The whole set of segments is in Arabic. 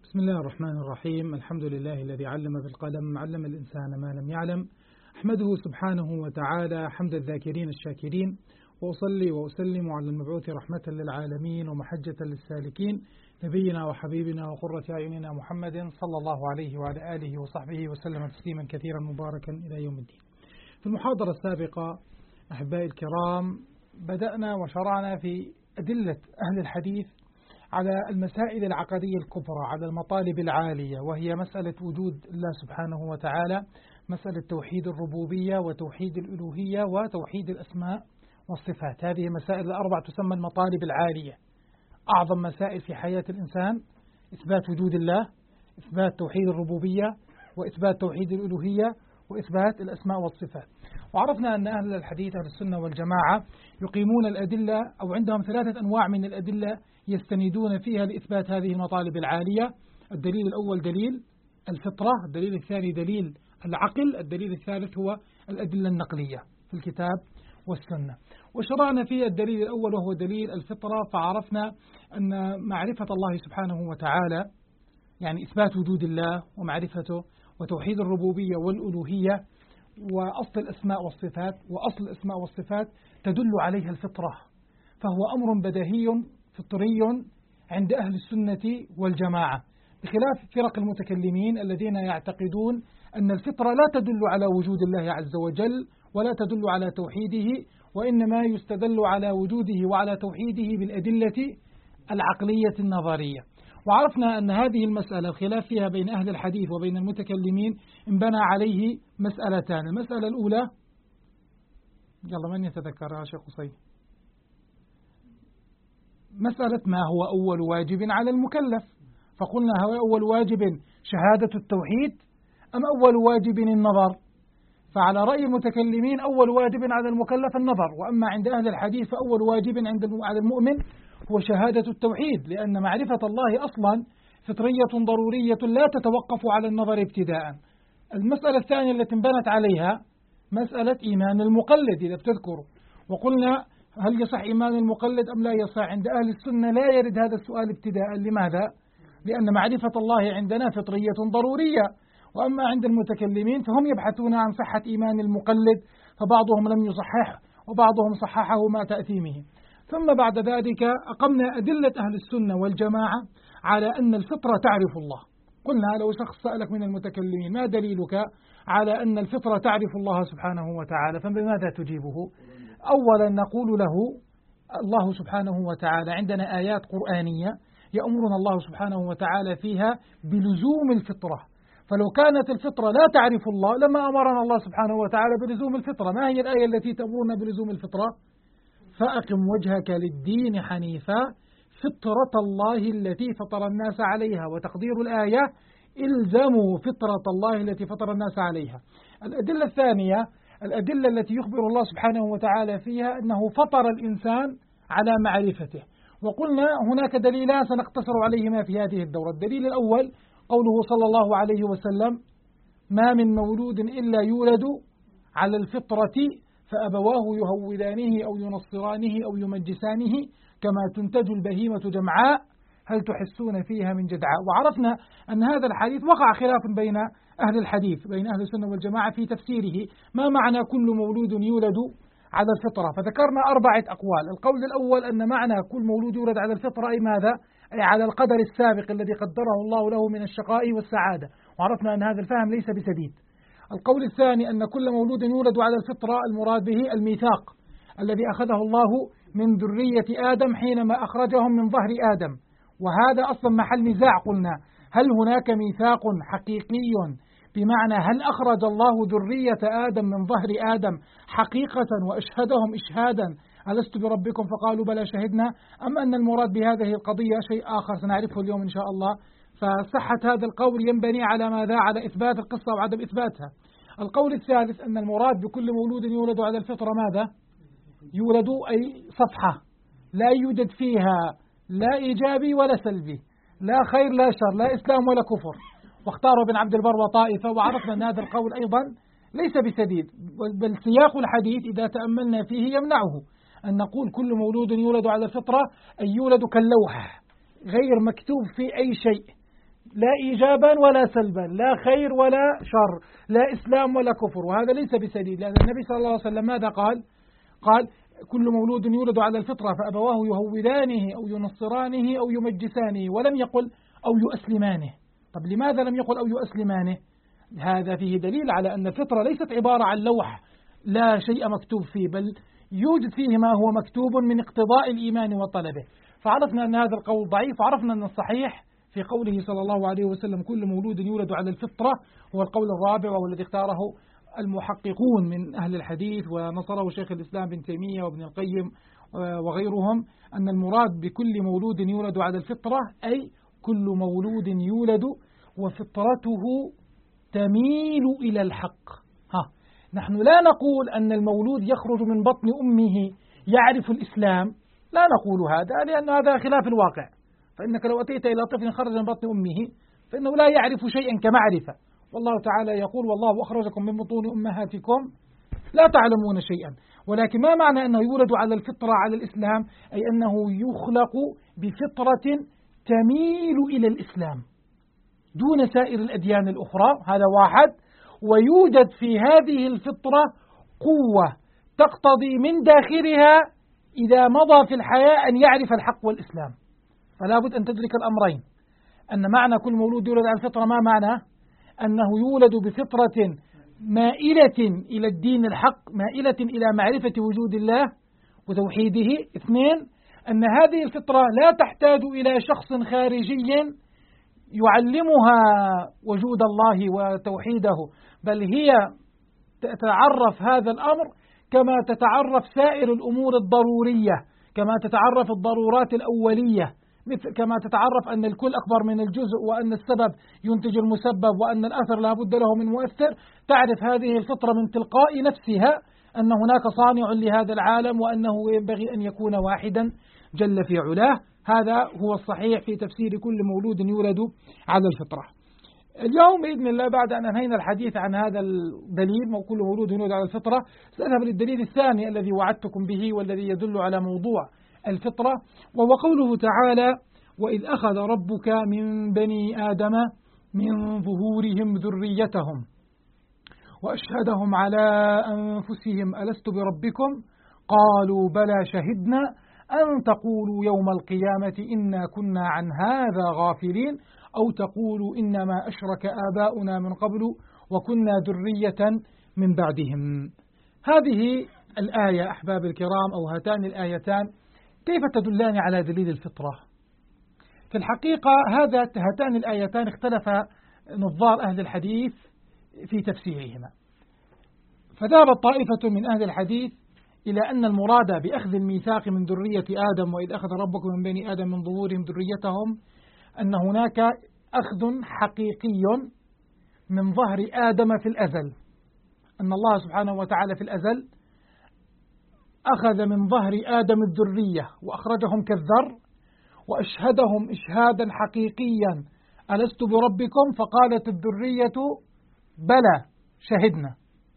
بسم الله الرحمن الرحيم. الحمد لله الذي علم بالقلم، علم الإنسان ما لم يعلم. أحمده سبحانه وتعالى حمد الذاكرين الشاكرين، وأصلي وأسلم على المبعوث رحمة للعالمين ومحجة للسالكين، نبينا وحبيبنا وقرة أعيننا محمد صلى الله عليه وعلى آله وصحبه وسلم تسليما كثيرا مباركا إلى يوم الدين. في المحاضرة السابقة أحبائي الكرام بدأنا وشرعنا في أدلة أهل الحديث على المسائل العقدية الكبرى، على المطالب العالية، وهي مسألة وجود الله سبحانه وتعالى، مسألة توحيد الربوبية وتوحيد الألوهية وتوحيد الأسماء والصفات. هذه المسائل الأربع تسمى المطالب العالية، أعظم مسائل في حياة الإنسان: إثبات وجود الله، إثبات توحيد الربوبية، وإثبات توحيد الألوهية، وإثبات الأسماء والصفات. وعرفنا أن أهل الحديث أهل السنة والجماعة يقيمون الأدلة، أو عندهم ثلاثة أنواع من الأدلة يستندون فيها لإثبات هذه المطالب العالية. الدليل الأول دليل الفطرة، الدليل الثاني دليل العقل، الدليل الثالث هو الأدلة النقلية في الكتاب والسنة. وشرعنا في الدليل الأول وهو دليل الفطرة، فعرفنا أن معرفة الله سبحانه وتعالى يعني إثبات وجود الله ومعرفته وتوحيد الربوبية والألوهية وأصل الأسماء والصفات، وأصل الأسماء والصفات تدل عليها الفطرة، فهو أمر بديهي فطري عند أهل السنة والجماعة، بخلاف فرق المتكلمين الذين يعتقدون أن الفطرة لا تدل على وجود الله عز وجل ولا تدل على توحيده، وإنما يستدل على وجوده وعلى توحيده بالأدلة العقلية النظرية. وعرفنا أن هذه المسألة الخلاف فيها بين أهل الحديث وبين المتكلمين انبنى عليه مسألتان. المسألة الأولى، يلا من يتذكرها شيخ قصي؟ مسألة ما هو أول واجب على المكلف، فقلنا هو أول واجب شهادة التوحيد أم أول واجب النظر؟ فعلى رأي المتكلمين أول واجب على المكلف النظر، وأما عند أهل الحديث فأول واجب على المؤمن هو شهادة التوحيد، لأن معرفة الله أصلا فطرية ضرورية لا تتوقف على النظر ابتداء. المسألة الثانية التي انبنت عليها مسألة إيمان المقلد إذا بتذكروا، وقلنا هل يصح إيمان المقلد أم لا يصح؟ عند أهل السنة لا يرد هذا السؤال ابتداء. لماذا؟ لأن معرفة الله عندنا فطرية ضرورية، وأما عند المتكلمين فهم يبحثون عن صحة إيمان المقلد، فبعضهم لم يصحح وبعضهم صححه مع تأثيمه. ثم بعد ذلك أقمنا أدلة أهل السنة والجماعة على أن الفطرة تعرف الله. قلنا لو شخص سألك من المتكلمين ما دليلك على أن الفطرة تعرف الله سبحانه وتعالى، فبماذا تجيبه؟ أولا نقول له الله سبحانه وتعالى عندنا آيات قرآنية يأمرنا الله سبحانه وتعالى فيها بلزوم الفطرة، فلو كانت الفطرة لا تعرف الله لما أمرنا الله سبحانه وتعالى بلزوم الفطرة. ما هي الآية التي تأمرنا بلزوم الفطرة؟ فأقم وجهك للدين حنيفا فطرة الله التي فطر الناس عليها، وتقدير الآية إلزموا فطرة الله التي فطر الناس عليها. الأدلة الثانية الأدلة التي يخبر الله سبحانه وتعالى فيها أنه فطر الإنسان على معرفته، وقلنا هناك دليلان سنقتصر عليهما في هذه الدورة. الدليل الأول قوله صلى الله عليه وسلم: ما من مولود إلا يولد على الفطرة فأبواه يهودانه أو ينصرانه أو يمجسانه كما تنتج البهيمة جمعاء هل تحسون فيها من جدعاء. وعرفنا أن هذا الحديث وقع خلاف بين أهل الحديث بين أهل السنة والجماعة في تفسيره، ما معنى كل مولود يولد على الفطرة؟ فذكرنا 4 أقوال. القول الأول أن معنى كل مولود يولد على الفطرة أي ماذا؟ أي على القدر السابق الذي قدره الله له من الشقاء والسعادة، وعرفنا أن هذا الفهم ليس بسديد. القول الثاني أن كل مولود يولد على الفطرة المراد به الميثاق الذي أخذه الله من ذرية آدم حينما أخرجهم من ظهر آدم، وهذا أصلا محل نزاع. قلنا هل هناك ميثاق حقيقي بمعنى هل أخرج الله ذرية آدم من ظهر آدم حقيقة وأشهدهم إشهادا ألست بربكم فقالوا بلى شهدنا، أم أن المراد بهذه القضية شيء آخر سنعرفه اليوم إن شاء الله؟ فصحة هذا القول ينبني على ماذا؟ على إثبات القصة وعدم إثباتها. القول الثالث أن المراد بكل مولود يولد على الفطرة ماذا؟ يولد أي صفحة لا يوجد فيها لا إيجابي ولا سلبي، لا خير لا شر، لا إسلام ولا كفر. واختاروا ابن عبد البر وطائفة، وعرفنا أن هذا القول أيضا ليس بسديد، بل سياق الحديث إذا تأملنا فيه يمنعه أن نقول كل مولود يولد على الفطرة أي يولد كاللوح غير مكتوب في أي شيء، لا إيجابا ولا سلبا، لا خير ولا شر، لا إسلام ولا كفر، وهذا ليس بسديد، لأن النبي صلى الله عليه وسلم ماذا قال؟ قال كل مولود يولد على الفطرة فأبواه يهودانه أو ينصرانه أو يمجسانه، ولم يقل أو يؤسلمانه. طب لماذا لم يقل أو يؤسلمانه؟ هذا فيه دليل على أن الفطرة ليست عبارة عن لوح لا شيء مكتوب فيه، بل يوجد فيه ما هو مكتوب من اقتضاء الإيمان وطلبه. فعرفنا أن هذا القول ضعيف، وعرفنا أن الصحيح في قوله صلى الله عليه وسلم كل مولود يولد على الفطرة هو القول الرابع، وهو الذي اختاره المحققون من أهل الحديث، ونصره شيخ الإسلام بن تيمية وابن القيم وغيرهم، أن المراد بكل مولود يولد على الفطرة أي كل مولود يولد وفطرته تميل إلى الحق. نحن لا نقول أن المولود يخرج من بطن أمه يعرف الإسلام، لا نقول هذا، لأن هذا خلاف الواقع. فإنك لو أتيت إلى طفل خرج من بطن أمه فإنه لا يعرف شيئا كمعرفة، والله تعالى يقول والله أخرجكم من بطون أمهاتكم لا تعلمون شيئا. ولكن ما معنى أنه يولد على الفطرة على الإسلام؟ أي أنه يخلق بفطرة تميل إلى الإسلام دون سائر الأديان الأخرى، هذا واحد. ويوجد في هذه الفطرة قوة تقتضي من داخلها إذا مضى في الحياة أن يعرف الحق والإسلام. فلا بد أن تدرك الأمرين، أن معنى كل مولود يولد على الفطرة ما معنى؟ أنه يولد بفطرة مائلة إلى الدين الحق، مائلة إلى معرفة وجود الله وتوحيده. اثنين، أن هذه الفطرة لا تحتاج إلى شخص خارجي يعلمها وجود الله وتوحيده، بل هي تتعرف هذا الأمر كما تتعرف سائر الأمور الضرورية، كما تتعرف الضرورات الأولية، كما تتعرف أن الكل أكبر من الجزء، وأن السبب ينتج المسبب، وأن الأثر لا بد له من مؤثر. تعرف هذه الفطرة من تلقاء نفسها أن هناك صانع لهذا العالم، وأنه ينبغي أن يكون واحدا جل في علاه. هذا هو الصحيح في تفسير كل مولود يولد على الفطرة. اليوم بإذن الله بعد أن أنهينا الحديث عن هذا الدليل كل مولود يولد على الفطرة، سأذهب للدليل الثاني الذي وعدتكم به والذي يدل على موضوع الفطرة، وهو قوله تعالى وإذ أخذ ربك من بني آدم من ظهورهم ذريتهم وأشهدهم على أنفسهم ألست بربكم قالوا بلى شهدنا أن تقولوا يوم القيامة إنا كنا عن هذا غافلين أو تقولوا إنما أشرك آباؤنا من قبل وكنا ذرية من بعدهم. هذه الآية أحباب الكرام أو هاتان الآيتان كيف تدلان على دليل الفطرة؟ في الحقيقة هاتان الآيتان اختلف نظار أهل الحديث في تفسيرهما، فذهبت طائفة من أهل الحديث إلى أن المراد بأخذ الميثاق من ذرية آدم وإذ أخذ ربكم من بني آدم من ظهورهم ذريتهم أن هناك أخذ حقيقي من ظهر آدم في الأزل، أن الله سبحانه وتعالى في الأزل أخذ من ظهر آدم الذرية وأخرجهم كالذر وأشهدهم إشهادا حقيقيا ألست بربكم فقالت الذرية بلى شهدنا.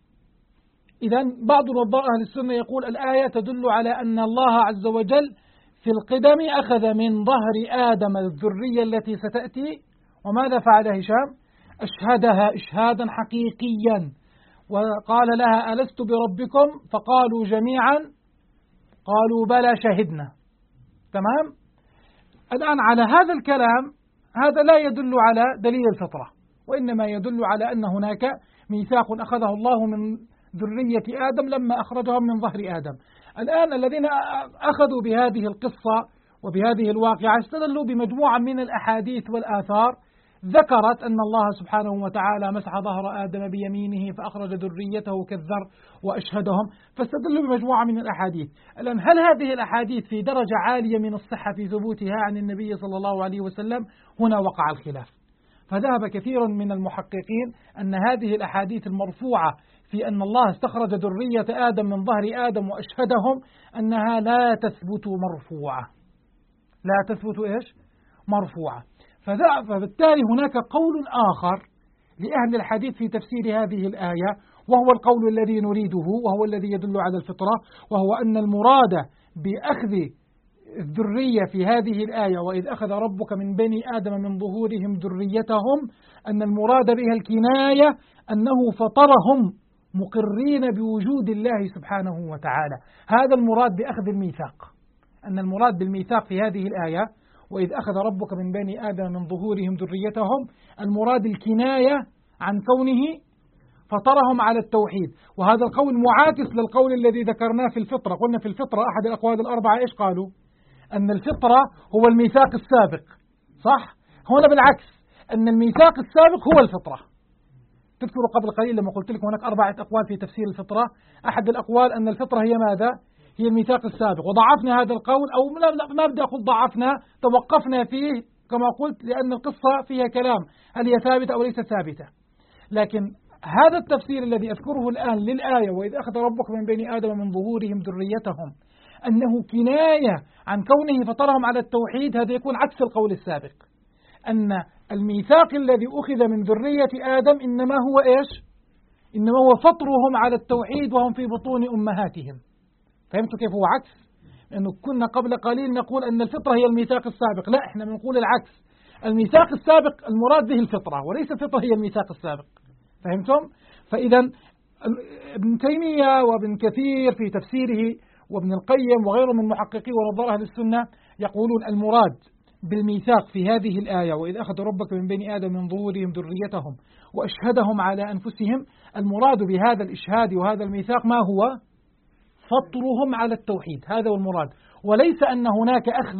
إذن بعض نظار أهل السنة يقول الآية تدل على أن الله عز وجل في القدم أخذ من ظهر آدم الذرية التي ستأتي، وماذا فعل هشام؟ أشهدها إشهادا حقيقيا وقال لها ألست بربكم فقالوا جميعا قالوا بلى شهدنا. تمام؟ الآن على هذا الكلام هذا لا يدل على دليل الفطرة، وإنما يدل على أن هناك ميثاق أخذه الله من ذرية آدم لما أخرجهم من ظهر آدم. الآن الذين أخذوا بهذه القصة وبهذه الواقعة استدلوا بمجموعة من الأحاديث والآثار ذكرت أن الله سبحانه وتعالى مسح ظهر آدم بيمينه فأخرج ذريته كالذر وأشهدهم، فاستدلوا بمجموعة من الأحاديث. الآن هل هذه الأحاديث في درجة عالية من الصحة في ثبوتها عن النبي صلى الله عليه وسلم؟ هنا وقع الخلاف. فذهب كثير من المحققين أن هذه الأحاديث المرفوعة في أن الله استخرج ذرية آدم من ظهر آدم وأشهدهم أنها لا تثبت مرفوعة، لا تثبت إيش؟ مرفوعة. فبالتالي هناك قول آخر لأهل الحديث في تفسير هذه الآية، وهو القول الذي نريده وهو الذي يدل على الفطرة، وهو أن المراد بأخذ الذرية في هذه الآية وإذ أخذ ربك من بني آدم من ظهورهم ذريتهم، أن المراد بها الكناية أنه فطرهم مقرين بوجود الله سبحانه وتعالى. هذا المراد بأخذ الميثاق، أن المراد بالميثاق في هذه الآية وإذ أخذ ربك من بني آدم من ظهورهم ذريتهم، المراد الكناية عن كونه فطرهم على التوحيد. وهذا القول معاكس للقول الذي ذكرناه في الفطرة. قلنا في الفطرة أحد الأقوال الأربعة إيش قالوا؟ أن الفطرة هو الميثاق السابق، صح؟ هنا بالعكس، أن الميثاق السابق هو الفطرة. تذكروا قبل قليل لما قلت لكم هناك 4 أقوال في تفسير الفطرة، أحد الأقوال أن الفطرة هي ماذا؟ هي الميثاق السابق، وضعفنا هذا القول، أو ما بدي أقول ضعفنا، توقفنا فيه كما قلت لأن القصة فيها كلام هل هي ثابتة أو ليست ثابتة. لكن هذا التفسير الذي أذكره الآن للآية وإذ أخذ ربك من بني آدم من ظهورهم ذريتهم أنه كناية عن كونه فطرهم على التوحيد، هذا يكون عكس القول السابق، أن الميثاق الذي أخذ من ذرية آدم إنما هو إيش؟ إنما هو فطرهم على التوحيد وهم في بطون أمهاتهم. فهمتوا كيف هو عكس؟ لأنه كنا قبل قليل نقول أن الفطرة هي الميثاق السابق، لا، إحنا بنقول العكس، الميثاق السابق المراد به الفطرة وليس الفطرة هي الميثاق السابق. فهمتم؟ فإذا ابن تيمية وابن كثير في تفسيره وابن القيم وغيرهم من محققي ونظار أهل السنة يقولون المراد بالميثاق في هذه الآية وإذ أخذ ربك من بني آدم من ظهورهم ذريتهم وأشهدهم على أنفسهم، المراد بهذا الإشهاد وهذا الميثاق ما هو؟ فطرهم على التوحيد، هذا هو المراد، وليس أن هناك أخذ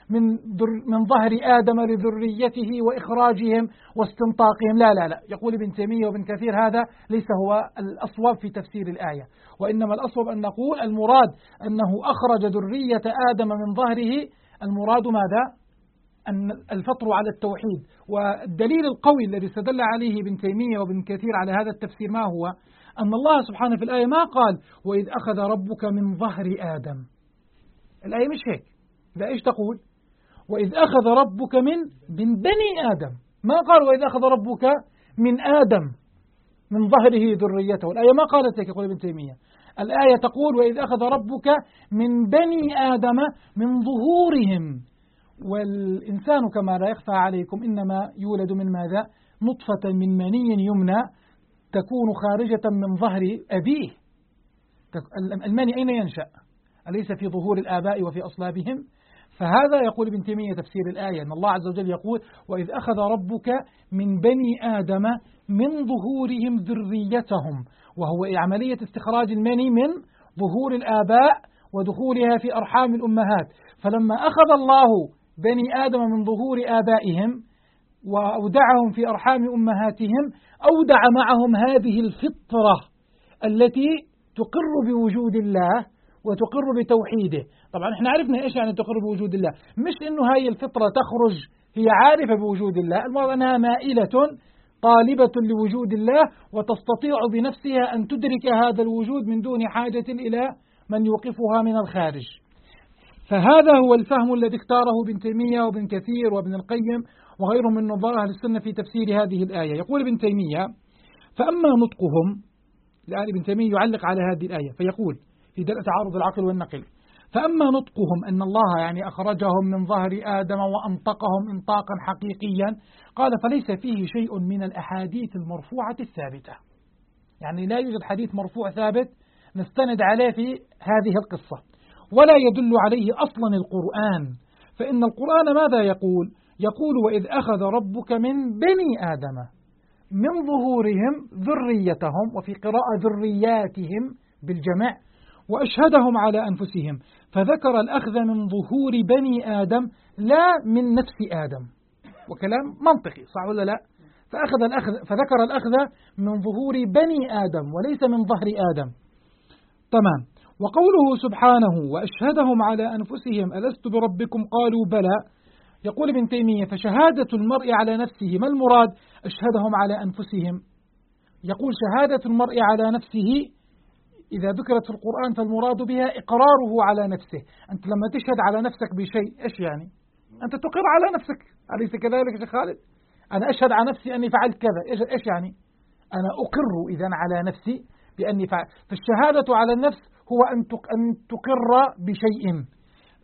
من ظهر آدم لذريته وإخراجهم واستنطاقهم، لا لا لا. يقول ابن تيمية وابن كثير هذا ليس هو الأصوب في تفسير الآية، وإنما الأصوب أن نقول المراد أنه أخرج ذرية آدم من ظهره، المراد ماذا؟ أن الفطر على التوحيد. والدليل القوي الذي استدل عليه ابن تيمية وابن كثير على هذا التفسير ما هو؟ أن الله سبحانه في الآية ما قال وإذ أخذ ربك من ظهر آدم، الآية مش هيك. إذا إيش تقول؟ وإذ أخذ ربك من بني آدم، ما قال وإذ أخذ ربك من آدم من ظهره ذريته، الآية ما قالت هيك. يقول ابن تيمية الآية تقول وإذ أخذ ربك من بني آدم من ظهورهم، والإنسان كما لا يخفى عليكم إنما يولد من ماذا؟ نطفة من مني يمنى تكون خارجة من ظهر أبيه. المني أين ينشأ؟ أليس في ظهور الآباء وفي أصلابهم؟ فهذا يقول ابن تيمية تفسير الآية أن الله عز وجل يقول وإذ أخذ ربك من بني آدم من ظهورهم ذريتهم، وهو عملية استخراج المني من ظهور الآباء ودخولها في أرحام الأمهات. فلما أخذ الله بني آدم من ظهور آبائهم وأودعهم في أرحام أمهاتهم، أودع معهم هذه الفطرة التي تقر بوجود الله وتقر بتوحيده. طبعا احنا عرفنا ايش يعني تقر بوجود الله، مش انه هاي الفطرة تخرج هي عارفة بوجود الله، المراد انها مائلة طالبة لوجود الله وتستطيع بنفسها ان تدرك هذا الوجود من دون حاجة الى من يوقفها من الخارج. فهذا هو الفهم الذي اختاره ابن تيمية وابن كثير وابن القيم وغيرهم من نظار أهل السنة في تفسير هذه الآية. يقول ابن تيمية فأما نطقهم، الآن ابن تيمية يعلق على هذه الآية فيقول في درء تعارض العقل والنقل، فأما نطقهم أن الله يعني أخرجهم من ظهر آدم وأنطقهم إنطاقا حقيقيا، قال فليس فيه شيء من الأحاديث المرفوعة الثابتة، يعني لا يوجد حديث مرفوع ثابت نستند عليه في هذه القصة، ولا يدل عليه أصلا القرآن، فإن القرآن ماذا يقول؟ يقول وإذ أخذ ربك من بني آدم من ظهورهم ذريتهم، وفي قراءة ذرياتهم بالجمع، وأشهدهم على أنفسهم، فذكر الأخذ من ظهور بني آدم لا من نفس آدم، وكلام منطقي صح ولا لا؟ فذكر الأخذ من ظهور بني آدم وليس من ظهر آدم. تمام. وقوله سبحانه وأشهدهم على أنفسهم ألست بربكم قالوا بلى، يقول ابن تيمية فشهادة المرء على نفسه ما المراد؟ أشهدهم على أنفسهم، يقول شهادة المرء على نفسه إذا ذكرت في القرآن فالمراد بها إقراره على نفسه. أنت لما تشهد على نفسك بشيء إيش يعني؟ أنت تقر على نفسك، أليس كذلك يا خالد؟ أنا أشهد على نفسي أني فعلت كذا، إيش يعني؟ أنا أقر إذن على نفسي بأني فعلت. فالشهادة على النفس هو أن تقر بشيء.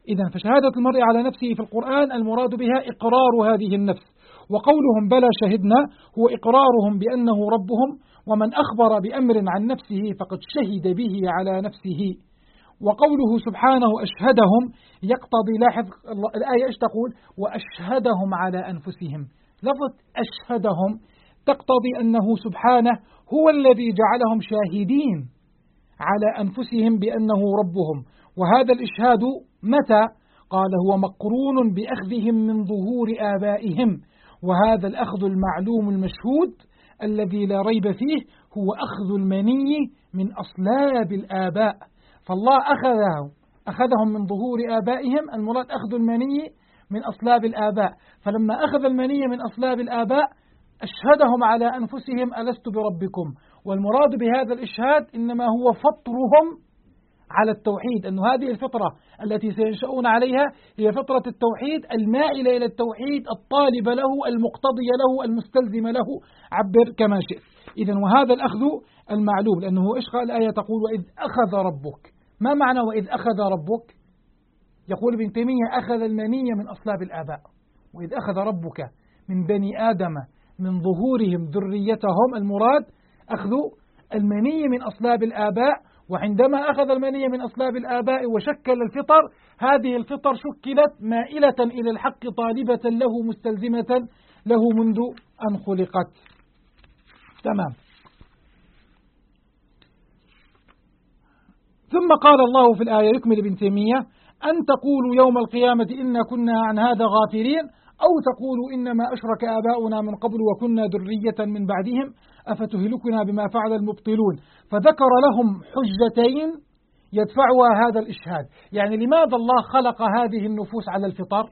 إذن فشهادة المرء على نفسه في القرآن المراد بها إقرار هذه النفس، وقولهم بلى شهدنا هو إقرارهم بأنه ربهم، ومن أخبر بأمر عن نفسه فقد شهد به على نفسه. وقوله سبحانه أشهدهم يقتضي، لاحظ الآية إيش تقول؟ وأشهدهم على أنفسهم. لفظ أشهدهم تقتضي أنه سبحانه هو الذي جعلهم شاهدين على أنفسهم بأنه ربهم. وهذا الإشهاد متى؟ قال هو مقرون بأخذهم من ظهور آبائهم، وهذا الأخذ المعلوم المشهود الذي لا ريب فيه هو أخذ المني من أصلاب الآباء. فالله أخذهم من ظهور آبائهم، المراد أخذ المني من أصلاب الآباء. فلما أخذ المني من أصلاب الآباء أشهدهم على أنفسهم ألست بربكم. والمراد بهذا الإشهاد إنما هو فطرهم على التوحيد، أن هذه الفطرة التي سينشؤون عليها هي فطرة التوحيد المائلة إلى التوحيد، الطالبة له، المقتضية له، المستلزمة له، عبر كما شئت. إذن وهذا الأخذ المعلوم، لأنه إيش قال الآية؟ تقول وإذ أخذ ربك. ما معنى وإذ أخذ ربك؟ يقول ابن تيمية أخذ المني من أصلاب الآباء، وإذ أخذ ربك من بني آدم من ظهورهم ذريتهم، المراد أخذ المني من أصلاب الآباء. وعندما أخذ المني من أصلاب الآباء وشكل الفطر، هذه الفطر شكلت مائلة إلى الحق طالبة له مستلزمة له منذ أن خلقت. تمام. ثم قال الله في الآية يكمل ابن تيمية أن تقولوا يوم القيامة إنا كنا عن هذا غافلين، أو تقولوا إنما أشرك آباؤنا من قبل وكنا ذرية من بعدهم أفتهلكنا بما فعل المبطلون. فذكر لهم حجتين يدفعها هذا الإشهاد. يعني لماذا الله خلق هذه النفوس على الفطر؟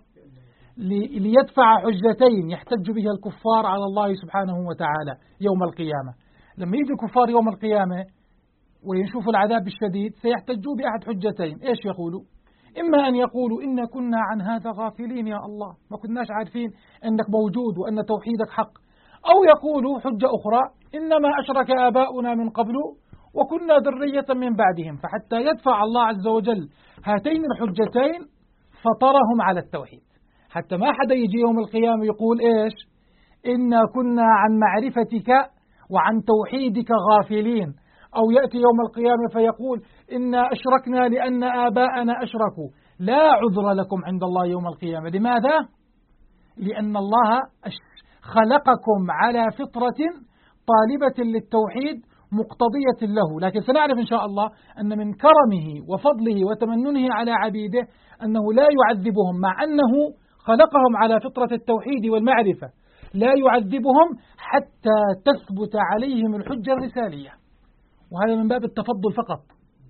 ليدفع حجتين يحتج بها الكفار على الله سبحانه وتعالى يوم القيامة. لما يجي الكفار يوم القيامة ويشوفوا العذاب الشديد سيحتجوا بأحد حجتين. إيش يقولوا؟ إما أن يقولوا إنا كنا عن هذا غافلين يا الله، ما كناش عارفين أنك موجود وأن توحيدك حق. أو يقولوا حجة أخرى إنما أشرك آباؤنا من قبل وكنا ذرية من بعدهم. فحتى يدفع الله عز وجل هاتين الحجتين فطرهم على التوحيد، حتى ما حدا يجي يوم القيامة يقول إيش؟ إنا كنا عن معرفتك وعن توحيدك غافلين، أو يأتي يوم القيامة فيقول إنا أشركنا لأن آباءنا أشركوا. لا عذر لكم عند الله يوم القيامة. لماذا؟ لأن الله خلقكم على فطرة طالبة للتوحيد مقتضية له. لكن سنعرف إن شاء الله أن من كرمه وفضله وتمننه على عبيده أنه لا يعذبهم، مع أنه خلقهم على فطرة التوحيد والمعرفة، لا يعذبهم حتى تثبت عليهم الحجة الرسالية، وهذا من باب التفضل فقط.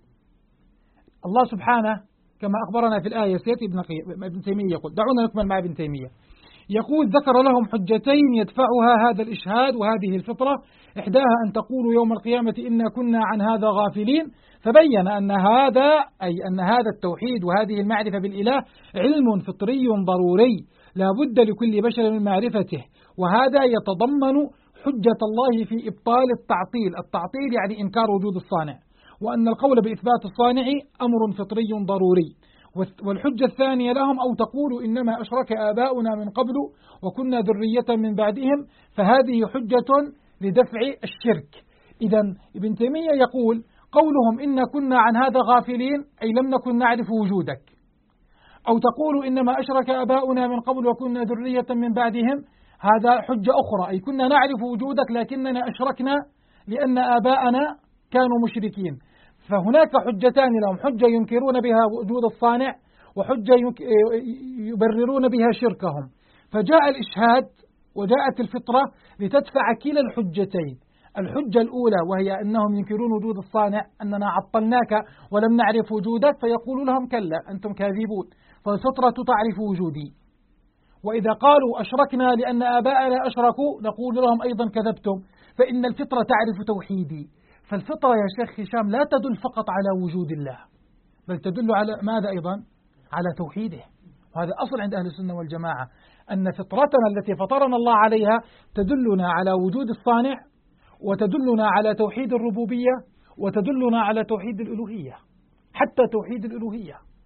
الله سبحانه كما أخبرنا في الآية، سيأتي ابن تيمية يقول، دعونا نكمل مع ابن تيمية، يقول ذكر لهم حجتين يدفعها هذا الإشهاد وهذه الفطرة، إحداها أن تقولوا يوم القيامة إنا كنا عن هذا غافلين، فبين أن هذا التوحيد وهذه المعرفة بالإله علم فطري ضروري لا بد لكل بشر من معرفته، وهذا يتضمن حجة الله في إبطال التعطيل يعني إنكار وجود الصانع، وأن القول بإثبات الصانع أمر فطري ضروري. والحجة الثانية لهم أو تقولوا إنما أشرك آباؤنا من قبل وكنا ذرية من بعدهم، فهذه حجة لدفع الشرك. إذن ابن تيمية يقول قولهم إنا كنا عن هذا غافلين أي لم نكن نعرف وجودك، أو تقولوا إنما أشرك آباؤنا من قبل وكنا ذرية من بعدهم، هذا حجة أخرى أي كنا نعرف وجودك لكننا أشركنا لأن آباءنا كانوا مشركين. فهناك حجتان لهم، حجة ينكرون بها وجود الصانع، وحجة يبررون بها شركهم. فجاء الإشهاد وجاءت الفطرة لتدفع كلا الحجتين. الحجة الأولى وهي أنهم ينكرون وجود الصانع، أننا عطلناك ولم نعرف وجودك، فيقول لهم كلا أنتم كاذبون، فالفطرة تعرف وجودي. وإذا قالوا أشركنا لأن آباءنا أشركوا نقول لهم أيضا كذبتم، فإن الفطرة تعرف توحيدي. فالفطرة يا شيخ هشام لا تدل فقط على وجود الله، بل تدل على ماذا أيضا؟ على توحيده. وهذا أصل عند أهل السنة والجماعة، أن فطرتنا التي فطرنا الله عليها تدلنا على وجود الصانع، وتدلنا على توحيد الربوبية، وتدلنا على توحيد الألوهية، حتى توحيد الألوهية.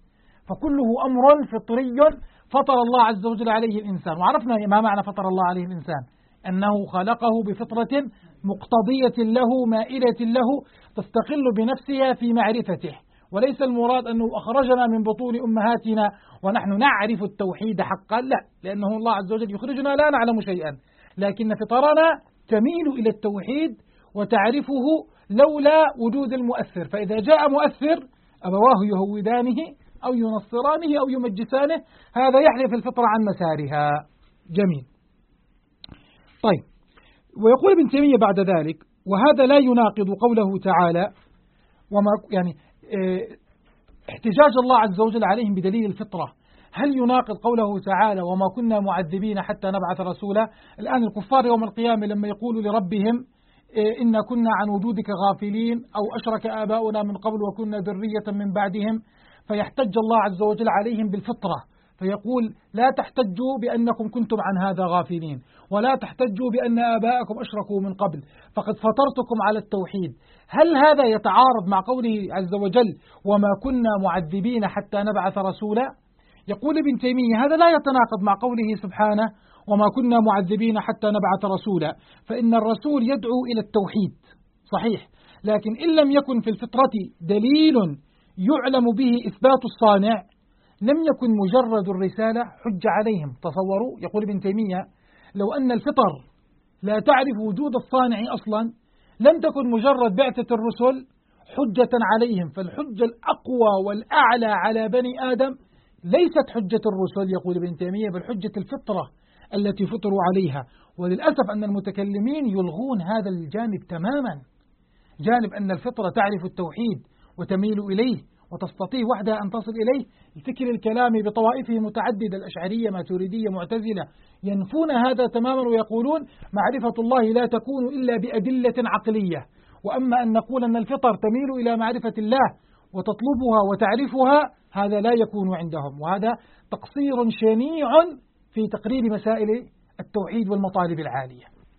فكله أمر فطري فطر الله عز وجل عليه الإنسان. وعرفنا ما معنى فطر الله عليه الإنسان، أنه خلقه بفطرة مقتضية له مائلة له تستقل بنفسها في معرفته، وليس المراد أنه أخرجنا من بطون أمهاتنا ونحن نعرف التوحيد حقا، لا، لأنه الله عز وجل يخرجنا لا نعلم شيئا، لكن فطرنا تميل إلى التوحيد وتعرفه لولا وجود المؤثر. فإذا جاء مؤثر أبواه يهودانه أو ينصرانه أو يمجسانه، هذا يحرف الفطرة عن مسارها. جميل. طيب، ويقول ابن تيمية بعد ذلك: وهذا لا يناقض قوله تعالى وما يعني احتجاج الله عز وجل عليهم بدليل الفطرة. هل يناقض قوله تعالى وما كنا معذبين حتى نبعث رسولا؟ الآن الكفار يوم القيامة لما يقولوا لربهم إنا كنا عن وجودك غافلين أو أشرك آباؤنا من قبل وكنا ذرية من بعدهم، فيحتج الله عز وجل عليهم بالفطرة، فيقول: لا تحتجوا بأنكم كنتم عن هذا غافلين، ولا تحتجوا بأن آباءكم أشركوا من قبل، فقد فطرتكم على التوحيد. هل هذا يتعارض مع قوله عز وجل وما كنا معذبين حتى نبعث رسولا؟ يقول ابن تيمية: هذا لا يتناقض مع قوله سبحانه وما كنا معذبين حتى نبعث رسولا، فإن الرسول يدعو إلى التوحيد صحيح، لكن إن لم يكن في الفطرة دليل يعلم به إثبات الصانع لم يكن مجرد الرسالة حجة عليهم. تصوروا، يقول ابن تيمية: لو أن الفطر لا تعرف وجود الصانع أصلا لم تكن مجرد بعثة الرسل حجة عليهم، فالحجة الأقوى والأعلى على بني آدم ليست حجة الرسل يقول ابن تيمية، بل حجة الفطرة التي فطروا عليها. وللأسف أن المتكلمين يلغون هذا الجانب تماما، جانب أن الفطرة تعرف التوحيد وتميل إليه وتستطيع وحدها أن تصل إليه. الفكر الكلامي بطوائفه متعددة، الأشعرية، ماتريدية، معتزلة، ينفون هذا تماما ويقولون معرفة الله لا تكون إلا بأدلة عقلية، وأما أن نقول أن الفطر تميل إلى معرفة الله وتطلبها وتعرفها هذا لا يكون عندهم، وهذا تقصير شنيع في تقرير مسائل التوحيد والمطالب العالية.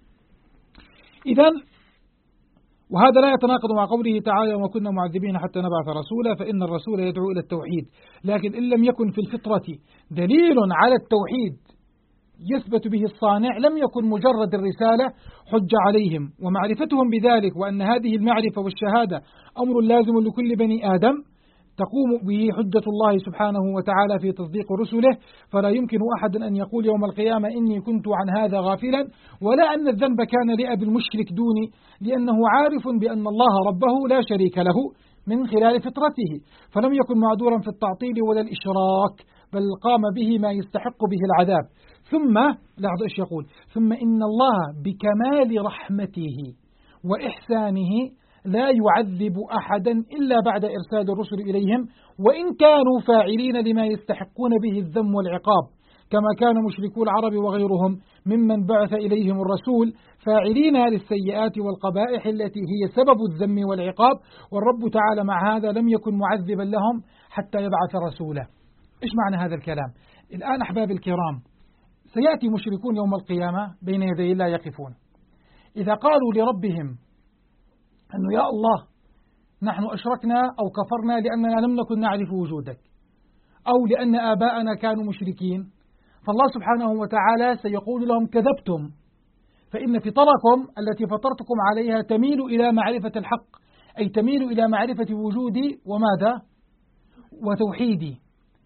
إذن وهذا لا يتناقض مع قوله تعالى وما كنا معذبين حتى نبعث رسولا، فإن الرسول يدعو إلى التوحيد، لكن إن لم يكن في الفطرة دليل على التوحيد يثبت به الصانع لم يكن مجرد الرسالة حجة عليهم، ومعرفتهم بذلك وأن هذه المعرفة والشهادة أمر لازم لكل بني آدم تقوم به حجة الله سبحانه وتعالى في تصديق رسله، فلا يمكن أحد أن يقول يوم القيامة إني كنت عن هذا غافلا، ولا أن الذنب كان لأبي المشرك دوني، لأنه عارف بأن الله ربه لا شريك له من خلال فطرته، فلم يكن معذورا في التعطيل ولا الإشراك، بل قام به ما يستحق به العذاب. ثم لاحظ إيش يقول: ثم إن الله بكمال رحمته وإحسانه لا يعذب أحدا إلا بعد إرسال الرسل إليهم، وإن كانوا فاعلين لما يستحقون به الذم والعقاب، كما كان مشركو العرب وغيرهم ممن بعث إليهم الرسول فاعلين للسيئات والقبائح التي هي سبب الذم والعقاب، والرب تعالى مع هذا لم يكن معذبا لهم حتى يبعث رسوله. إيش معنى هذا الكلام؟ الآن أحباب الكرام، سيأتي مشركون يوم القيامة بين يدي الله يقفون، إذا قالوا لربهم أنه يا الله نحن أشركنا أو كفرنا لأننا لم نكن نعرف وجودك، أو لأن آباءنا كانوا مشركين، فالله سبحانه وتعالى سيقول لهم كذبتم، فإن فطركم التي فطرتكم عليها تميل إلى معرفة الحق، أي تميل إلى معرفة وجودي وماذا؟ وتوحيدي،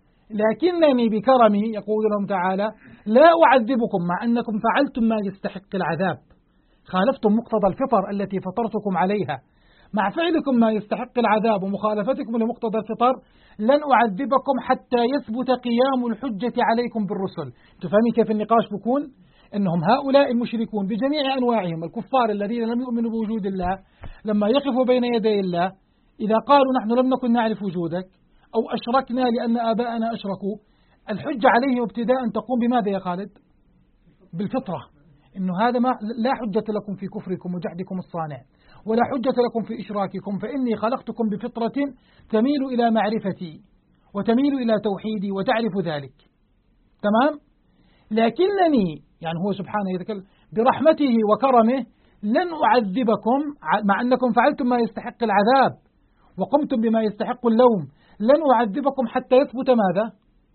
لكنني بكرمي يقول لهم تعالى لا أعذبكم مع أنكم فعلتم ما يستحق العذاب، خالفتم مقتضى الفطر التي فطرتكم عليها، مع فعلكم ما يستحق العذاب ومخالفتكم لمقتضى الفطر لن أعذبكم حتى يثبت قيام الحجة عليكم بالرسل. تفهمي كيف النقاش بكون؟ إنهم هؤلاء المشركون بجميع أنواعهم الكفار الذين لم يؤمنوا بوجود الله لما يقفوا بين يدي الله إذا قالوا نحن لم نكن نعرف وجودك أو أشركنا لأن آباءنا أشركوا، الحجة عليهم ابتداء تقوم بماذا يا خالد؟ بالفطرة، إنه هذا ما لا حجة لكم في كفركم وجحدكم الصانع، ولا حجة لكم في إشراككم، فإني خلقتكم بفطرة تميل إلى معرفتي وتميل إلى توحيدي وتعرف ذلك. تمام؟ لكنني يعني هو سبحانه يتكلم برحمته وكرمه لن أعذبكم مع أنكم فعلتم ما يستحق العذاب وقمتم بما يستحق اللوم، لن أعذبكم حتى يثبت ماذا؟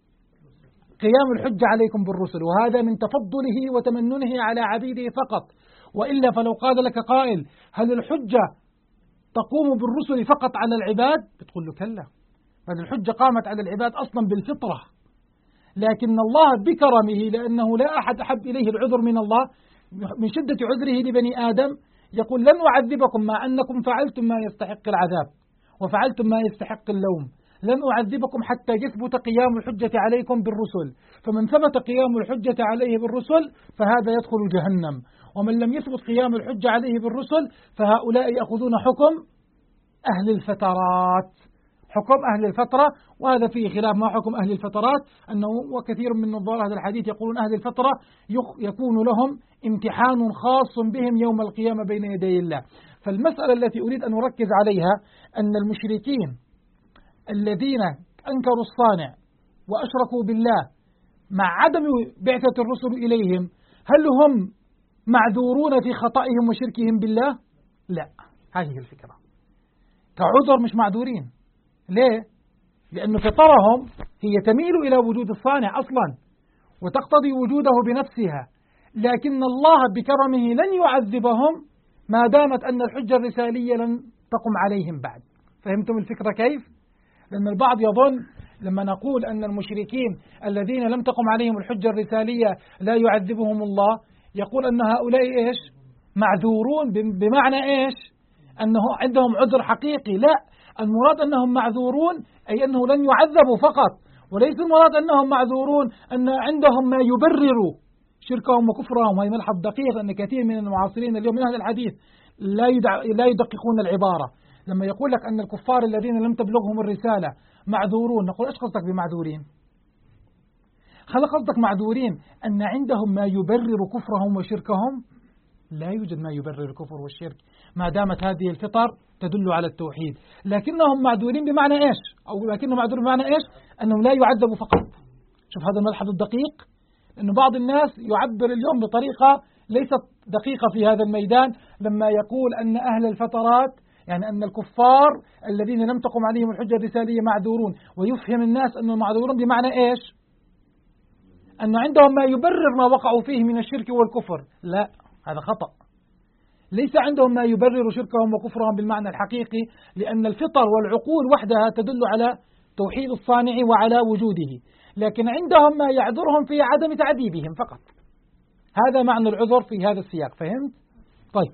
قيام الحجة عليكم بالرسل، وهذا من تفضله وتمننه على عبيده فقط. وإلا فلو قال لك قائل هل الحجة تقوم بالرسل فقط على العباد؟ بتقول له كلا، هذه الحجة قامت على العباد أصلا بالفطرة، لكن الله بكرمه لأنه لا أحد أحب إليه العذر من الله، من شدة عذره لبني آدم يقول لن أعذبكم مع أنكم فعلتم ما يستحق العذاب وفعلتم ما يستحق اللوم، لن أعذبكم حتى يثبت قيام الحجة عليكم بالرسل، فمن ثبت قيام الحجة عليه بالرسل فهذا يدخل جهنم، ومن لم يثبت قيام الحجة عليه بالرسل فهؤلاء يأخذون حكم أهل الفترات، حكم أهل الفترة. وهذا فيه خلاف ما حكم أهل الفترات، أنه وكثير من نظار هذا الحديث يقولون أهل الفترة يكون لهم امتحان خاص بهم يوم القيامة بين يدي الله. فالمسألة التي أريد أن أركز عليها أن المشركين الذين أنكروا الصانع وأشركوا بالله مع عدم بعثة الرسل إليهم، هل هم معذورون في خطئهم وشركهم بالله؟ لا، هذه الفكرة، كعذر مش معذورين. ليه؟ لأن فطرهم هي تميل إلى وجود الصانع أصلا وتقتضي وجوده بنفسها، لكن الله بكرمه لن يعذبهم ما دامت أن الحجة الرسالية لن تقم عليهم بعد. فهمتم الفكرة كيف؟ لأن البعض يظن لما نقول أن المشركين الذين لم تقم عليهم الحجة الرسالية لا يعذبهم الله، يقول أن هؤلاء إيش؟ معذورون، بمعنى إيش؟ أنه عندهم عذر حقيقي. لا، المراد أنهم معذورون أي أنه لن يعذبوا فقط، وليس المراد أنهم معذورون أن عندهم ما يبرر شركهم وكفرهم. وهي ملحظ دقيق أن كثير من المعاصرين اليوم من أهل الحديث لا يدققون العبارة. لما يقول لك أن الكفار الذين لم تبلغهم الرسالة معذورون، نقول إيش قصدك بمعذورين؟ هل قصدك معذورين أن عندهم ما يبرر كفرهم وشركهم؟ لا يوجد ما يبرر الكفر والشرك ما دامت هذه الفطر تدل على التوحيد، لكنهم معذورين بمعنى إيش؟ أو لكنهم معذورين بمعنى إيش؟ أنهم لا يعذبوا فقط. شوف هذا الملحظ الدقيق، أن بعض الناس يعبر اليوم بطريقة ليست دقيقة في هذا الميدان لما يقول أن أهل الفترات، يعني أن الكفار الذين لم تقم عليهم الحجة الرسالية معذورون، ويفهم الناس أنهم معذورون بمعنى إيش؟ أن عندهم ما يبرر ما وقعوا فيه من الشرك والكفر. لا، هذا خطأ، ليس عندهم ما يبرر شركهم وكفرهم بالمعنى الحقيقي، لأن الفطر والعقول وحدها تدل على توحيد الصانع وعلى وجوده، لكن عندهم ما يعذرهم في عدم تعذيبهم فقط. هذا معنى العذر في هذا السياق. فهمت؟ طيب،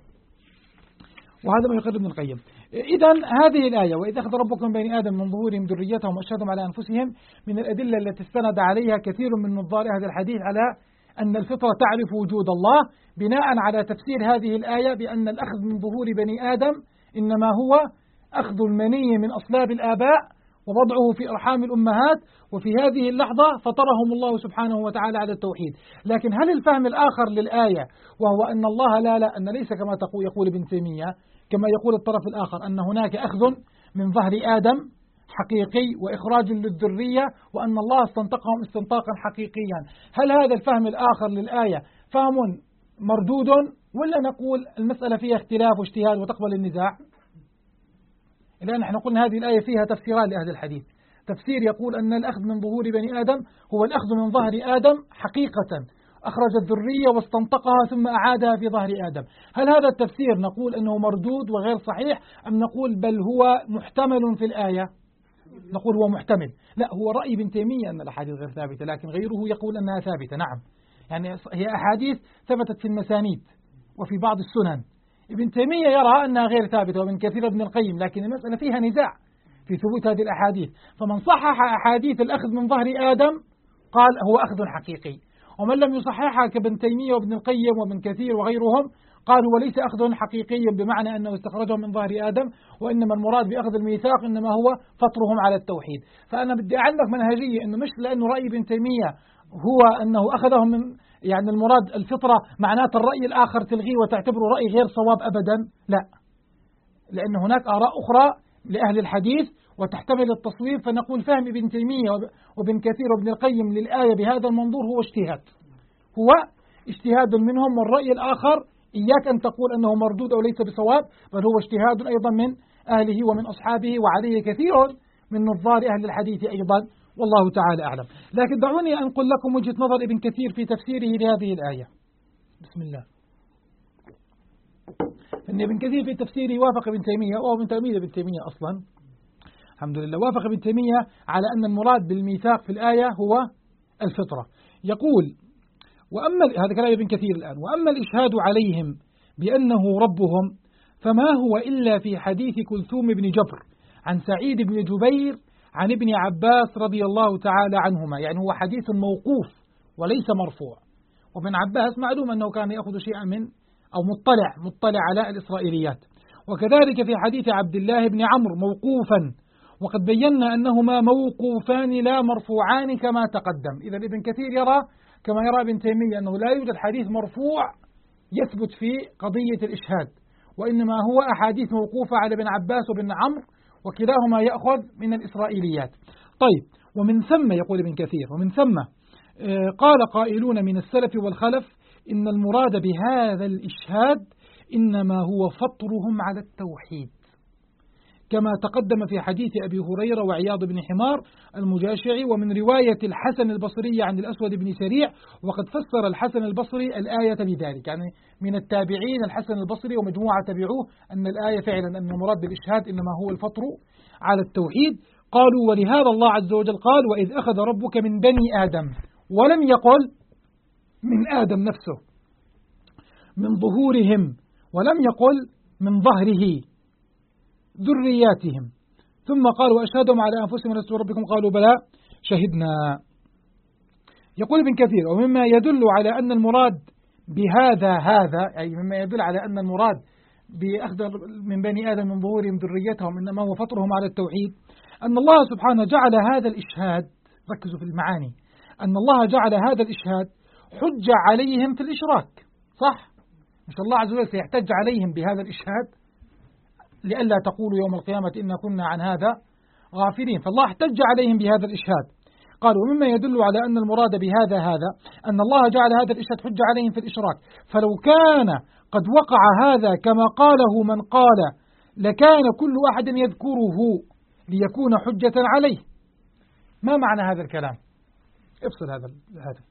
وهذا ما يقرر ابن القيم. إذن هذه الآية وإذ أخذ ربكم من بني آدم من ظهورهم ذريتهم وأشهدهم على أنفسهم من الأدلة التي استند عليها كثير من نظار هذا الحديث على أن الفطرة تعرف وجود الله، بناء على تفسير هذه الآية بأن الأخذ من ظهور بني آدم إنما هو أخذ المني من أصلاب الآباء ووضعه في أرحام الأمهات، وفي هذه اللحظة فطرهم الله سبحانه وتعالى على التوحيد. لكن هل الفهم الآخر للآية وهو أن الله أن ليس كما يقول ابن تيمية، كما يقول الطرف الآخر أن هناك أخذ من ظهر آدم حقيقي وإخراج للذرية وأن الله استنطقهم استنطاقا حقيقيا، هل هذا الفهم الآخر للآية فهم مردود، ولا نقول المسألة فيها اختلاف واجتهاد وتقبل النزاع؟ لأن نحن قلنا هذه الآية فيها تفسيران لأهل الحديث. تفسير يقول أن الأخذ من ظهور بني آدم هو الأخذ من ظهر آدم حقيقة، أخرج الذرية واستنطقها ثم أعادها في ظهر آدم. هل هذا التفسير نقول أنه مردود وغير صحيح، أم نقول بل هو محتمل في الآية؟ نقول هو محتمل. لا، هو رأي ابن تيمية أن الأحاديث غير ثابتة، لكن غيره يقول أنها ثابتة. نعم، يعني هي أحاديث ثبتت في المسانيد وفي بعض السنن. ابن تيمية يرى أنها غير ثابتة، وابن كثير ابن القيم، لكن المسألة فيها نزاع في ثبوت هذه الأحاديث. فمن صحح أحاديث الأخذ من ظهر آدم قال هو أخذ حقيقي، ومن لم يصححها كابن تيمية وابن القيم وابن كثير وغيرهم قالوا وليس أخذ حقيقي بمعنى أنه استخرجهم من ظهر آدم، وإنما المراد بأخذ الميثاق إنما هو فطرهم على التوحيد. فأنا بدي أعلق منهجية أنه مش لأنه رأي ابن تيمية هو أنه أخذهم من يعني المراد الفطرة معناته الرأي الآخر تلغيه وتعتبره رأي غير صواب أبدا، لا، لأن هناك آراء أخرى لأهل الحديث وتحتمل التصويب. فنقول فهم ابن تيمية وابن كثير وابن القيم للآية بهذا المنظور هو اجتهاد منهم، والرأي الآخر إياك أن تقول أنه مردود أو ليس بصواب، بل هو اجتهاد أيضا من أهله ومن أصحابه، وعليه كثير من نظار أهل الحديث أيضا، والله تعالى أعلم. لكن دعوني أنقل لكم وجهة نظر ابن كثير في تفسيره لهذه الآية. بسم الله. إن ابن كثير في تفسيره وافق ابن تيمية، وهو من تلاميذ ابن تيمية أصلا، الحمد لله، وافق ابن تيمية على أن المراد بالميثاق في الآية هو الفطرة. يقول: هذا كلام ابن كثير الآن. وأما الإشهاد عليهم بأنه ربهم فما هو إلا في حديث كلثوم بن جبر عن سعيد بن جبير عن ابن عباس رضي الله تعالى عنهما، يعني هو حديث موقوف وليس مرفوع. وابن عباس معلوم أنه كان يأخذ شيئا من أو مطلع على الإسرائيليات. وكذلك في حديث عبد الله بن عمرو موقوفا، وقد بينا أنهما موقوفان لا مرفوعان كما تقدم. إذا ابن كثير يرى كما يرى ابن تيمية أنه لا يوجد حديث مرفوع يثبت في قضية الإشهاد، وإنما هو أحاديث موقوفة على ابن عباس وابن عمرو، وكلاهما يأخذ من الإسرائيليات. طيب، ومن ثم يقول ابن كثير: ومن ثم قال قائلون من السلف والخلف إن المراد بهذا الإشهاد إنما هو فطرهم على التوحيد، كما تقدم في حديث أبي هريرة وعياض بن حمار المجاشعي، ومن رواية الحسن البصري عن الأسود بن سريع. وقد فسر الحسن البصري الآية بذلك، يعني من التابعين الحسن البصري ومجموعة تبعوه، أن الآية فعلا أن المراد بالإشهاد إنما هو الفطر على التوحيد. قالوا: ولهذا الله عز وجل قال: وإذ أخذ ربك من بني آدم، ولم يقل من آدم نفسه من ظهورهم، ولم يقل من ظهره ذرياتهم، ثم قالوا: أشهدهم على أنفسهم لست ربكم، قالوا: بلى شهدنا. يقول ابن كثير: ومما يدل على أن المراد بهذا أي مما يدل على أن المراد بأخذ من بني آدم من ظهورهم ذريتهم إنما هو فطرهم على التوحيد، أن الله سبحانه جعل هذا الإشهاد، ركزوا في المعاني، أن الله جعل هذا الإشهاد حجة عليهم في الإشراك، صح؟ مش الله عز وجل سيحتج عليهم بهذا الإشهاد لئلا تقولوا يوم القيامة إنا كنا عن هذا غافلين، فالله احتج عليهم بهذا الإشهاد. قالوا: ومما يدل على أن المراد بهذا أن الله جعل هذا الإشهاد حجة عليهم في الإشراك، فلو كان قد وقع هذا كما قاله من قال لكان كل أحد يذكره ليكون حجة عليه. ما معنى هذا الكلام؟ افصل هذا الهدف.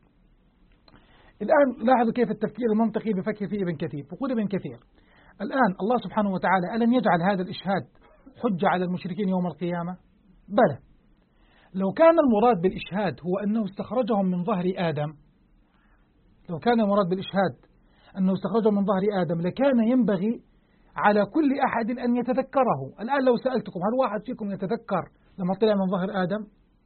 الآن لاحظوا كيف التفكير المنطقي بفكر فيه ابن كثير. يقول ابن كثير: الآن الله سبحانه وتعالى ألم يجعل هذا الإشهاد حجة على المشركين يوم القيامة؟ بلى. لو كان المراد بالإشهاد هو أنه استخرجهم من ظهر آدم، لو كان المراد بالإشهاد أنه استخرجهم من ظهر آدم لكان ينبغي على كل أحد أن يتذكره. الآن لو سألتكم: هل واحد فيكم يتذكر لما طلع من ظهر آدم؟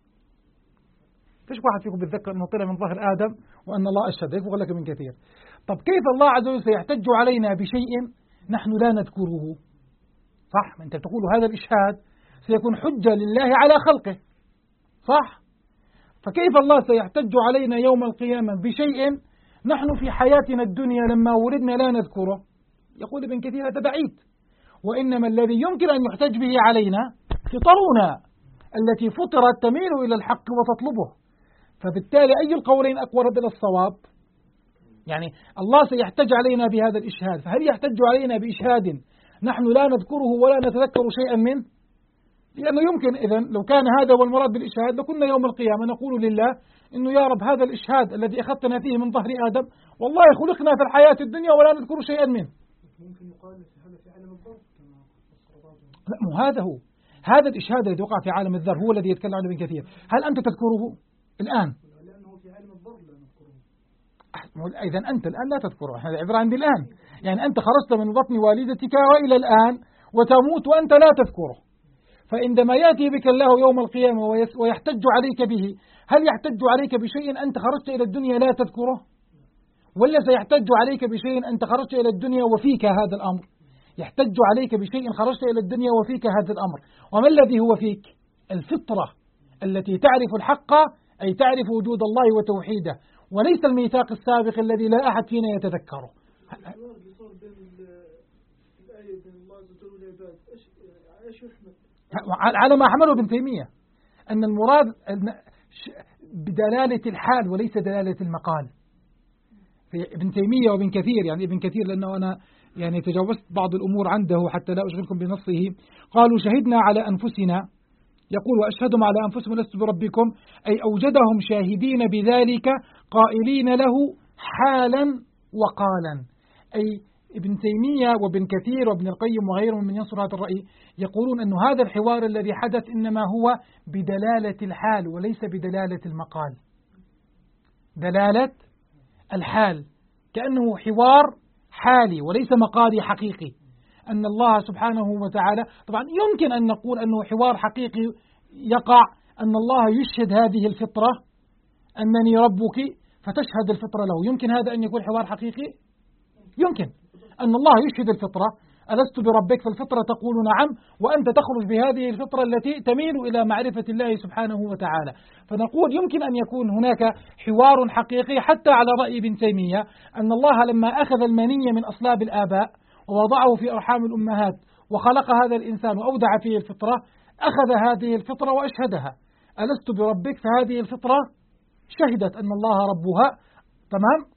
فيش واحد فيكم بيتذكر أنه طلع من ظهر آدم وأن الله أشهد؟ هيك بقول لك ابن كثير. طب كيف الله عز وجل سيحتج علينا بشيء نحن لا نذكره؟ صح؟ ما أنت تقول هذا الإشهاد سيكون حجة لله على خلقه، صح؟ فكيف الله سيحتج علينا يوم القيامة بشيء نحن في حياتنا الدنيا لما ولدنا لا نذكره؟ يقول ابن كثير: هذا بعيد. وإنما الذي يمكن أن يحتج به علينا فطرنا التي فطرت تميل إلى الحق وتطلبه. فبالتالي أي القولين أقرب إلى الصواب؟ يعني الله سيحتج علينا بهذا الإشهاد، فهل يحتج علينا بإشهاد نحن لا نذكره ولا نتذكر شيئا منه؟ لأنه يمكن إذن لو كان هذا هو المراد بالإشهاد لكنا يوم القيامة نقول لله إنه يا رب هذا الإشهاد الذي أخذتنا فيه من ظهر آدم والله خلقنا في الحياة الدنيا ولا نذكر شيئا منه. ممكن يقال هذا في عالم الذر كما لا، مو هذا هو. هذا الإشهاد الذي وقع في عالم الذر هو الذي يتكلم عنه ابن كثير. هل أنت تذكره الآن؟ لأنه في عالم الذر لا نذكره. إذا أنت الآن لا تذكره، هذا عبارة عن الآن، يعني أنت خرجت من بطن والدتك وإلى الآن وتموت وأنت لا تذكره. فعندما يأتي بك الله يوم القيامة ويحتج عليك به، هل يحتج عليك بشيء أنت خرجت إلى الدنيا لا تذكره؟ ولا سيحتج عليك بشيء أنت خرجت إلى الدنيا وفيك هذا الأمر؟ يحتج عليك بشيء خرجت إلى الدنيا وفيك هذا الأمر. وما الذي هو فيك؟ الفطرة التي تعرف الحق، أي تعرف وجود الله وتوحيده، وليس الميثاق السابق الذي لا أحد فينا يتذكره. على ما حمله ابن تيمية أن المراد بدلالة الحال وليس دلالة المقال. في ابن تيمية وابن كثير، يعني ابن كثير لأنه أنا يعني تجاوزت بعض الأمور عنده حتى لا أشغلكم بنصه، قالوا: شهدنا على أنفسنا، يقول وأشهدهم على أنفسهم لست بربكم، أي أوجدهم شاهدين بذلك قائلين له حالا وقالا. أي ابن تيمية وابن كثير وابن القيم وغيرهم من ينصر هذا الرأي يقولون أن هذا الحوار الذي حدث إنما هو بدلالة الحال وليس بدلالة المقال، دلالة الحال، كأنه حوار حالي وليس مقالي حقيقي. أن الله سبحانه وتعالى طبعا يمكن أن نقول أنه حوار حقيقي يقع، أن الله يشهد هذه الفطرة أنني ربك فتشهد الفطرة له، يمكن هذا أن يكون حوار حقيقي، يمكن أن الله يشهد الفطرة ألست بربك، فالفطرة تقول نعم، وأنت تخرج بهذه الفطرة التي تميل إلى معرفة الله سبحانه وتعالى. فنقول يمكن أن يكون هناك حوار حقيقي حتى على رأي ابن تيمية، أن الله لما أخذ المني من أصلاب الآباء ووضعه في أرحام الأمهات وخلق هذا الإنسان وأودع فيه الفطرة، أخذ هذه الفطرة وأشهدها ألست بربك، فهذه الفطرة شهدت أن الله ربها، تمام.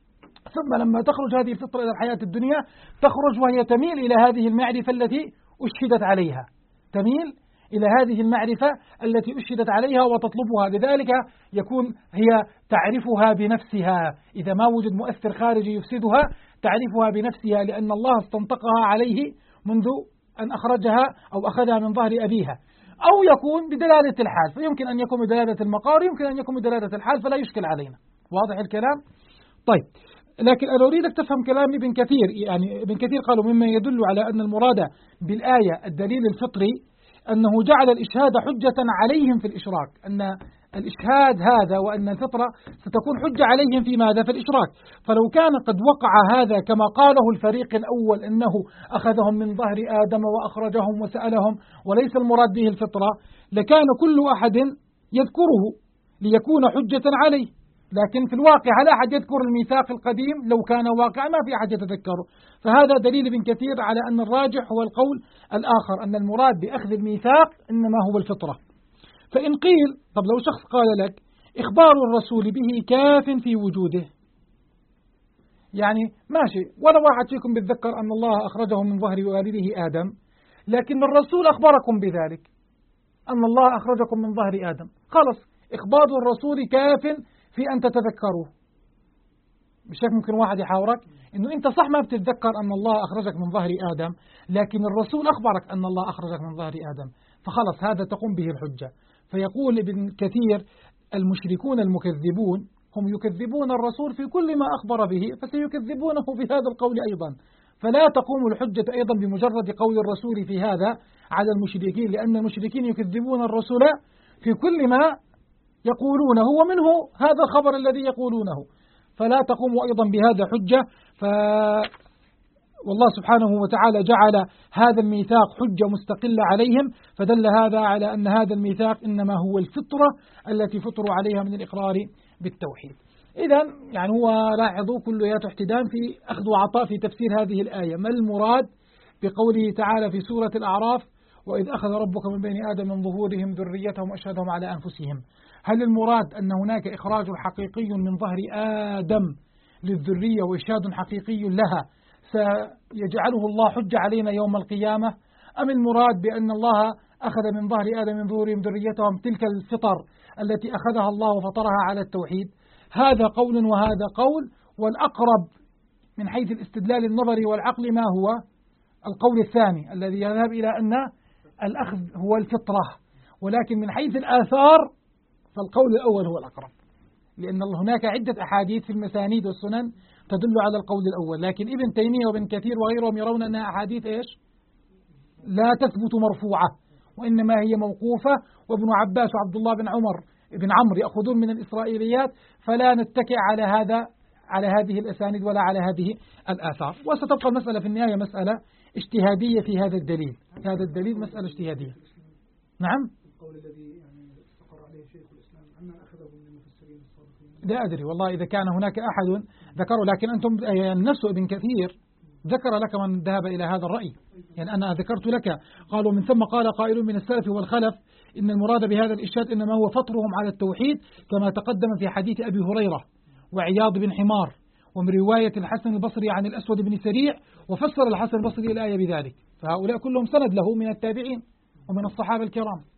ثم لما تخرج هذه الفطرة إلى الحياة الدنيا تخرج وهي تميل إلى هذه المعرفة التي أشهدت عليها، تميل إلى هذه المعرفة التي أشهدت عليها وتطلبها، لذلك يكون هي تعرفها بنفسها، إذا ما وجد مؤثر خارجي يفسدها تعرفها بنفسها، لأن الله استنطقها عليه منذ أن أخرجها أو أخذها من ظهر أبيها. أو يكون بدلالة الحال، فيمكن أن يكون بدلالة المقار، يمكن أن يكون بدلالة الحال، فلا يشكل علينا. واضح الكلام؟ طيب، لكن أنا أريدك تفهم كلام ابن كثير. يعني ابن كثير قالوا مما يدل على أن المراد بالآية الدليل الفطري أنه جعل الإشهاد حجة عليهم في الإشراك، أن الإشهاد هذا وأن الفطرة ستكون حجة عليهم في ماذا؟ في الإشراك. فلو كان قد وقع هذا كما قاله الفريق الأول أنه أخذهم من ظهر آدم وأخرجهم وسألهم وليس المراد به الفطرة، لكان كل أحد يذكره ليكون حجة عليه. لكن في الواقع هل أحد يذكر الميثاق القديم؟ لو كان واقع ما في أحد يتذكره. فهذا دليل ابن كثير على أن الراجح هو القول الآخر، أن المراد بأخذ الميثاق إنما هو الفطرة. فإن قيل طب لو شخص قال لك إخبار الرسول به كاف في وجوده، يعني ماشي، ولا واحد فيكم بيتذكر أن الله أخرجه من ظهر والده آدم، لكن الرسول أخبركم بذلك أن الله أخرجكم من ظهر آدم، خلص إخبار الرسول كاف في أن تتذكروه. مش هيك ممكن واحد يحاورك إنه أنت صح ما بتتذكر أن الله أخرجك من ظهر آدم، لكن الرسول أخبرك أن الله أخرجك من ظهر آدم، فخلص هذا تقوم به الحجة. فيقول ابن كثير المشركون المكذبون هم يكذبون الرسول في كل ما أخبر به، فسيكذبونه في هذا القول أيضا، فلا تقوم الحجة أيضا بمجرد قول الرسول في هذا على المشركين، لأن المشركين يكذبون الرسول في كل ما يقولونه ومنه هذا الخبر الذي يقولونه، فلا تقوم أيضا بهذا حجة. والله سبحانه وتعالى جعل هذا الميثاق حجة مستقلة عليهم، فدل هذا على أن هذا الميثاق إنما هو الفطرة التي فطروا عليها من الإقرار بالتوحيد. إذن يعني هو لاحظوا كليات احتدام في أخذ وعطاء في تفسير هذه الآية. ما المراد بقوله تعالى في سورة الأعراف وإذ أخذ ربك من بين آدم من ظهورهم ذريتهم وأشهدهم على أنفسهم؟ هل المراد أن هناك إخراج حقيقي من ظهر آدم للذرية وإشهاد حقيقي لها سيجعله الله حجة علينا يوم القيامة، أم المراد بأن الله أخذ من ظهر آدم من ظهورهم ذريتهم تلك الفطر التي أخذها الله وفطرها على التوحيد؟ هذا قول وهذا قول، والأقرب من حيث الاستدلال النظري والعقل ما هو القول الثاني الذي يذهب إلى أن الأخذ هو الفطرة، ولكن من حيث الآثار فالقول الأول هو الأقرب، لأن هناك عدة أحاديث في المسانيد والسنن تدل على القول الأول، لكن ابن تيمية وابن كثير وغيرهم يرون أنها أحاديث إيش؟ لا تثبت مرفوعة، وإنما هي موقوفة، وابن عباس وعبد الله بن عمرو يأخذون من الإسرائيليات، فلا نتكئ على هذه الأسانيد ولا على هذه الآثار. وستبقى المسألة في النهاية مسألة اجتهادية في هذا الدليل، هذا الدليل مسألة اجتهادية. نعم؟ القول الذي يعني استقر عليه شيخ الإسلام أن أخذه من المفسرين الصالحين، لا أدري والله إذا كان هناك أحد ذكره، لكن أنتم نفسه ابن كثير ذكر لك من ذهب إلى هذا الرأي، يعني أنا ذكرت لك قالوا من ثم قال قائل من السلف والخلف إن المراد بهذا الإشهاد إنما هو فطرهم على التوحيد، كما تقدم في حديث أبي هريرة وعياض بن حمار، ومن رواية الحسن البصري عن الأسود بن سريع، وفسر الحسن البصري الآية بذلك، فهؤلاء كلهم سند له من التابعين ومن الصحابة الكرام.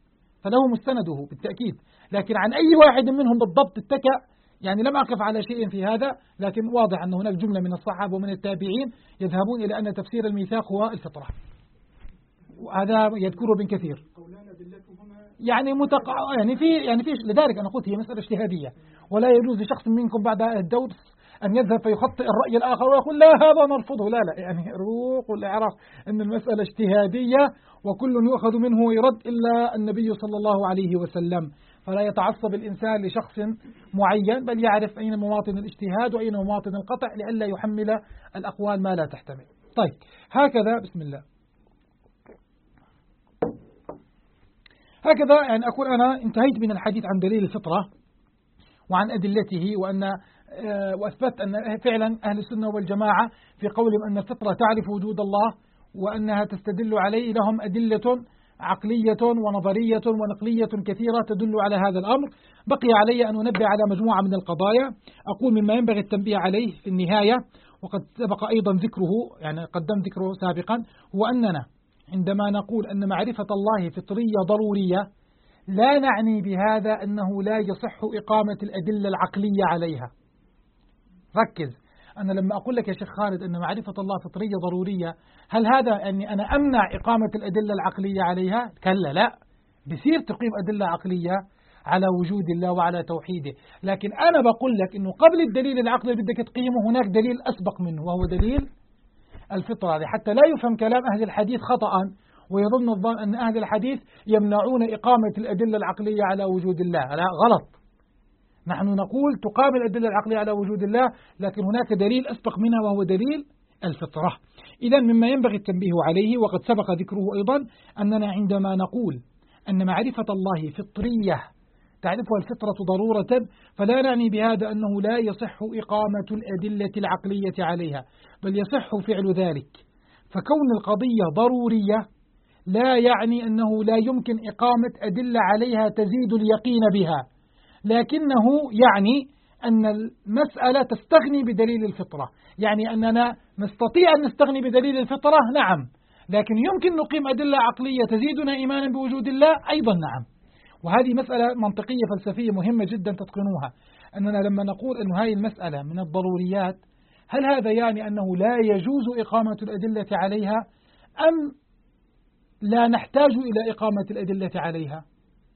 فله مستنده بالتأكيد، لكن عن أي واحد منهم بالضبط اتكأ يعني لم أقف على شيء في هذا، لكن واضح أن هناك جملة من الصحابة ومن التابعين يذهبون إلى أن تفسير الميثاق هو الفطرة، وهذا يذكره ابن كثير. يعني يعني في لذلك أنا قلت هي مسألة اجتهادية، ولا يجوز لشخص منكم بعد الدرس أن يذهب فيخطئ الرأي الآخر ويقول لا هذا نرفضه، لا يعني روق والإعراف أن المسألة اجتهادية وكل يؤخذ منه ويرد إلا النبي صلى الله عليه وسلم، فلا يتعصب الإنسان لشخص معين، بل يعرف أين مواطن الاجتهاد وأين مواطن القطع لئلا يحمل الأقوال ما لا تحتمل. طيب هكذا بسم الله، هكذا يعني أقول أنا انتهيت من الحديث عن دليل الفطرة وعن أدلته، وأثبت أن فعلا أهل السنة والجماعة في قولهم أن الفطرة تعرف وجود الله وأنها تستدل عليه لهم أدلة عقلية ونظرية ونقلية كثيرة تدل على هذا الأمر. بقي علي أن أنبه على مجموعة من القضايا. أقول مما ينبغي التنبيه عليه في النهاية، وقد سبق أيضا ذكره يعني قدم ذكره سابقا، هو أننا عندما نقول أن معرفة الله فطرية ضرورية لا نعني بهذا أنه لا يصح إقامة الأدلة العقلية عليها. ركز، أنا لما أقول لك يا شيخ خالد أن معرفة الله فطرية ضرورية، هل هذا أني أنا أمنع إقامة الأدلة العقلية عليها؟ كلا، لا، بصير تقيم أدلة عقلية على وجود الله وعلى توحيده، لكن أنا بقول لك أنه قبل الدليل العقلي اللي بدك تقيمه هناك دليل أسبق منه وهو دليل الفطرة، حتى لا يفهم كلام أهل الحديث خطأ ويظن الظن أن أهل الحديث يمنعون إقامة الأدلة العقلية على وجود الله. لا، غلط. نحن نقول تقام الأدلة العقلية على وجود الله، لكن هناك دليل أسبق منها وهو دليل الفطرة. إذا مما ينبغي التنبيه عليه وقد سبق ذكره أيضا أننا عندما نقول أن معرفة الله فطرية تعرفها الفطرة ضرورة، فلا نعني بهذا أنه لا يصح إقامة الأدلة العقلية عليها، بل يصح فعل ذلك. فكون القضية ضرورية لا يعني أنه لا يمكن إقامة أدلة عليها تزيد اليقين بها، لكنه يعني أن المسألة تستغني بدليل الفطرة. يعني أننا نستطيع أن نستغني بدليل الفطرة، نعم، لكن يمكن نقيم أدلة عقلية تزيدنا إيمانا بوجود الله أيضا، نعم. وهذه مسألة منطقية فلسفية مهمة جدا تتقنوها، أننا لما نقول أن هذه المسألة من الضروريات، هل هذا يعني أنه لا يجوز إقامة الأدلة عليها أم لا نحتاج إلى إقامة الأدلة عليها؟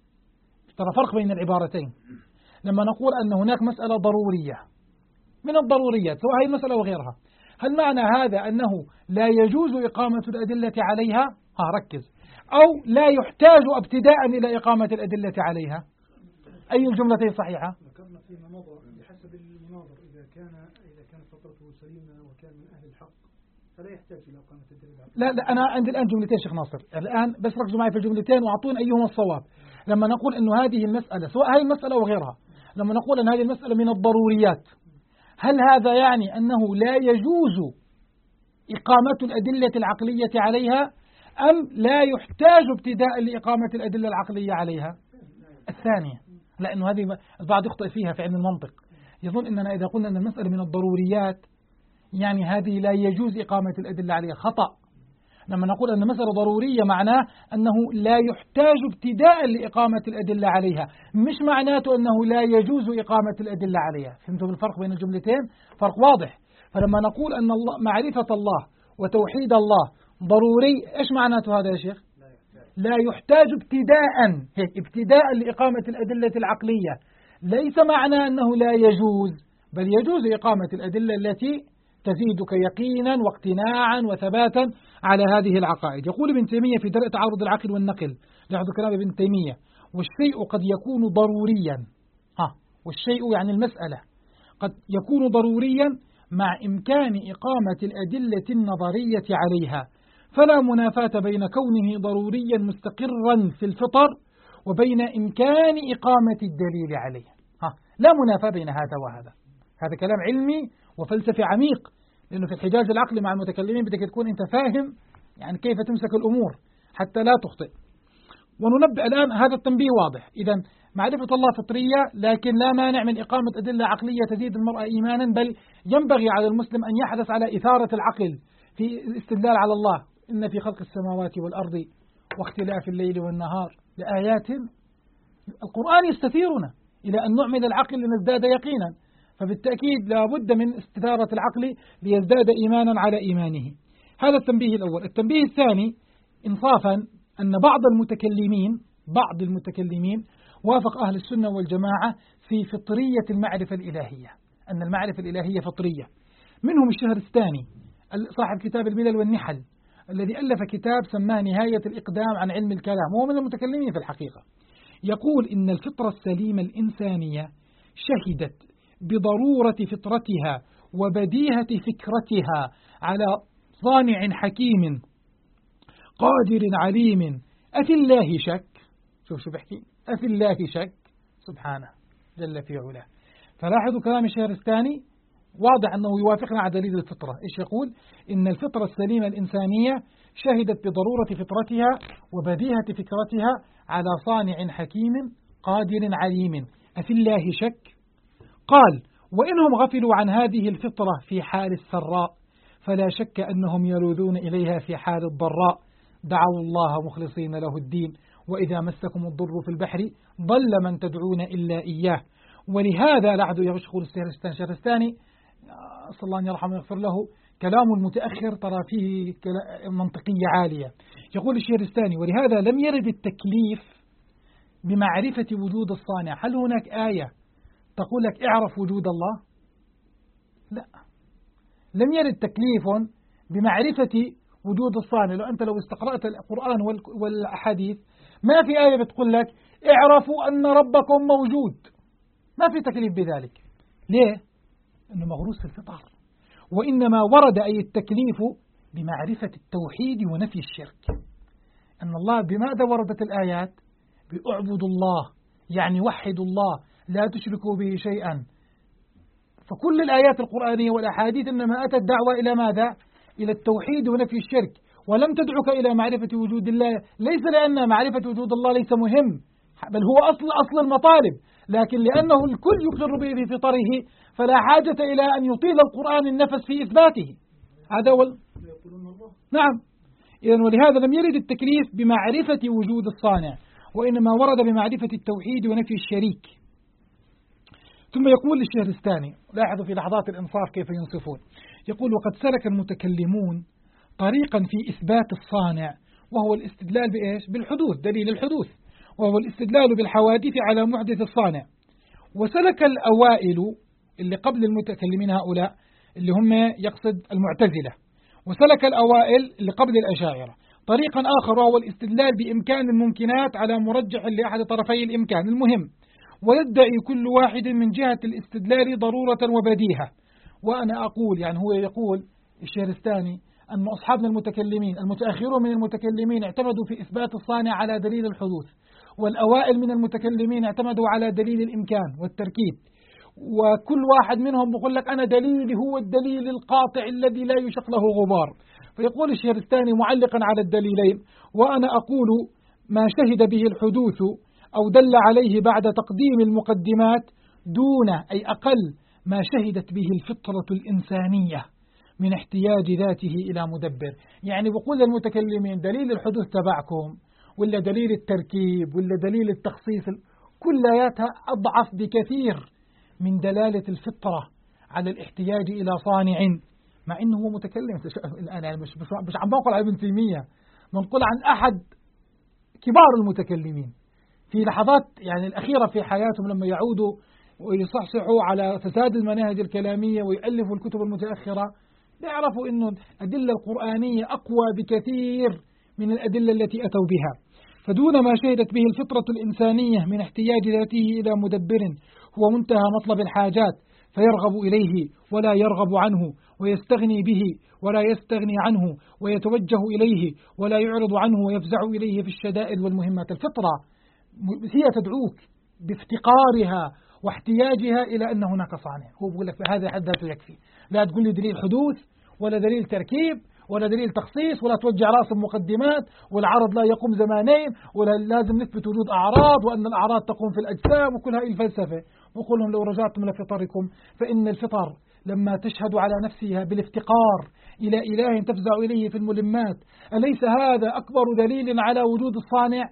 ترى فرق بين العبارتين. لما نقول أن هناك مسألة ضرورية من الضروريات سواء هذه المسألة وغيرها، هل معنى هذا أنه لا يجوز إقامة الأدلة عليها؟ ركز، أو لا يحتاج ابتداء إلى إقامة الأدلة عليها؟ أي الجملتين صحيحة؟ ذكرنا فيما مضى بحسب المناظر إذا كان فطرته سليمة وكان من أهل الحق فلا يحتاج إلى إقامة الدليل. لا أنا عندي الآن جملتين شيخ ناصر، الآن بس ركزوا معي في الجملتين وأعطون أيهما الصواب. لما نقول أنه هذه المسألة سواء هذه المسألة وغيرها، لما نقول أن هذه المسألة من الضروريات، هل هذا يعني أنه لا يجوز إقامة الأدلة العقلية عليها أم لا يحتاج ابتداء لإقامة الأدلة العقلية عليها؟ الثانية، لأنه هذه البعض يخطئ فيها في علم المنطق، يظن أننا إذا قلنا أن المسألة من الضروريات يعني هذه لا يجوز إقامة الأدلة عليها. خطأ. لما نقول أن مسألة ضرورية معناه أنه لا يحتاج ابتداء لإقامة الأدلة عليها، مش معناته أنه لا يجوز إقامة الأدلة عليها. فهمتم الفرق بين الجملتين؟ فرق واضح. فلما نقول أن الله معرفة الله وتوحيد الله ضروري، إيش معناته هذا يا شيخ؟ لا يحتاج ابتداء لإقامة الأدلة العقلية. ليس معنى أنه لا يجوز، بل يجوز إقامة الأدلة التي تزيدك يقينا واقتناعا وثباتا على هذه العقائد. يقول ابن تيمية في درء تعارض العقل والنقل، لاحظوا كلام ابن تيمية، والشيء قد يكون ضروريا، والشيء يعني المسألة قد يكون ضروريا مع إمكان إقامة الأدلة النظرية عليها، فلا منافاة بين كونه ضروريا مستقرا في الفطر وبين إمكان إقامة الدليل عليه. لا منافاة بين هذا وهذا. هذا كلام علمي وفلسفي عميق، لأنه في الحجاج العقلي مع المتكلمين بدك تكون أنت فاهم يعني كيف تمسك الأمور حتى لا تخطئ. وننبه الآن هذا التنبيه واضح. إذا معرفة الله فطرية، لكن لا مانع من إقامة أدلة عقلية تزيد المرأة إيمانا، بل ينبغي على المسلم أن يحرص على إثارة العقل في الاستدلال على الله. إن في خلق السماوات والأرض واختلاف الليل والنهار لآيات القرآن يستثيرنا إلى أن نعمل العقل لنزداد يقينا، فبالتأكيد لا بد من استثارة العقل ليزداد إيمانا على إيمانه. هذا التنبيه الأول. التنبيه الثاني إنصافا أن بعض المتكلمين وافق أهل السنة والجماعة في فطرية المعرفة الإلهية، أن المعرفة الإلهية فطرية. منهم الشهرستاني صاحب كتاب الملل والنحل الذي ألف كتاب سماه نهاية الإقدام عن علم الكلام، وهو من المتكلمين في الحقيقة. يقول إن الفطرة السليمة الإنسانية شهدت بضرورة فطرتها وبديهة فكرتها على صانع حكيم قادر عليم أفي الله شك. شوف بحكي، أفي الله شك سبحانه جل في علاه. فلاحظوا كلام الشهرستاني واضح أنه يوافقنا على دليل الفطرة. إيش يقول؟ إن الفطرة السليمة الإنسانية شهدت بضرورة فطرتها وبديهة فكرتها على صانع حكيم قادر عليم أفي الله شك. قال وإنهم غفلوا عن هذه الفطرة في حال السراء فلا شك أنهم يلوذون إليها في حال الضراء. دعوا الله مخلصين له الدين وإذا مسكم الضر في البحر ضل من تدعون إلا إياه. ولهذا لعد يشغل الشهرستاني أسأل الله أن يرحمه ويغفر له، كلام المتأخر ترى فيه منطقية عالية. يقول الشهرستاني ولهذا لم يرد التكليف بمعرفة وجود الصانع. هل هناك آية تقول لك اعرف وجود الله؟ لا، لم يرد تكليف بمعرفة وجود الصانع. لو استقرأت القرآن والأحاديث ما في آية بتقول لك اعرفوا أن ربكم موجود، ما في تكليف بذلك. ليه؟ إنه مغروس في الفطر. وإنما ورد أي التكليف بمعرفة التوحيد ونفي الشرك. أن الله بماذا وردت الآيات؟ بأعبدوا الله، يعني وحدوا الله لا تشركوا به شيئا. فكل الآيات القرآنية والأحاديث إنما أتت دعوة إلى ماذا؟ إلى التوحيد ونفي الشرك، ولم تدعك إلى معرفة وجود الله. ليس لأن معرفة وجود الله ليس مهم، بل هو أصل المطالب، لكن لأنه الكل يقر به في فطره فلا حاجة إلى أن يطيل القرآن النفس في إثباته. هذا هو نعم. إذن ولهذا لم يرد التكليف بمعرفة وجود الصانع، وإنما ورد بمعرفة التوحيد ونفي الشريك. ثم يقول الشهرستاني، لاحظوا في لحظات الإنصاف كيف ينصفون، يقول وقد سلك المتكلمون طريقا في إثبات الصانع وهو الاستدلال بإيش؟ بالحدوث، دليل الحدوث، وهو الاستدلال بالحوادث على محدث الصانع. وسلك الأوائل اللي قبل المتكلمين هؤلاء اللي هم يقصد المعتزلة، وسلك الأوائل اللي قبل الأشاعرة طريقا آخر وهو الاستدلال بإمكان الممكنات على مرجح لأحد طرفي الإمكان المهم، ويدعي كل واحد من جهة الاستدلال ضرورة وبديهة. وأنا أقول يعني هو يقول الشهرستاني أن أصحابنا المتكلمين المتأخرون من المتكلمين اعتمدوا في إثبات الصانع على دليل الحدوث، والأوائل من المتكلمين اعتمدوا على دليل الإمكان والتركيب، وكل واحد منهم يقول لك أنا دليلي هو الدليل القاطع الذي لا يشق له غبار. فيقول الشهرستاني معلقا على الدليلين وأنا أقول ما شهد به الحدوث أو دل عليه بعد تقديم المقدمات دون أي أقل ما شهدت به الفطرة الإنسانية من احتياج ذاته إلى مدبر. يعني بقول المتكلمين دليل الحدوث تبعكم ولا دليل التركيب ولا دليل التخصيص كلياتها أضعف بكثير من دلالة الفطرة على الاحتياج إلى صانع، مع أنه هو متكلم الآن. يعني مش عم بقول على ابن تيمية، بنقول عن أحد كبار المتكلمين في لحظات يعني الأخيرة في حياتهم لما يعودوا ويصحصحوا على فساد المناهج الكلامية ويؤلفوا الكتب المتأخرة، يعرفوا أن الأدلة القرآنية أقوى بكثير من الأدلة التي أتوا بها. فدون ما شهدت به الفطرة الإنسانية من احتياج ذاته إلى مدبر هو منتهى مطلب الحاجات، فيرغب إليه ولا يرغب عنه، ويستغني به ولا يستغني عنه، ويتوجه إليه ولا يعرض عنه، ويفزع إليه في الشدائد والمهمات. الفطرة هي تدعوك بافتقارها واحتياجها إلى أن هناك صانع. هو بيقول لك هذا حد ذاته يكفي، لا تقول لي دليل حدوث ولا دليل تركيب ولا دليل تخصيص ولا توجع راس المقدمات، والعرض لا يقوم زمانين، ولا لازم نثبت وجود أعراض وأن الأعراض تقوم في الأجسام وكل هذه الفلسفة. وقل لهم لو رجعتم لفطركم فإن الفطر لما تشهد على نفسها بالافتقار إلى إله تفزع إليه في الملمات، أليس هذا أكبر دليل على وجود الصانع؟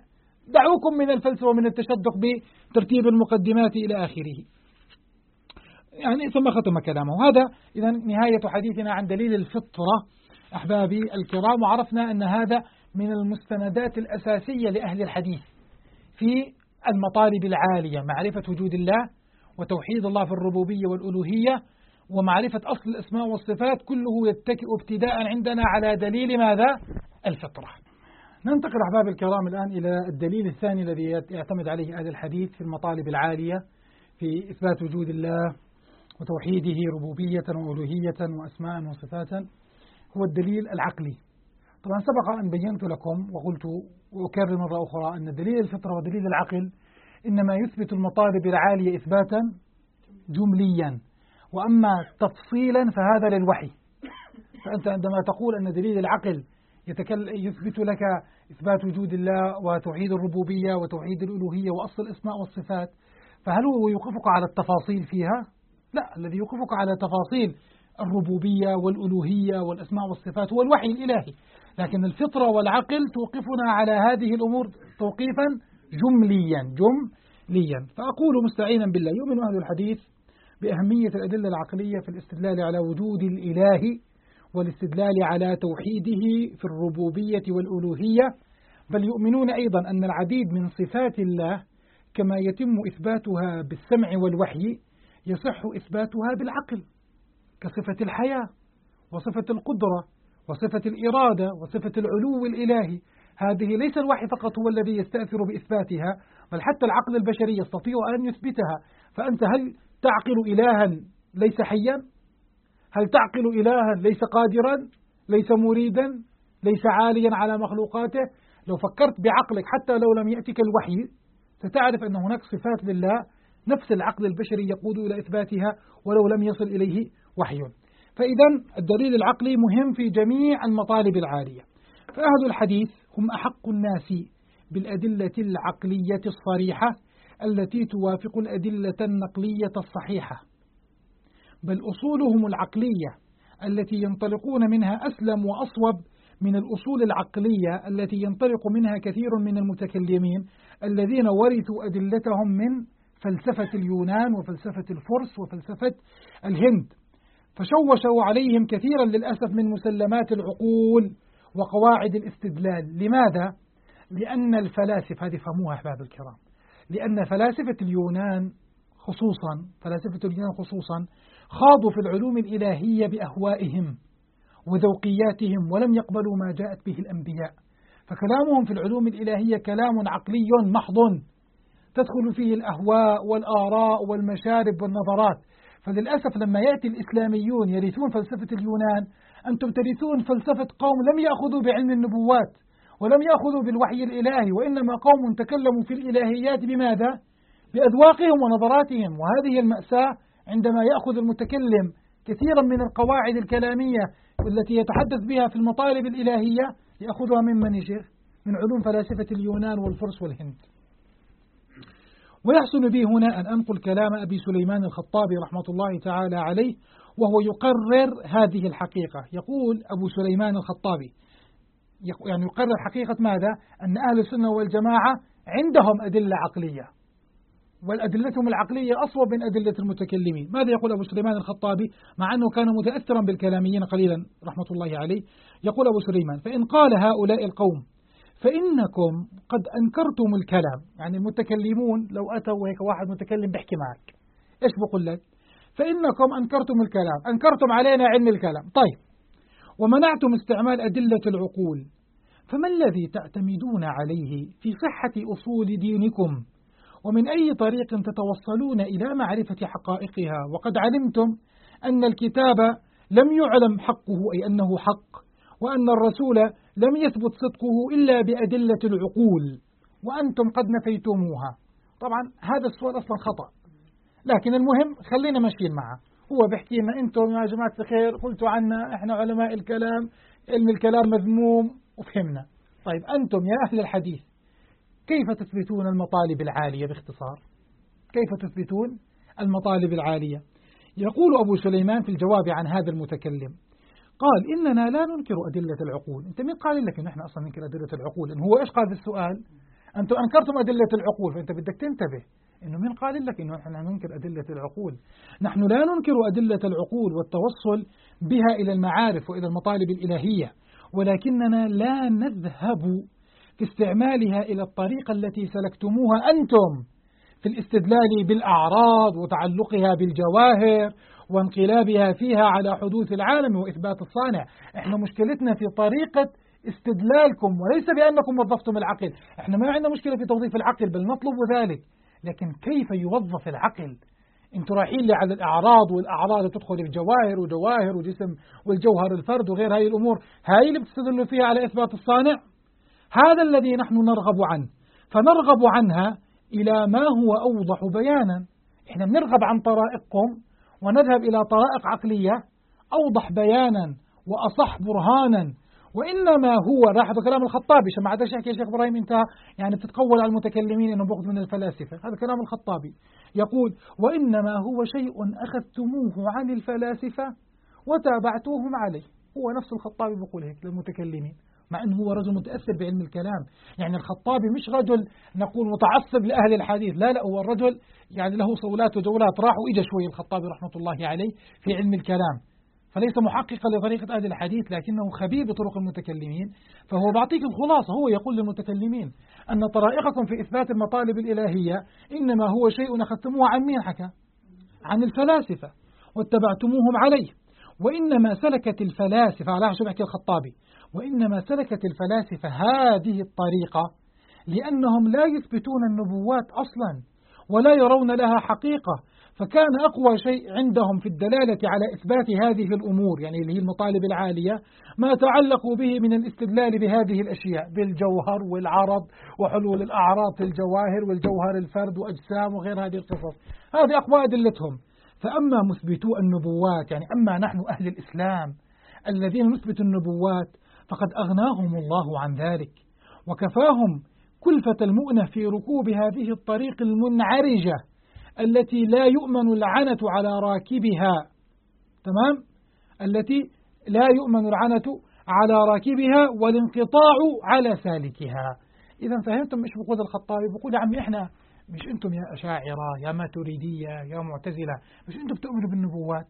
دعوكم من الفلسفة ومن التشدق بترتيب المقدمات إلى آخره. يعني ثم ختم كلامه. هذا إذا نهاية حديثنا عن دليل الفطرة أحبابي الكرام. وعرفنا أن هذا من المستندات الأساسية لأهل الحديث في المطالب العالية، معرفة وجود الله وتوحيد الله في الربوبية والألوهية ومعرفة أصل الأسماء والصفات، كله يتكئ ابتداء عندنا على دليل ماذا؟ الفطرة. ننتقل أحباب الكرام الآن إلى الدليل الثاني الذي يعتمد عليه أهل الحديث في المطالب العالية في إثبات وجود الله وتوحيده ربوبية وألوهية وأسماء وصفات، هو الدليل العقلي. طبعا سبق أن بينت لكم وقلت وأكرر مرة أخرى أن دليل الفطرة ودليل العقل إنما يثبت المطالب العالية إثباتا جمليا، وأما تفصيلا فهذا للوحي. فأنت عندما تقول أن دليل العقل يثبت لك إثبات وجود الله وتوحيد الربوبية وتوحيد الألوهية وأصل الأسماء والصفات، فهل هو يوقفك على التفاصيل فيها؟ لا، الذي يوقفك على تفاصيل الربوبية والألوهية والأسماء والصفات هو الوحي الإلهي، لكن الفطرة والعقل توقفنا على هذه الأمور توقيفا جمليا. فأقول مستعينا بالله: يؤمن أهل الحديث بأهمية الأدلة العقلية في الاستدلال على وجود الإله والاستدلال على توحيده في الربوبية والألوهية، بل يؤمنون أيضا أن العديد من صفات الله كما يتم إثباتها بالسمع والوحي يصح إثباتها بالعقل، كصفة الحياة وصفة القدرة وصفة الإرادة وصفة العلو الإلهي. هذه ليس الوحي فقط هو الذي يستأثر بإثباتها، بل حتى العقل البشري يستطيع أن يثبتها. فأنت هل تعقل إلها ليس حيا؟ هل تعقل إلها ليس قادرا، ليس مريدا، ليس عاليا على مخلوقاته؟ لو فكرت بعقلك حتى لو لم يأتك الوحي ستعرف أن هناك صفات لله نفس العقل البشري يقود إلى إثباتها ولو لم يصل إليه وحي. فإذا الدليل العقلي مهم في جميع المطالب العالية. فأهل الحديث هم أحق الناس بالأدلة العقلية الصريحة التي توافق الأدلة النقلية الصحيحة، بل أصولهم العقلية التي ينطلقون منها أسلم وأصوب من الأصول العقلية التي ينطلق منها كثير من المتكلمين الذين ورثوا أدلتهم من فلسفة اليونان وفلسفة الفرس وفلسفة الهند، فشوشوا عليهم كثيرا للأسف من مسلمات العقول وقواعد الاستدلال. لماذا؟ لأن الفلاسفة، هذه فهموها أحباب الكرام، لأن فلاسفة اليونان خصوصا خاضوا في العلوم الإلهية بأهوائهم وذوقياتهم ولم يقبلوا ما جاءت به الأنبياء، فكلامهم في العلوم الإلهية كلام عقلي محض تدخل فيه الأهواء والآراء والمشارب والنظرات. فللأسف لما يأتي الإسلاميون يرثون فلسفة اليونان، أنتم ترثون فلسفة قوم لم يأخذوا بعلم النبوات ولم يأخذوا بالوحي الإلهي، وإنما قوم تكلموا في الإلهيات بماذا؟ بأذواقهم ونظراتهم. وهذه المأساة عندما يأخذ المتكلم كثيرا من القواعد الكلامية التي يتحدث بها في المطالب الإلهية يأخذها من شيخ؟ من علوم فلاسفة اليونان والفرس والهند. ويحسن بي هنا أن أنقل كلام أبي سليمان الخطابي رحمة الله تعالى عليه وهو يقرر هذه الحقيقة. يقول أبو سليمان الخطابي يعني يقرر حقيقة ماذا؟ أن أهل السنة والجماعة عندهم أدلة عقلية، والأدلتهم العقلية أصوب من أدلة المتكلمين. ماذا يقول أبو سليمان الخطابي مع أنه كان متأثرا بالكلاميين قليلا رحمة الله عليه؟ يقول أبو سليمان: فإن قال هؤلاء القوم فإنكم قد أنكرتم الكلام، يعني المتكلمون لو أتوا هيك واحد متكلم بيحكي معك إيش بقول لك؟ فإنكم أنكرتم الكلام، أنكرتم علينا علم الكلام، طيب، ومنعتم استعمال أدلة العقول، فما الذي تعتمدون عليه في صحة أصول دينكم؟ ومن أي طريق تتوصلون إلى معرفة حقائقها؟ وقد علمتم أن الكتاب لم يعلم حقه، أي أنه حق، وأن الرسول لم يثبت صدقه إلا بأدلة العقول، وأنتم قد نفيتموها. طبعا هذا السؤال أصلا خطأ، لكن المهم خلينا ماشيين معه. هو بيحكي لنا أنتم يا جماعة الخير قلتوا عنا إحنا علماء الكلام، علم الكلام مذموم، وفهمنا. طيب أنتم يا أهل الحديث كيف تثبتون المطالب العالية؟ باختصار كيف تثبتون المطالب العالية؟ يقول أبو سليمان في الجواب عن هذا المتكلم، قال: إننا لا ننكر أدلة العقول. أنت مين قال لك إن إحنا أصلا ننكر أدلة العقول؟ إن هو إيش قال في السؤال؟ أنتم أنكرتم أدلة العقول، فأنت بدك تنتبه إنه من قال لك إنه نحن ننكر أدلة العقول؟ نحن لا ننكر أدلة العقول والتوصل بها إلى المعارف وإلى المطالب الإلهية، ولكننا لا نذهب في استعمالها إلى الطريقة التي سلكتموها أنتم في الاستدلال بالأعراض وتعلقها بالجواهر وانقلابها فيها على حدوث العالم وإثبات الصانع. إحنا مشكلتنا في طريقة استدلالكم وليس بأنكم وظفتم العقل. إحنا ما عندنا مشكلة في توظيف العقل بل نطلب ذلك، لكن كيف يوظف العقل؟ انتوا رايحين لي على الأعراض، والأعراض تدخل الجواهر وجواهر وجسم والجوهر الفرد وغير هاي الأمور، هاي اللي بتستدلوا فيها على إثبات الصانع. هذا الذي نحن نرغب عنه، فنرغب عنها إلى ما هو أوضح بيانا. إحنا بنرغب عن طرائقكم ونذهب إلى طرائق عقلية أوضح بيانا وأصح برهانا. وإنما هو لاحظوا كلام الخطابي، عشان ما عادش يحكي يا شيخ إبراهيم أنت يعني بتتقول على المتكلمين إنه بأخذ من الفلاسفة، هذا كلام الخطابي يقول: وإنما هو شيء أخذتموه عن الفلاسفة وتابعتوهم عليه. هو نفس الخطابي بيقول هيك للمتكلمين، مع أنه هو رجل متأثر بعلم الكلام. يعني الخطابي مش رجل نقول متعصب لأهل الحديث، لا هو الرجل يعني له صولات وجولات، راح وإجا شوي الخطابي رحمة الله عليه في علم الكلام، فليس محققا لطريقة أهل الحديث لكنه خبير بطرق المتكلمين. فهو بعطيك الخلاصة، هو يقول للمتكلمين أن طرائقكم في إثبات المطالب الإلهية إنما هو شيء أخذتموه عن مين حكى؟ عن الفلاسفة واتبعتموهم عليه. وإنما سلكت الفلاسفة، لا شو بحكي الخطابي، وإنما سلكت الفلاسفة هذه الطريقة لأنهم لا يثبتون النبوات أصلا ولا يرون لها حقيقة، فكان أقوى شيء عندهم في الدلالة على إثبات هذه الأمور يعني اللي هي المطالب العالية ما تعلقوا به من الاستدلال بهذه الأشياء بالجوهر والعرض وحلول الأعراض في الجواهر والجوهر الفرد وأجسام وغير هذه القصص. هذه أقوى أدلتهم. فأما مثبتو النبوات يعني أما نحن أهل الإسلام الذين نثبت النبوات فقد أغناهم الله عن ذلك وكفاهم كلفة المؤنة في ركوب هذه الطريق المنعرجة التي لا يؤمن العنة على راكبها. تمام؟ التي لا يؤمن العنة على راكبها والانقطاع على سالكها. إذا فهمتم إيش بقول الخطابي؟ بقول يا عمي إحنا مش أنتم يا أشاعرة يا ماتريدية يا معتزلة، مش أنتم بتؤمنوا بالنبوات.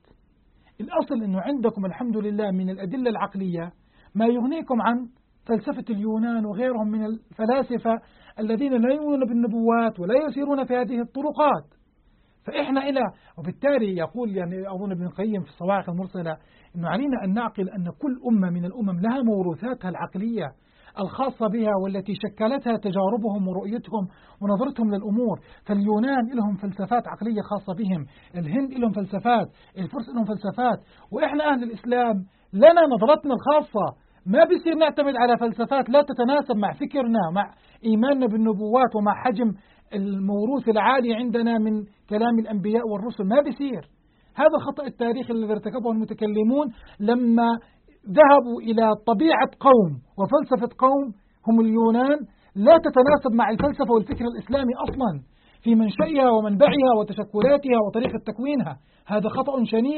الأصل أنه عندكم الحمد لله من الأدلة العقلية ما يغنيكم عن فلسفة اليونان وغيرهم من الفلاسفة الذين لا يؤمنون بالنبوات ولا يسيرون في هذه الطرقات. فإحنا وبالتالي يقول يعني أظن ابن القيم في الصواعق المرسلة أنه علينا أن نعقل أن كل أمة من الأمم لها موروثاتها العقلية الخاصة بها والتي شكلتها تجاربهم ورؤيتهم ونظرتهم للأمور. فاليونان لهم فلسفات عقلية خاصة بهم، الهند لهم فلسفات، الفرس لهم فلسفات، وإحنا أهل الإسلام لنا نظرتنا الخاصة. ما بيصير نعتمد على فلسفات لا تتناسب مع فكرنا مع إيماننا بالنبوات ومع حجم الموروث العالي عندنا من كلام الأنبياء والرسل. ما بيصير. هذا خطأ التاريخ الذي ارتكبه المتكلمون لما ذهبوا إلى طبيعة قوم وفلسفة قوم هم اليونان لا تتناسب مع الفلسفة والفكر الإسلامي أصلا في منشأها ومنبعها وتشكلاتها وطريقة تكوينها. هذا خطأ شنيع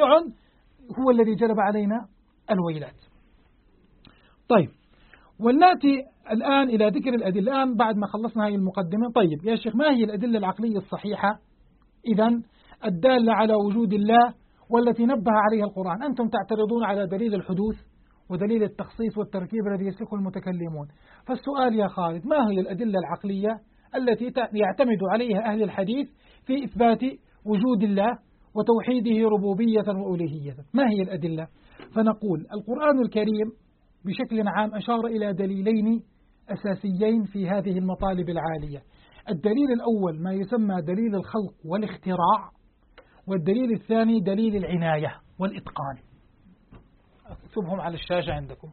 هو الذي جلب علينا الويلات. طيب، ولنأتي الآن إلى ذكر الأدلة. الآن بعد ما خلصنا هذه المقدمة، طيب يا شيخ ما هي الأدلة العقلية الصحيحة إذن الدالة على وجود الله والتي نبه عليها القرآن؟ أنتم تعترضون على دليل الحدوث ودليل التخصيص والتركيب الذي يسلكه المتكلمون. فالسؤال يا خالد، ما هي الأدلة العقلية التي يعتمد عليها أهل الحديث في إثبات وجود الله وتوحيده ربوبية وألوهية؟ ما هي الأدلة؟ فنقول القرآن الكريم بشكل عام أشار إلى دليلين أساسيين في هذه المطالب العالية. الدليل الأول ما يسمى دليل الخلق والاختراع، والدليل الثاني دليل العناية والإتقان. اكتبهم على الشاشة عندكم.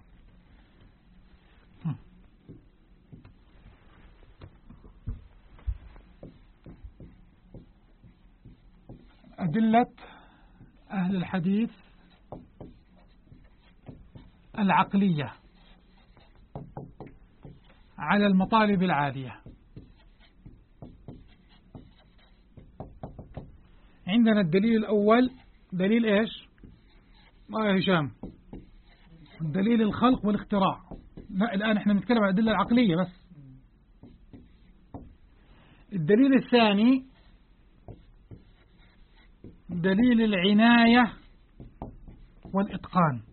أدلة أهل الحديث العقلية على المطالب العالية. عندنا الدليل الأول دليل إيش؟ يا هشام، دليل الخلق والاختراع. لا الآن احنا بنتكلم عن الأدلة العقلية بس. الدليل الثاني دليل العناية والإتقان.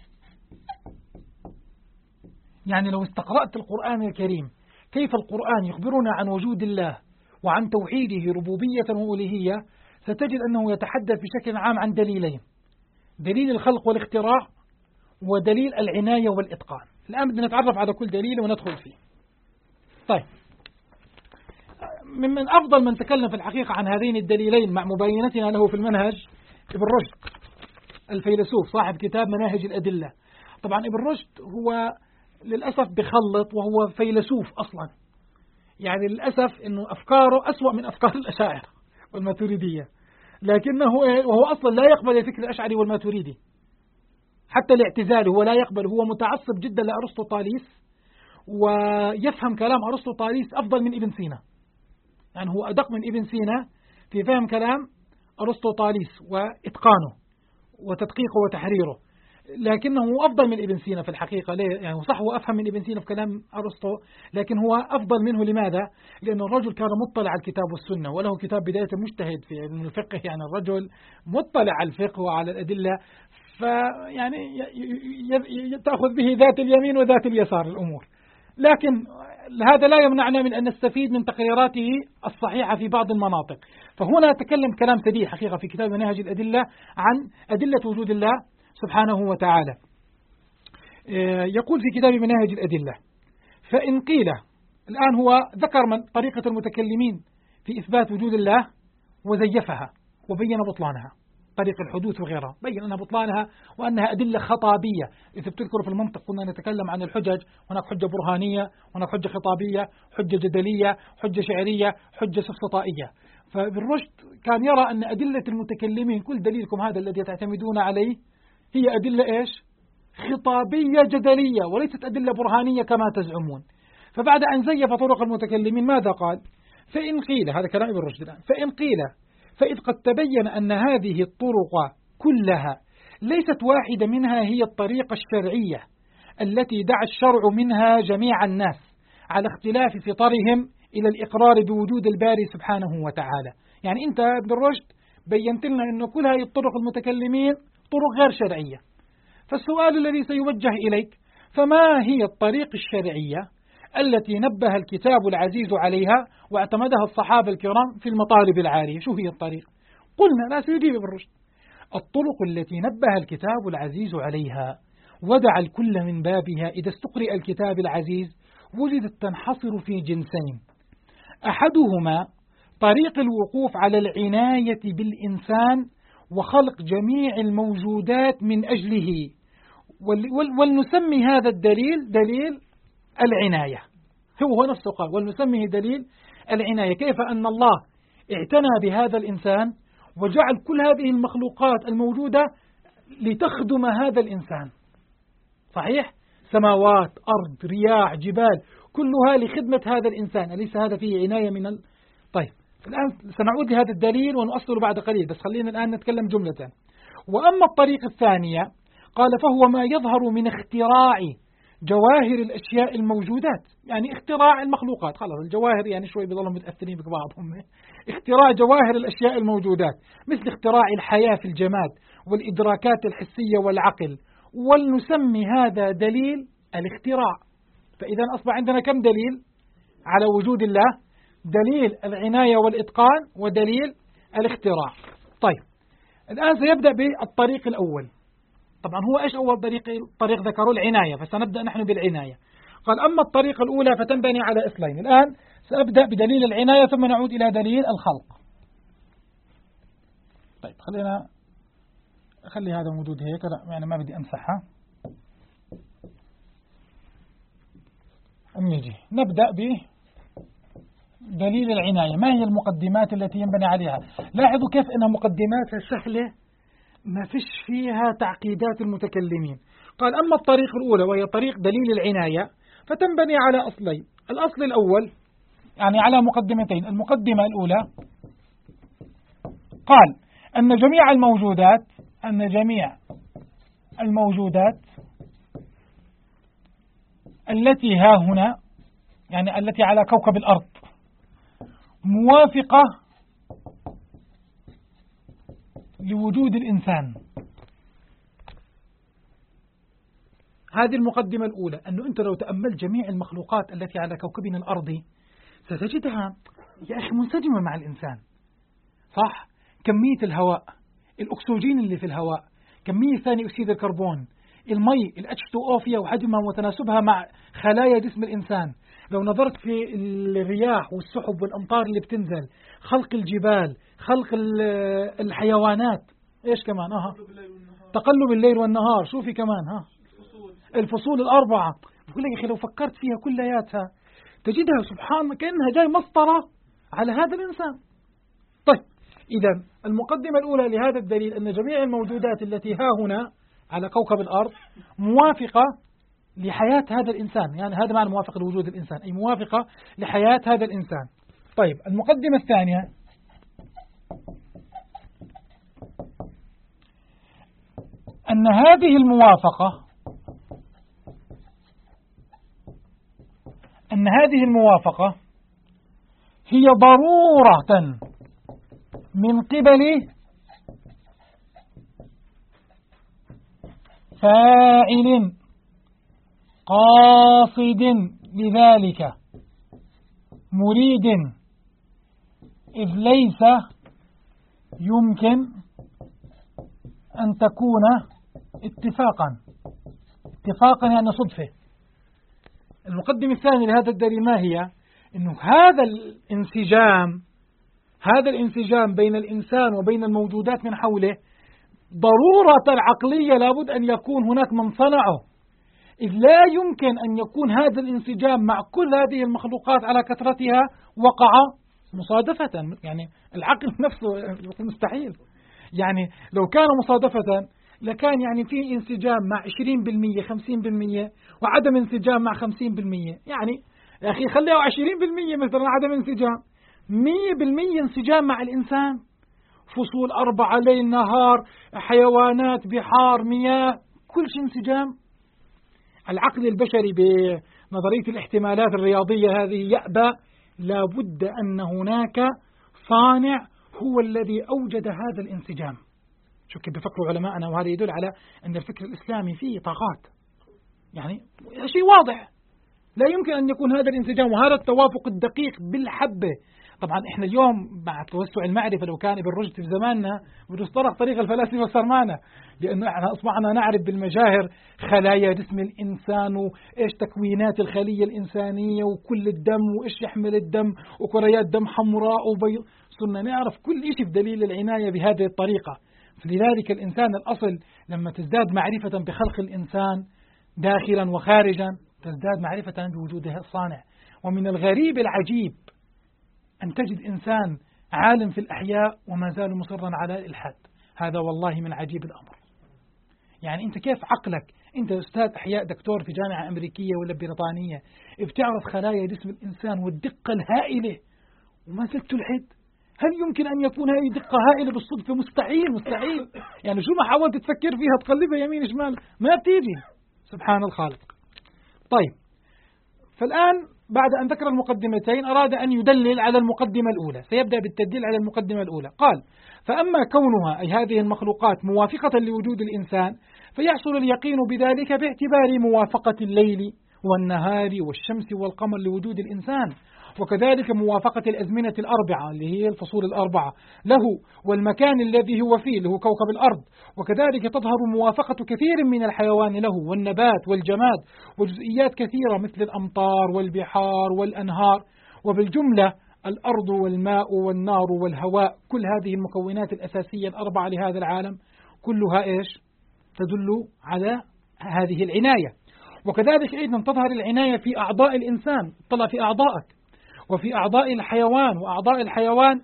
يعني لو استقرأت القرآن الكريم كيف القرآن يخبرنا عن وجود الله وعن توحيده ربوبية وألوهية، ستجد أنه يتحدث بشكل عام عن دليلين: دليل الخلق والاختراع ودليل العناية والإتقان. الآن بدنا نتعرف على كل دليل وندخل فيه. طيب، من أفضل من تكلم في الحقيقة عن هذين الدليلين مع مباينتنا له في المنهج ابن رشد الفيلسوف صاحب كتاب مناهج الأدلة. طبعا ابن رشد هو للأسف بخلط، وهو فيلسوف أصلا، يعني للأسف أنه أفكاره أسوأ من أفكار الأشاعرة والماتريدية، لكنه وهو أصلا لا يقبل الفكر الأشعري والماتريدي حتى الاعتزال، هو لا يقبل، هو متعصب جدا لأرسطوطاليس، ويفهم كلام أرسطوطاليس أفضل من ابن سينا، يعني هو أدق من ابن سينا في فهم كلام أرسطوطاليس وإتقانه وتدقيقه وتحريره، لكنه أفضل من ابن سينا في الحقيقة. ليه؟ يعني صح هو أفهم من ابن سينا في كلام أرسطو، لكن هو أفضل منه. لماذا؟ لأن الرجل كان مطلع على الكتاب والسنة، وله كتاب بداية المجتهد في علم الفقه، يعني الرجل مطلع على الفقه وعلى الأدلة، فيعني تأخذ به ذات اليمين وذات اليسار الأمور. لكن هذا لا يمنعنا من أن نستفيد من تقريراته الصحيحة في بعض المناطق. فهنا أتكلم كلام سديد حقيقة في كتاب مناهج الأدلة عن أدلة وجود الله سبحانه وتعالى. يقول في كتاب مناهج الأدلة: فإن قيل، الآن هو ذكر من طريقة المتكلمين في إثبات وجود الله وزيفها وبين بطلانها، طريق الحدوث وغيرها، بين أنها بطلانها وأنها أدلة خطابية. إذا بتذكروا في المنطق كنا نتكلم عن الحجج، هناك حجة برهانية، هناك حجة خطابية، حجة جدلية، حجة شعرية، حجة سفسطائية. فابن رشد كان يرى أن أدلة المتكلمين، كل دليلكم هذا الذي تعتمدون عليه، هي أدلة إيش؟ خطابية جدلية، وليست أدلة برهانية كما تزعمون. فبعد أن زيف طرق المتكلمين ماذا قال؟ فإن قيل، هذا كلام ابن رشد الآن، فإن قيل فإذ قد تبين أن هذه الطرق كلها ليست واحدة منها هي الطريقة الشرعية التي دعا الشرع منها جميع الناس على اختلاف فطرهم إلى الإقرار بوجود الباري سبحانه وتعالى. يعني أنت ابن رشد بينت لنا أن كل هذه الطرق المتكلمين طرق غير شرعية، فالسؤال الذي سيوجه إليك: فما هي الطريق الشرعية التي نبه الكتاب العزيز عليها واعتمدها الصحابة الكرام في المطالب العالية؟ شو هي الطريق؟ قلنا: لا، سيجيب ابن رشد: الطرق التي نبه الكتاب العزيز عليها ودع الكل من بابها إذا استقرئ الكتاب العزيز وجدت تنحصر في جنسين: أحدهما طريق الوقوف على العناية بالإنسان وخلق جميع الموجودات من أجله، ولنسمي هذا الدليل دليل العناية. هو نفسه قال: ولنسميه دليل العناية، كيف أن الله اعتنى بهذا الإنسان وجعل كل هذه المخلوقات الموجودة لتخدم هذا الإنسان. صحيح؟ سماوات، أرض، رياح، جبال، كلها لخدمة هذا الإنسان، أليس هذا فيه عناية من طيب، الآن سنعود لهذا الدليل ونؤصله بعد قليل، بس خلينا الآن نتكلم جملة. وأما الطريق الثانية قال: فهو ما يظهر من اختراع جواهر الأشياء الموجودات، يعني اختراع المخلوقات، خلاص الجواهر يعني شوي بيظلهم متأثرين ببعضهم، اختراع جواهر الأشياء الموجودات، مثل اختراع الحياة في الجماد والإدراكات الحسية والعقل، ولنسمي هذا دليل الاختراع. فإذا أصبح عندنا كم دليل على وجود الله؟ دليل العناية والإتقان ودليل الاختراع. طيب، الآن سيبدأ بالطريق الأول. طبعا هو إيش أول طريق ذكروا؟ العناية، فسنبدأ نحن بالعناية. قال: أما الطريقة الأولى فتنبني على أصلين. الآن سأبدأ بدليل العناية ثم نعود إلى دليل الخلق. طيب، خلي هذا موجود هيك، لا يعني ما بدي أمسحها. نيجي نبدأ بدليل العناية. ما هي المقدمات التي ينبني عليها؟ لاحظوا كيف أنها مقدماتها سهلة، ما فيش فيها تعقيدات المتكلمين. قال: أما الطريق الأولى وهي طريق دليل العناية فتنبني على أصلين. الأصل الأول يعني على مقدمتين. المقدمة الأولى قال أن جميع الموجودات التي ها هنا، يعني التي على كوكب الأرض موافقة لوجود الإنسان. هذه المقدمة الأولى، أنه أنت لو تأمل جميع المخلوقات التي على كوكبنا الأرضي ستجدها يا أخي منسجمة مع الإنسان، صح؟ كمية الهواء، الأكسجين اللي في الهواء، كمية ثاني أكسيد الكربون، المي H2O فيها وحجمها وتناسبها مع خلايا جسم الإنسان. لو نظرت في الرياح والسحب والأمطار اللي بتنزل، خلق الجبال، خلق الحيوانات، إيش كمان؟ تقلب الليل والنهار، شوفي كمان الفصول الأربعة. بقول لك يا أخي لو فكرت فيها كلياتها تجدها سبحان كأنها جاي مسطرة على هذا الإنسان. طيب إذا المقدمة الأولى لهذا الدليل أن جميع الموجودات التي ها هنا على كوكب الأرض موافقة لحياة هذا الإنسان، يعني هذا معنى موافقة لوجود الإنسان، أي موافقة لحياة هذا الإنسان. طيب المقدمة الثانية، أن هذه الموافقة هي ضرورة من قبل فاعل قاصد لذلك مريد، إذ ليس يمكن أن تكون اتفاقا يعني صدفة. المقدمة الثانية لهذا الدليل ما هي؟ إنه هذا الانسجام بين الإنسان وبين الموجودات من حوله ضرورة العقلية، لابد أن يكون هناك من صنعه، إذ لا يمكن أن يكون هذا الانسجام مع كل هذه المخلوقات على كثرتها وقع مصادفة. يعني العقل نفسه يقول مستحيل. يعني لو كان مصادفة لكان يعني في انسجام مع 20% 50% وعدم انسجام مع 50%. يعني يا أخي خليه 20% مثلا عدم انسجام، 100% انسجام مع الإنسان، فصول 4 ليل نهار، حيوانات، بحار، مياه، كل شيء انسجام. العقل البشري بنظرية الاحتمالات الرياضية هذه يأبى، لابد أن هناك صانع هو الذي أوجد هذا الانسجام. شوف كيف بفكروا علماءنا، وهذا يدل على أن الفكر الإسلامي فيه طاقات، يعني شيء واضح. لا يمكن أن يكون هذا الانسجام وهذا التوافق الدقيق بالحبة. طبعا احنا اليوم مع توسع المعرفة، لو كان ابن رشد في زماننا بده يصطرخ طريق الفلاسفة صار معنا، لأنه احنا أصبحنا نعرف بالمجاهر خلايا جسم الإنسان وإيش تكوينات الخلية الإنسانية وكل الدم وإيش يحمل الدم وكريات دم حمراء وبيض، صرنا نعرف كل شيء بدليل العناية بهذه الطريقة. فلذلك الإنسان الأصل لما تزداد معرفة بخلق الإنسان داخلا وخارجا تزداد معرفة بوجوده الصانع. ومن الغريب العجيب أن تجد إنسان عالم في الأحياء وما زال مصرا على الإلحاد. هذا والله من عجيب الأمر. يعني أنت كيف عقلك، أنت أستاذ أحياء دكتور في جامعة أمريكية ولا بريطانية، بتعرف خلايا جسم الإنسان والدقة الهائلة وما زلت تلحد؟ هل يمكن أن يكون هذه دقة هائلة بالصدفة؟ مستحيل. يعني شو ما حاولت تفكر فيها تقلبها يمين شمال ما بتيجي. سبحان الخالق. طيب، فالآن بعد أن ذكر المقدمتين أراد أن يدلل على المقدمة الأولى، سيبدأ بالتدليل على المقدمة الأولى. قال: فأما كونها أي هذه المخلوقات موافقة لوجود الإنسان فيحصل اليقين بذلك باعتبار موافقة الليل والنهار والشمس والقمر لوجود الإنسان، وكذلك موافقة الأزمنة الأربعة اللي هي الفصول الأربعة له، والمكان الذي هو فيه اللي هو كوكب الأرض، وكذلك تظهر موافقة كثير من الحيوان له والنبات والجماد وجزئيات كثيرة مثل الأمطار والبحار والأنهار. وبالجملة الأرض والماء والنار والهواء، كل هذه المكونات الأساسية الأربعة لهذا العالم كلها إيش؟ تدل على هذه العناية. وكذلك أيضا تظهر العناية في أعضاء الإنسان، طلع في أعضائك وفي أعضاء الحيوان وأعضاء الحيوان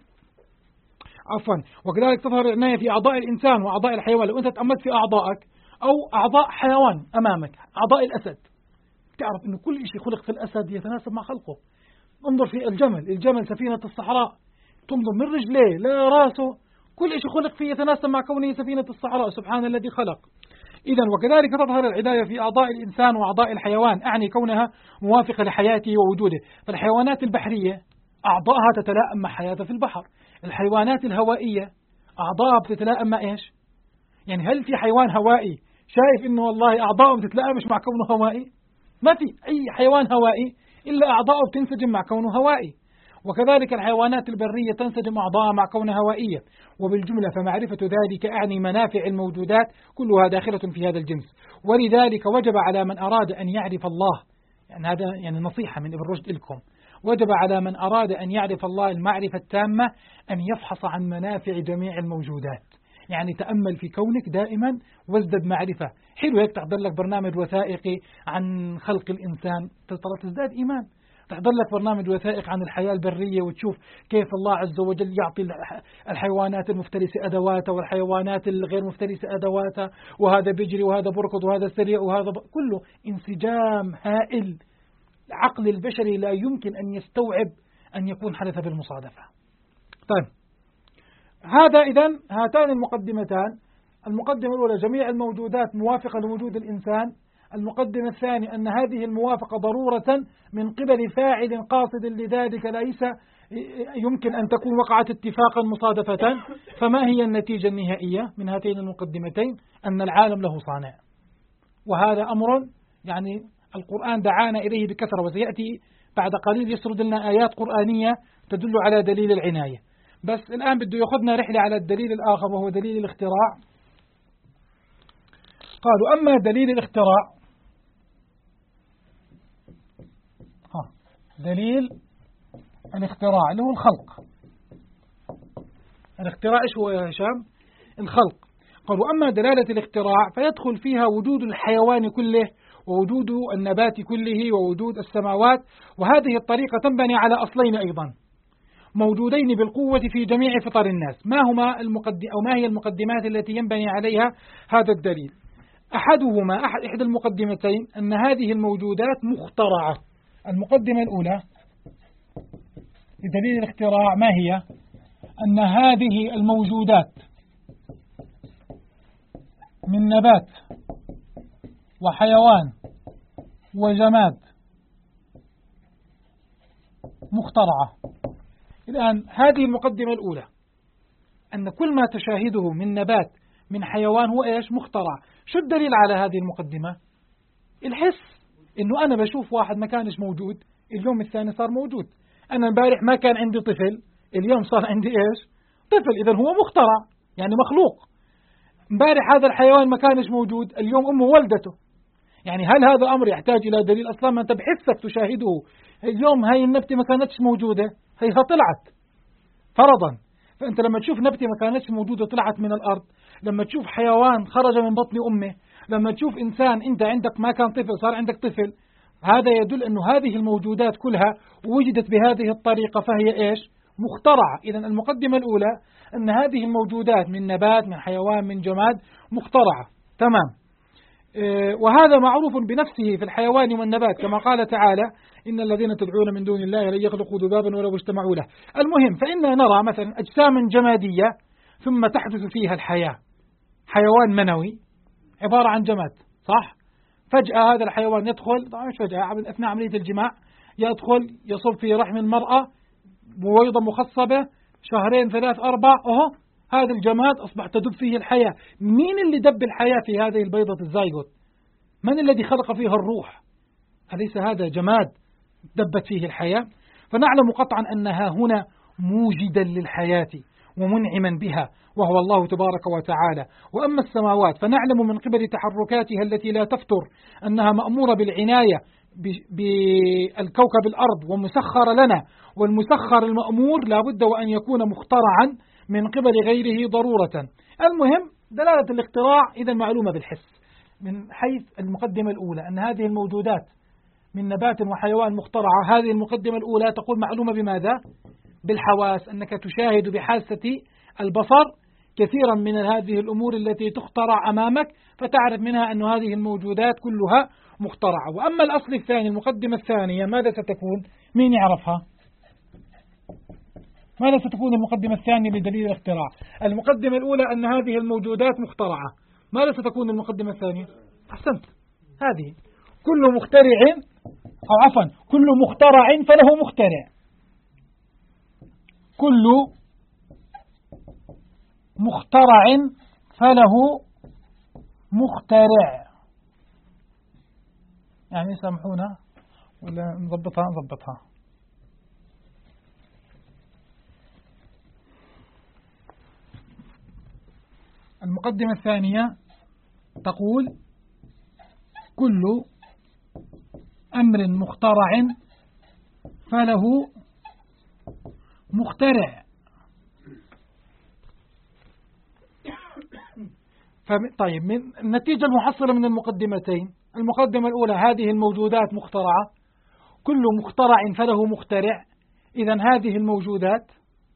وكذلك تظهر العناية في أعضاء الإنسان وأعضاء الحيوان. لو أنت تأملت في أعضائك أو أعضاء حيوان أمامك، أعضاء الأسد، تعرف أنه كل شيء خلق في الأسد يتناسب مع خلقه. انظر في الجمل سفينة الصحراء، تنظر من رجليه لا راسه، كل شيء خلق فيه يتناسب مع كونه سفينة الصحراء، سبحان الذي خلق. إذن وكذلك تظهر العناية في أعضاء الإنسان وأعضاء الحيوان، أعني كونها موافقة لحياته ووجوده. فالحيوانات البحرية أعضاءها تتلائم مع حياتها في البحر. الحيوانات الهوائية أعضاءها بتتلائم مع إيش؟ يعني هل في حيوان هوائي شايف إنه والله أعضاءه بتتلائمش مع كونه هوائي؟ ما في أي حيوان هوائي إلا أعضاءه بتنسجم مع كونه هوائي. وكذلك الحيوانات البرية تنسجم أعضاءها مع كونها هوائية. وبالجملة فمعرفة ذلك أعني منافع الموجودات كلها داخلة في هذا الجنس. ولذلك وجب على من أراد أن يعرف الله، يعني هذا يعني نصيحة من ابن رشد لكم، وجب على من أراد أن يعرف الله المعرفة التامة أن يفحص عن منافع جميع الموجودات. يعني تأمل في كونك دائما وازدد معرفة. حلو هيك تحضر لك برنامج وثائقي عن خلق الإنسان تزداد إيمان، تحضر لك برنامج وثائق عن الحياة البرية وتشوف كيف الله عز وجل يعطي الحيوانات المفترسة أدواتها والحيوانات الغير مفترسة أدواتها، وهذا بيجري وهذا بركض وهذا سريع وهذا كله انسجام هائل. العقل البشري لا يمكن أن يستوعب أن يكون حدث بالمصادفة. طيب هذا إذن هاتان المقدمتان. المقدمة الأولى جميع الموجودات موافقة لوجود الإنسان. المقدمة الثانية أن هذه الموافقة ضرورة من قبل فاعل قاصد لذلك ليس يمكن أن تكون وقعت اتفاقا مصادفة. فما هي النتيجة النهائية من هاتين المقدمتين؟ أن العالم له صانع، وهذا أمر يعني القرآن دعانا إليه بكثرة، وسيأتي بعد قليل يسرد لنا آيات قرآنية تدل على دليل العناية. بس الآن بده يأخذنا رحلة على الدليل الآخر وهو دليل الاختراع. قالوا أما دليل الاختراع، دليل الاختراع اللي هو الخلق. الاختراع إيش هو يا هشام؟ الخلق. قالوا أما دلالة الاختراع فيدخل فيها وجود الحيوان كله ووجود النبات كله ووجود السماوات. وهذه الطريقة تنبني على أصلين أيضا موجودين بالقوة في جميع فطر الناس. ما هي المقدمات التي ينبني عليها هذا الدليل؟ أحدهما إحدى المقدمتين أن هذه الموجودات مخترعة. المقدمة الأولى لدليل الاختراع ما هي؟ أن هذه الموجودات من نبات وحيوان وجماد مخترعة. الآن هذه المقدمة الأولى أن كل ما تشاهده من نبات من حيوان هو إيش؟ مخترع. شو الدليل على هذه المقدمة؟ الحس، إنه أنا بشوف واحد ما كانش موجود اليوم الثاني صار موجود. أنا امبارح ما كان عندي طفل اليوم صار عندي إيش؟ طفل. إذن هو مخترع يعني مخلوق. امبارح هذا الحيوان ما كانش موجود اليوم أمه ولدته. يعني هل هذا أمر يحتاج إلى دليل؟ أصلا ما أنت بحسك تشاهده. اليوم هاي النبتة ما كانتش موجودة هي طلعت فرضا. فأنت لما تشوف نبتة ما كانتش موجودة طلعت من الأرض، لما تشوف حيوان خرج من بطن أمه، لما تشوف إنسان أنت عندك ما كان طفل صار عندك طفل، هذا يدل أنه هذه الموجودات كلها وجدت بهذه الطريقة فهي إيش؟ مخترعة. إذن المقدمة الأولى أن هذه الموجودات من نبات من حيوان من جماد مخترعة. تمام. وهذا معروف بنفسه في الحيوان والنبات كما قال تعالى إن الذين تدعون من دون الله لن يخلقوا ذبابا ولو اجتمعوا له. المهم فإننا نرى مثلا أجساما جمادية ثم تحدث فيها الحياة. حيوان منوي عبارة عن جماد صح؟ فجأة هذا الحيوان يدخل، طبعا مش فجأة، أثناء عملية الجماع يدخل يصب في رحم المرأة بويضة مخصبة 2 3 4 هذا الجماد أصبح تدب فيه الحياة. مين اللي دب الحياة في هذه البيضة الزيغوت؟ من الذي خلق فيها الروح؟ أليس هذا جماد دبت فيه الحياة؟ فنعلم قطعا أنها هنا موجدا للحياة ومنعما بها وهو الله تبارك وتعالى. وأما السماوات فنعلم من قبل تحركاتها التي لا تفتر أنها مأمورة بالعناية بالكوكب الأرض ومسخر لنا، والمسخر المأمور لا بد وأن يكون مخترعا من قبل غيره ضرورة. المهم دلالة الاختراع إذا معلومة بالحس من حيث المقدمة الأولى أن هذه الموجودات من نبات وحيوان مخترعة. هذه المقدمة الأولى تقول معلومة بماذا؟ بالحواس، أنك تشاهد بحاسة البصر كثيرا من هذه الأمور التي تخترع أمامك فتعرف منها أن هذه الموجودات كلها مخترعة. وأما الأصل الثاني المقدمة الثانية ماذا ستكون؟ مين يعرفها؟ ماذا ستكون المقدمة الثانية لدليل الاختراع؟ المقدمة الأولى أن هذه الموجودات مخترعة. ماذا ستكون المقدمة الثانية؟ أحسنت، هذه كل مخترع أو عفوا كل مخترع فله مخترع. كل مخترع فله مخترع. يعني سامحونا ولا نضبطها. المقدمة الثانية تقول كل أمر مخترع فله مخترع. طيب، من النتيجة المحصلة من المقدمتين، المقدمة الأولى هذه الموجودات مخترعة، كل مخترع فله مخترع، إذن هذه الموجودات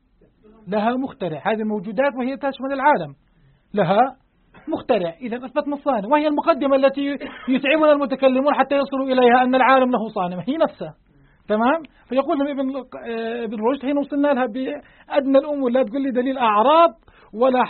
لها مخترع، هذه الموجودات وهي تشمل العالم لها مخترع، إذن أثبتنا الصانع، وهي المقدمة التي يتعبنا المتكلمون حتى يصلوا إليها أن العالم له صانع، هي نفسها. تمام. فيقول ابن رشد حين وصلنا لها بأدنى الأمور، لا تقول لي دليل أعراض ولا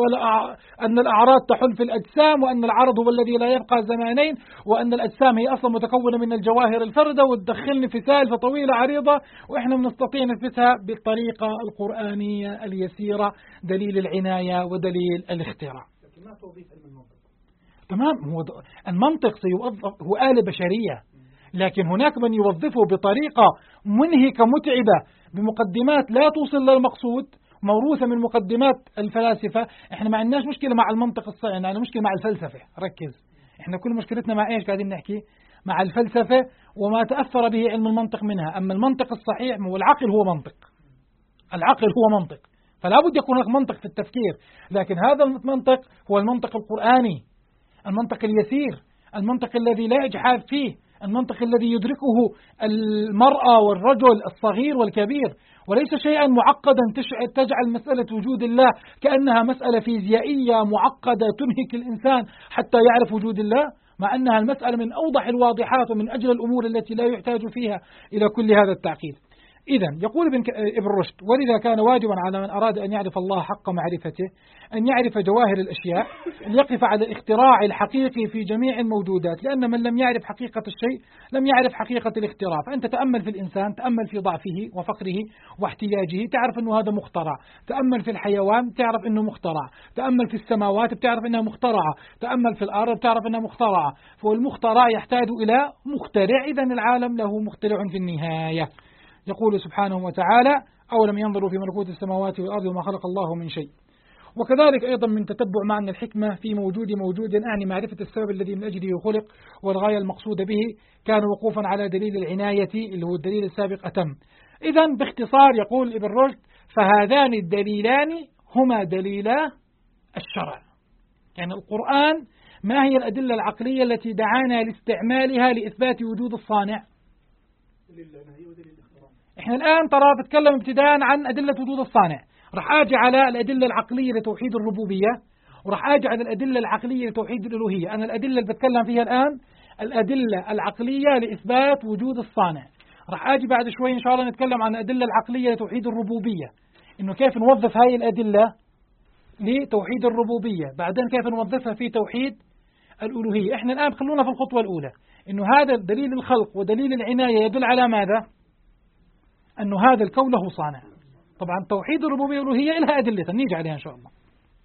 أن الأعراض تحل في الأجسام، وأن العرض هو الذي لا يبقى زمانين، وأن الأجسام هي أصلا متكونة من الجواهر الفردة، وتدخلني في سالفة طويلة عريضة، وإحنا بنستطيع نثبتها بالطريقة القرآنية اليسيرة، دليل العناية ودليل الاختراع. لكن ما توظيف علم المنطق. تمام. هو المنطق سيوظف، هو آلة بشرية، لكن هناك من يوظفه بطريقة منهكة متعبة بمقدمات لا توصل للمقصود، موروثة من مقدمات الفلاسفة. احنا ما عندناش مشكلة مع المنطق الصحيح، عندنا مشكلة مع الفلسفة. ركز، احنا كل مشكلتنا مع ايش قاعدين نحكي؟ مع الفلسفة وما تأثر به علم المنطق منها. أما المنطق الصحيح والعقل هو منطق، العقل هو منطق، فلا بد يكون هناك منطق في التفكير، لكن هذا المنطق هو المنطق القرآني، المنطق اليسير، المنطق الذي لا إجحاف فيه، المنطق الذي يدركه المرأة والرجل الصغير والكبير، وليس شيئا معقدا تجعل مسألة وجود الله كأنها مسألة فيزيائية معقدة تنهك الإنسان حتى يعرف وجود الله، مع أنها المسألة من أوضح الواضحات ومن أجل الأمور التي لا يحتاج فيها إلى كل هذا التعقيد. إذن يقول ابن رشد: ولذا كان واجبا على من أراد أن يعرف الله حق معرفته أن يعرف جواهر الأشياء، أن يقف على الاختراع الحقيقي في جميع الموجودات، لأن من لم يعرف حقيقة الشيء لم يعرف حقيقة الاختراع. فأنت تأمل في الإنسان، تأمل في ضعفه وفقره واحتياجه، تعرف أنه هذا مخترع. تأمل في الحيوان، تعرف أنه مخترع. تأمل في السماوات، بتعرف أنها مخترعة. تأمل في الأرض، بتعرف أنها مخترعة. فالمخترع يحتاج إلى مخترع، إذن العالم له مخترع في النهاية. يقول سبحانه وتعالى: أولم ينظروا في ملكوت السماوات والأرض وما خلق الله من شيء. وكذلك أيضا من تتبع معنى الحكمة في موجود أعني معرفة السبب الذي من أجله خلق والغاية المقصودة به، كان وقوفا على دليل العناية اللي هو الدليل السابق أتم. إذن باختصار يقول ابن رشد: فهذان الدليلان هما دليلا الشرع. يعني القرآن ما هي الأدلة العقلية التي دعانا لاستعمالها لإثبات وجود الصانع؟ احنا الآن ترى بتكلم ابتداء عن أدلة وجود الصانع، رح آجي على الأدلة العقلية لتوحيد الربوبية، ورح آجي على الأدلة العقلية لتوحيد الألوهية. أنا الأدلة اللي بتكلم فيها الآن الأدلة العقلية لإثبات وجود الصانع. رح آجي بعد شوي إن شاء الله نتكلم عن الأدلة العقلية لتوحيد الربوبية، إنه كيف نوظف هاي الأدلة لتوحيد الربوبية، بعدين كيف نوظفها في توحيد الألوهية. احنا الآن خلونا في الخطوة الأولى، إنه هذا دليل الخلق ودليل العناية يدل على ماذا؟ أنه هذا الكون له صانع. طبعا توحيد الربوبية والألوهية لها أدلة نيجي عليها إن شاء الله.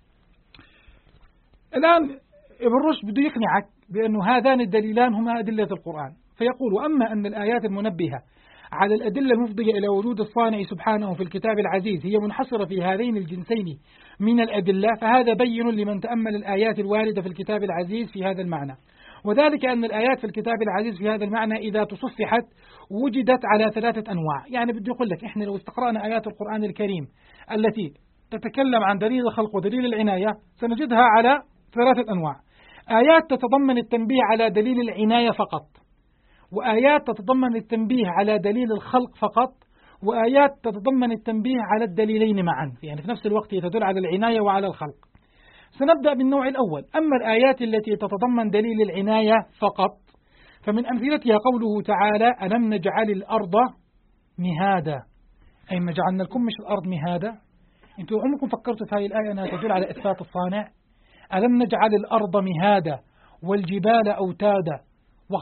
الآن ابن رشد بده يقنعك بأنه هذان الدليلان هما أدلة القرآن، فيقول: وأما أن الآيات المنبهة على الأدلة المفضية إلى وجود الصانع سبحانه في الكتاب العزيز هي منحصرة في هذين الجنسين من الأدلة، فهذا بين لمن تأمل الآيات الواردة في الكتاب العزيز في هذا المعنى. وذلك أن الآيات في الكتاب العزيز في هذا المعنى إذا تصفحت وجدت على 3 أنواع. يعني بدي أقول لك إحنا لو استقرأنا آيات القرآن الكريم التي تتكلم عن دليل الخلق ودليل العناية سنجدها على 3 أنواع: آيات تتضمن التنبيه على دليل العناية فقط، وآيات تتضمن التنبيه على دليل الخلق فقط، وآيات تتضمن التنبيه على الدليلين معا، يعني في نفس الوقت تدل على العناية وعلى الخلق. سنبدأ بالنوع الأول. أما الآيات التي تتضمن دليل العناية فقط فمن أمثلتها قوله تعالى: ألم نجعل الأرض مهادا، أي ما جعلنا لكم مش الأرض مهادا. أنتوا عمركم فكرتوا في هذه الآية أنها تدل على إثبات الصانع؟ ألم نجعل الأرض مهادا والجبال أوتادا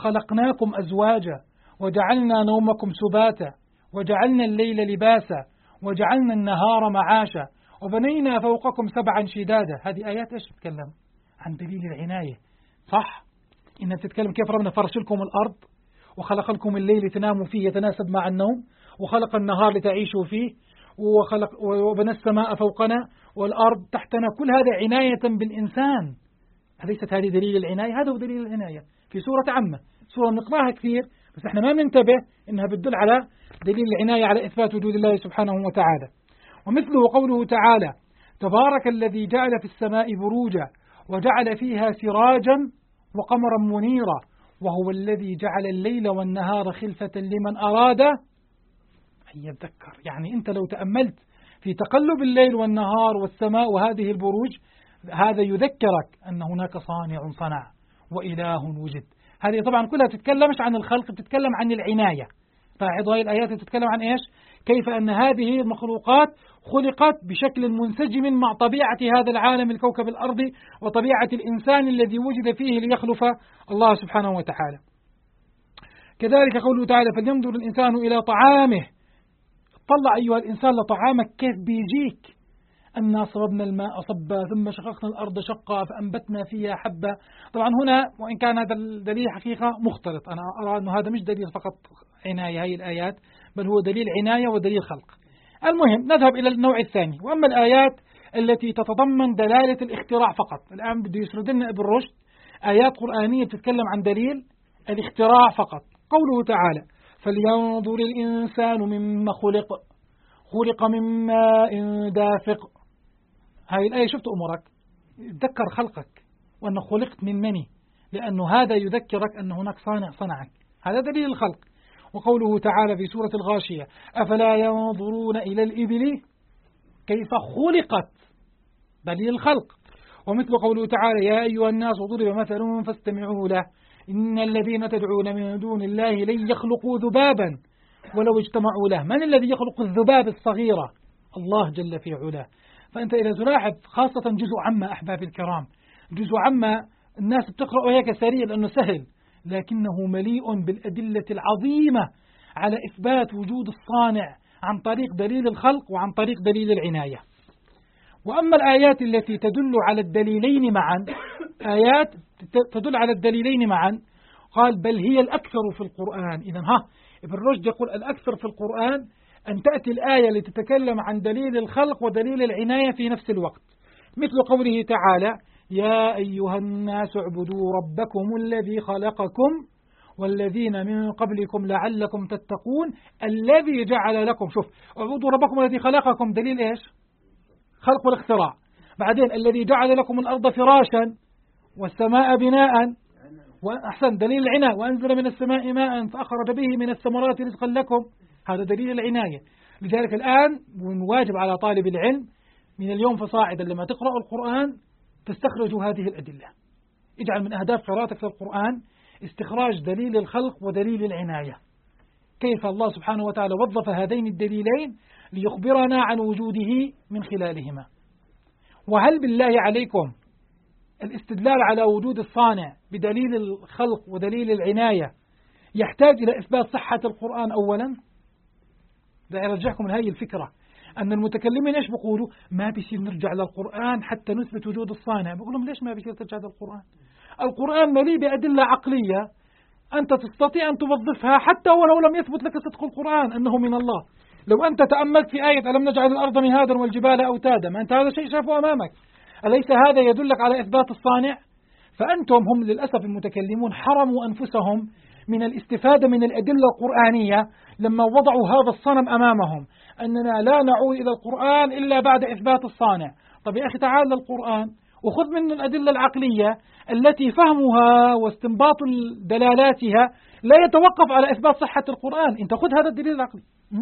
وخلقناكم أزواجا وجعلنا نومكم سباتا وجعلنا الليل لباسا وجعلنا النهار معاشا وبنينا فوقكم 7 شدادا. هذه آيات إيش تتكلم؟ عن دليل العناية، صح؟ إنها تتكلم كيف ربنا فرش لكم الأرض وخلق لكم الليل تناموا فيه يتناسب مع النوم، وخلق النهار لتعيشوا فيه، وبنى السماء فوقنا والأرض تحتنا. كل هذا عناية بالإنسان. أليست هذه دليل العناية؟ هذا هو دليل العناية في سورة عامة، سورة نقراها كثير بس احنا ما ننتبه إنها بتدل على دليل العناية على إثبات وجود الله سبحانه وتعالى. ومثله قوله تعالى: تبارك الذي جعل في السماء بروجا وجعل فيها سراجا وقمرا منيرا وهو الذي جعل الليل والنهار خلفة لمن أراد أن يذكر. يعني أنت لو تأملت في تقلب الليل والنهار والسماء وهذه البروج، هذا يذكرك أن هناك صانع صنع وإله وجد. هذه طبعا كلها تتكلمش عن الخلق، بتتكلم عن العناية. فهذه الآيات تتكلم عن إيش؟ كيف أن هذه المخلوقات خلقت بشكل منسجم مع طبيعة هذا العالم الكوكب الأرضي وطبيعة الإنسان الذي وجد فيه ليخلف الله سبحانه وتعالى. كذلك قوله تعالى: فلينظر الإنسان إلى طعامه. طلع أيها الإنسان لطعامك كيف بيجيك. أنا صببنا الماء صبا ثم شققنا الأرض شقا فأنبتنا فيها حبا. طبعا هنا وإن كان هذا الدليل حقيقة مختلط، أنا أرى أنه هذا مش دليل فقط عناية هي الآيات، بل هو دليل عناية ودليل خلق. المهم نذهب إلى النوع الثاني، وأما الآيات التي تتضمن دلالة الاختراع فقط. الآن بده يسرد لنا ابن رشد آيات قرآنية تتكلم عن دليل الاختراع فقط. قوله تعالى: فلينظر الإنسان مما خلق من ماء دافق. هذه الآية شفت أمرك تذكر خلقك وأنه خلقت من مني، لأنه هذا يذكرك أن هناك صانع صنعك. هذا دليل الخلق. وقوله تعالى في سورة الغاشية: أفلا ينظرون إلى الإبل كيف خلقت، دليل الخلق. ومثل قوله تعالى: يا أيها الناس ضرب مثل فاستمعوا له إن الذين تدعون من دون الله لن يخلقوا ذبابا ولو اجتمعوا له. من الذي يخلق الذباب الصغيرة؟ الله جل في علاه. فأنت إذا تلاحظ خاصة جزء عما أحباب الكرام، جزء عما الناس بتقرأه هيك سريع لأنه سهل، لكنه مليء بالأدلة العظيمة على إثبات وجود الصانع عن طريق دليل الخلق وعن طريق دليل العناية. وأما الآيات التي تدل على الدليلين معا، آيات تدل على الدليلين معا، قال: بل هي الأكثر في القرآن. إذن ابن رشد يقول الأكثر في القرآن أن تأتي الآية لتتكلم عن دليل الخلق ودليل العناية في نفس الوقت، مثل قوله تعالى: يا أيها الناس اعبدوا ربكم الذي خلقكم والذين من قبلكم لعلكم تتقون الذي جعل لكم. شوف، اعبدوا ربكم الذي خلقكم، دليل إيش؟ خلق والاختراع. بعدين الذي جعل لكم الأرض فراشا والسماء بناء، وأحسن دليل العناية: وأنزل من السماء ماء فأخرج به من الثمرات رزقا لكم. هذا دليل العناية. لذلك الآن من واجب على طالب العلم من اليوم فصاعدا لما تقرأ القرآن تستخرج هذه الأدلة. اجعل من أهداف قراءتك للقرآن استخراج دليل الخلق ودليل العناية، كيف الله سبحانه وتعالى وظف هذين الدليلين ليخبرنا عن وجوده من خلالهما. وهل بالله عليكم الاستدلال على وجود الصانع بدليل الخلق ودليل العناية يحتاج إلى إثبات صحة القرآن أولا؟ ده يرجعكم من هذه الفكرة أن المتكلمين إيش بيقولوا؟ ما بيصير نرجع للقرآن حتى نثبت وجود الصانع. بقول لهم ليش ما بيصير ترجع للقرآن؟ القرآن مليء بأدلة عقلية أنت تستطيع أن توظفها حتى ولو لم يثبت لك صدق القرآن أنه من الله. لو أنت تأملت في آية ألم نجعل الأرض مهادا والجبال أوتادا، ما أنت هذا شيء شافه أمامك، أليس هذا يدلك على إثبات الصانع؟ فأنتم هم للأسف المتكلمون حرموا أنفسهم من الاستفادة من الأدلة القرآنية لما وضعوا هذا الصنم أمامهم، أننا لا نعود إلى القرآن إلا بعد إثبات الصانع. طب يا أخي تعال للقرآن وخذ منه الأدلة العقلية التي فهمها واستنباط دلالاتها لا يتوقف على إثبات صحة القرآن. أنت خذ هذا الدليل العقلي.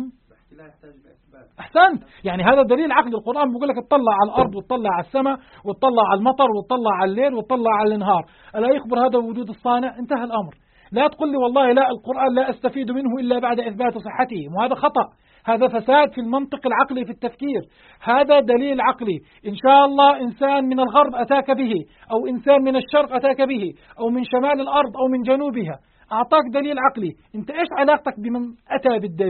أحسنت، يعني هذا الدليل عقلي. القرآن بيقول لك اطلع على الأرض واطلع على السماء واطلع على المطر واطلع على الليل واطلع على النهار، ألا يخبر هذا وجود الصانع؟ انتهى الأمر. لا تقول لي والله لا القرآن لا أستفيد منه إلا بعد إثبات صحته، وهذا خطأ، هذا فساد في المنطق العقلي في التفكير. هذا دليل عقلي، إن شاء الله إنسان من الغرب أتاك به أو إنسان من الشرق أتاك به أو من شمال الأرض أو من جنوبها أعطاك دليل عقلي. أنت إيش علاقتك بمن أتى بالدليل؟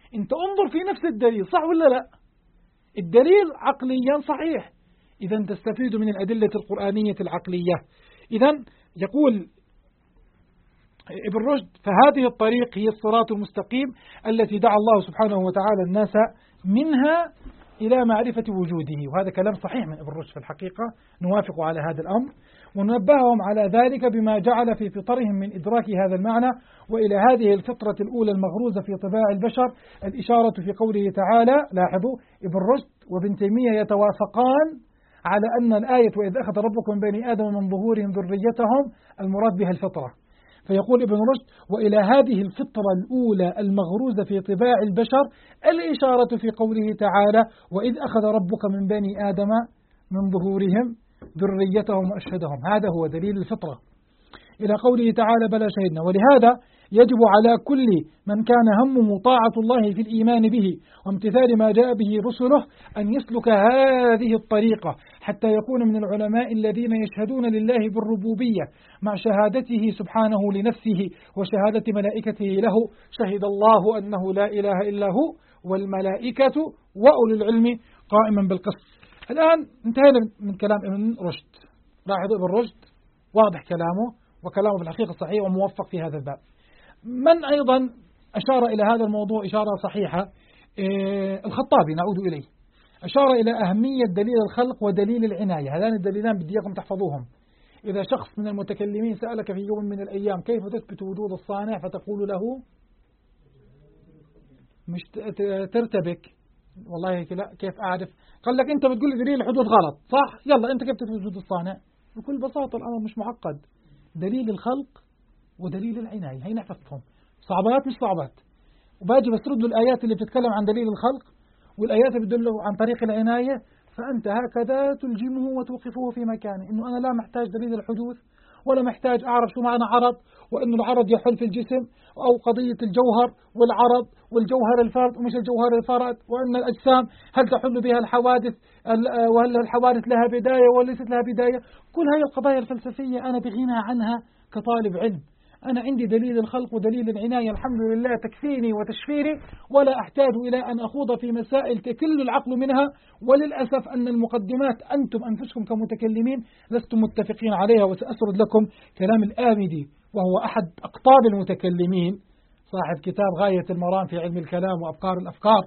أنت انظر في نفس الدليل، صح ولا لا؟ الدليل عقليا صحيح، إذا تستفيد من الأدلة القرآنية العقلية. إذا يقول ابن رشد: فهذه الطريق هي الصراط المستقيم التي دعا الله سبحانه وتعالى الناس منها إلى معرفة وجوده. وهذا كلام صحيح من ابن رشد في الحقيقة، نوافق على هذا الأمر، وننبههم على ذلك بما جعل في فطرهم من إدراك هذا المعنى وإلى هذه الفطرة الأولى المغروزة في طباع البشر. الإشارة في قوله تعالى، لاحظوا ابن رشد وابن تيمية يتوافقان على أن الآية وإذ أخذ ربك من بني آدم من ظهورهم ذريتهم المراد بها الفطرة. فيقول ابن رشد: وإلى هذه الفطرة الأولى المغروزة في طباع البشر الإشارة في قوله تعالى: وإذ أخذ ربك من بني آدم من ظهورهم ذريتهم وأشهدهم. هذا هو دليل الفطرة. إلى قوله تعالى: بلى شهدنا. ولهذا يجب على كل من كان همه طاعة الله في الإيمان به وامتثال ما جاء به رسله أن يسلك هذه الطريقة حتى يكون من العلماء الذين يشهدون لله بالربوبية مع شهادته سبحانه لنفسه وشهادة ملائكته له. شهد الله أنه لا إله إلا هو والملائكة وأولي العلم قائما بالقسط. الآن انتهينا من كلام ابن رشد. لاحظوا ابن رشد واضح كلامه، وكلامه في الحقيقة صحيح وموفق في هذا الباب. من أيضا أشار إلى هذا الموضوع إشارة صحيحة؟ الخطابي نعود إليه، أشار إلى أهمية دليل الخلق ودليل العناية. هذان الدليلان بديكم تحفظوهم. إذا شخص من المتكلمين سألك في يوم من الأيام كيف تثبت وجود الصانع، فتقول له مش ترتبك، والله لا كيف أعرف؟ قال لك أنت بتقول لي دليل الحدوث غلط، صح؟ يلا أنت كيف تثبت وجود الصانع؟ بكل بساطة الأمر مش معقد. دليل الخلق ودليل العناية هي نحفظهم، صعبات مش صعبات. وباجي بسرد له الآيات اللي بتتكلم عن دليل الخلق والآيات اللي بتدل عن طريق العناية، فأنت هكذا تلجمه وتوقفه في مكانه، إنه أنا لا محتاج دليل الحدوث ولا محتاج أعرف شو معنى عرض، وإنه العرض يحل في الجسم، أو قضية الجوهر والعرض والجوهر الفرد ومش الجوهر الفرد، وأن الأجسام هل تحل بها الحوادث وهل الحوادث لها بداية وليست لها بداية. كل هذه القضايا الفلسفية أنا بغنى عنها كطالب علم. أنا عندي دليل الخلق ودليل العناية الحمد لله تكفيني وتشفيني، ولا أحتاج إلى أن أخوض في مسائل تكل العقل منها. وللأسف أن المقدمات أنتم أنفسكم كمتكلمين لستم متفقين عليها. وسأسرد لكم كلام الآمدي، وهو أحد أقطاب المتكلمين، صاحب كتاب غاية المرام في علم الكلام وأفكار الأفكار.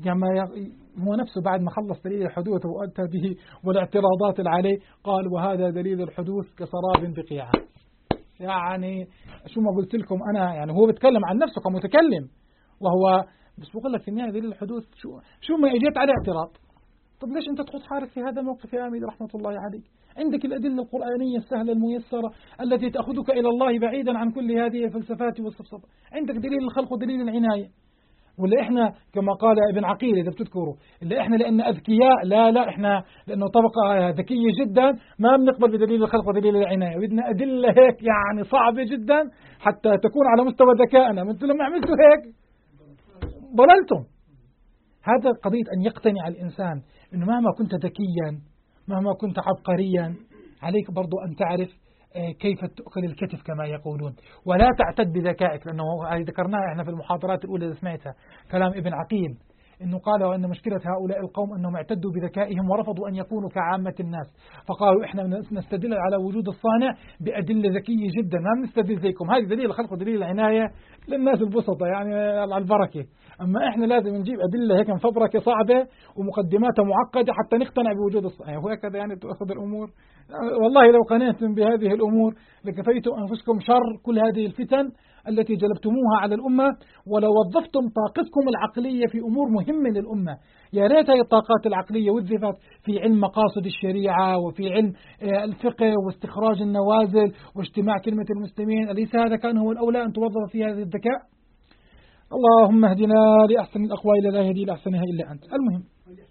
هو نفسه بعد ما خلص دليل الحدوث وأتى به والاعتراضات عليه قال: وهذا دليل الحدوث كسراب بقيعة. يعني شو ما قلت لكم أنا، يعني هو بيتكلم عن نفسه كمتكلم، وهو بس بقول لك في النهاية دليل الحدوث شو ما اجيت عليه اعتراض. طب ليش أنت تحط حالك في هذا الموقف يا آمدي رحمة الله عليك؟ عندك الأدلة القرآنية السهلة الميسرة التي تأخذك إلى الله بعيدا عن كل هذه الفلسفات والسفسطة. عندك دليل الخلق ودليل العناية. ولا إحنا كما قال ابن عقيل إذا بتذكروا، اللي إحنا لأن أذكياء، لا إحنا لأنه طبقة ذكية جدا ما بنقبل بدليل الخلق ودليل العناية، بدنا أدلة هيك يعني صعبة جدا حتى تكون على مستوى ذكائنا. أنتم لما عملتوا هيك ضللتم. هذا قضية أن يقتنع الإنسان أنه مهما كنت ذكيا مهما كنت عبقريا عليك برضو أن تعرف كيف تؤكل الكتف كما يقولون، ولا تعتد بذكائك. لأنه ذكرناها إحنا في المحاضرات الأولى اللي سمعتها كلام ابن عقيل، إنه قال وأن مشكلة هؤلاء القوم أنهم اعتدوا بذكائهم ورفضوا أن يكونوا كعامة الناس، فقالوا إحنا نستدل على وجود الصانع بأدلة ذكية جدا، ما نستدل زيكم. هذه دليل الخلق ودليل العناية للناس البسطة يعني على البركة. أما إحنا لازم نجيب أدلة هيك مفبركة صعبة ومقدماتها معقدة حتى نقتنع بوجود الصانع. وهكذا يعني تأخذ الأمور. والله لو قنعتم بهذه الأمور لكفيتم أنفسكم شر كل هذه الفتن التي جلبتموها على الأمة، ولو وظفتم طاقتكم العقلية في أمور مهمة للأمة. يا ريت هذه الطاقات العقلية وظفت في علم مقاصد الشريعة وفي علم الفقه واستخراج النوازل واجتماع كلمة المسلمين. أليس هذا كان هو الأولى أن توظف في هذا الذكاء؟ اللهم اهدنا لأحسن الأقوال لا يهدي لأحسنها إلا أنت. المهم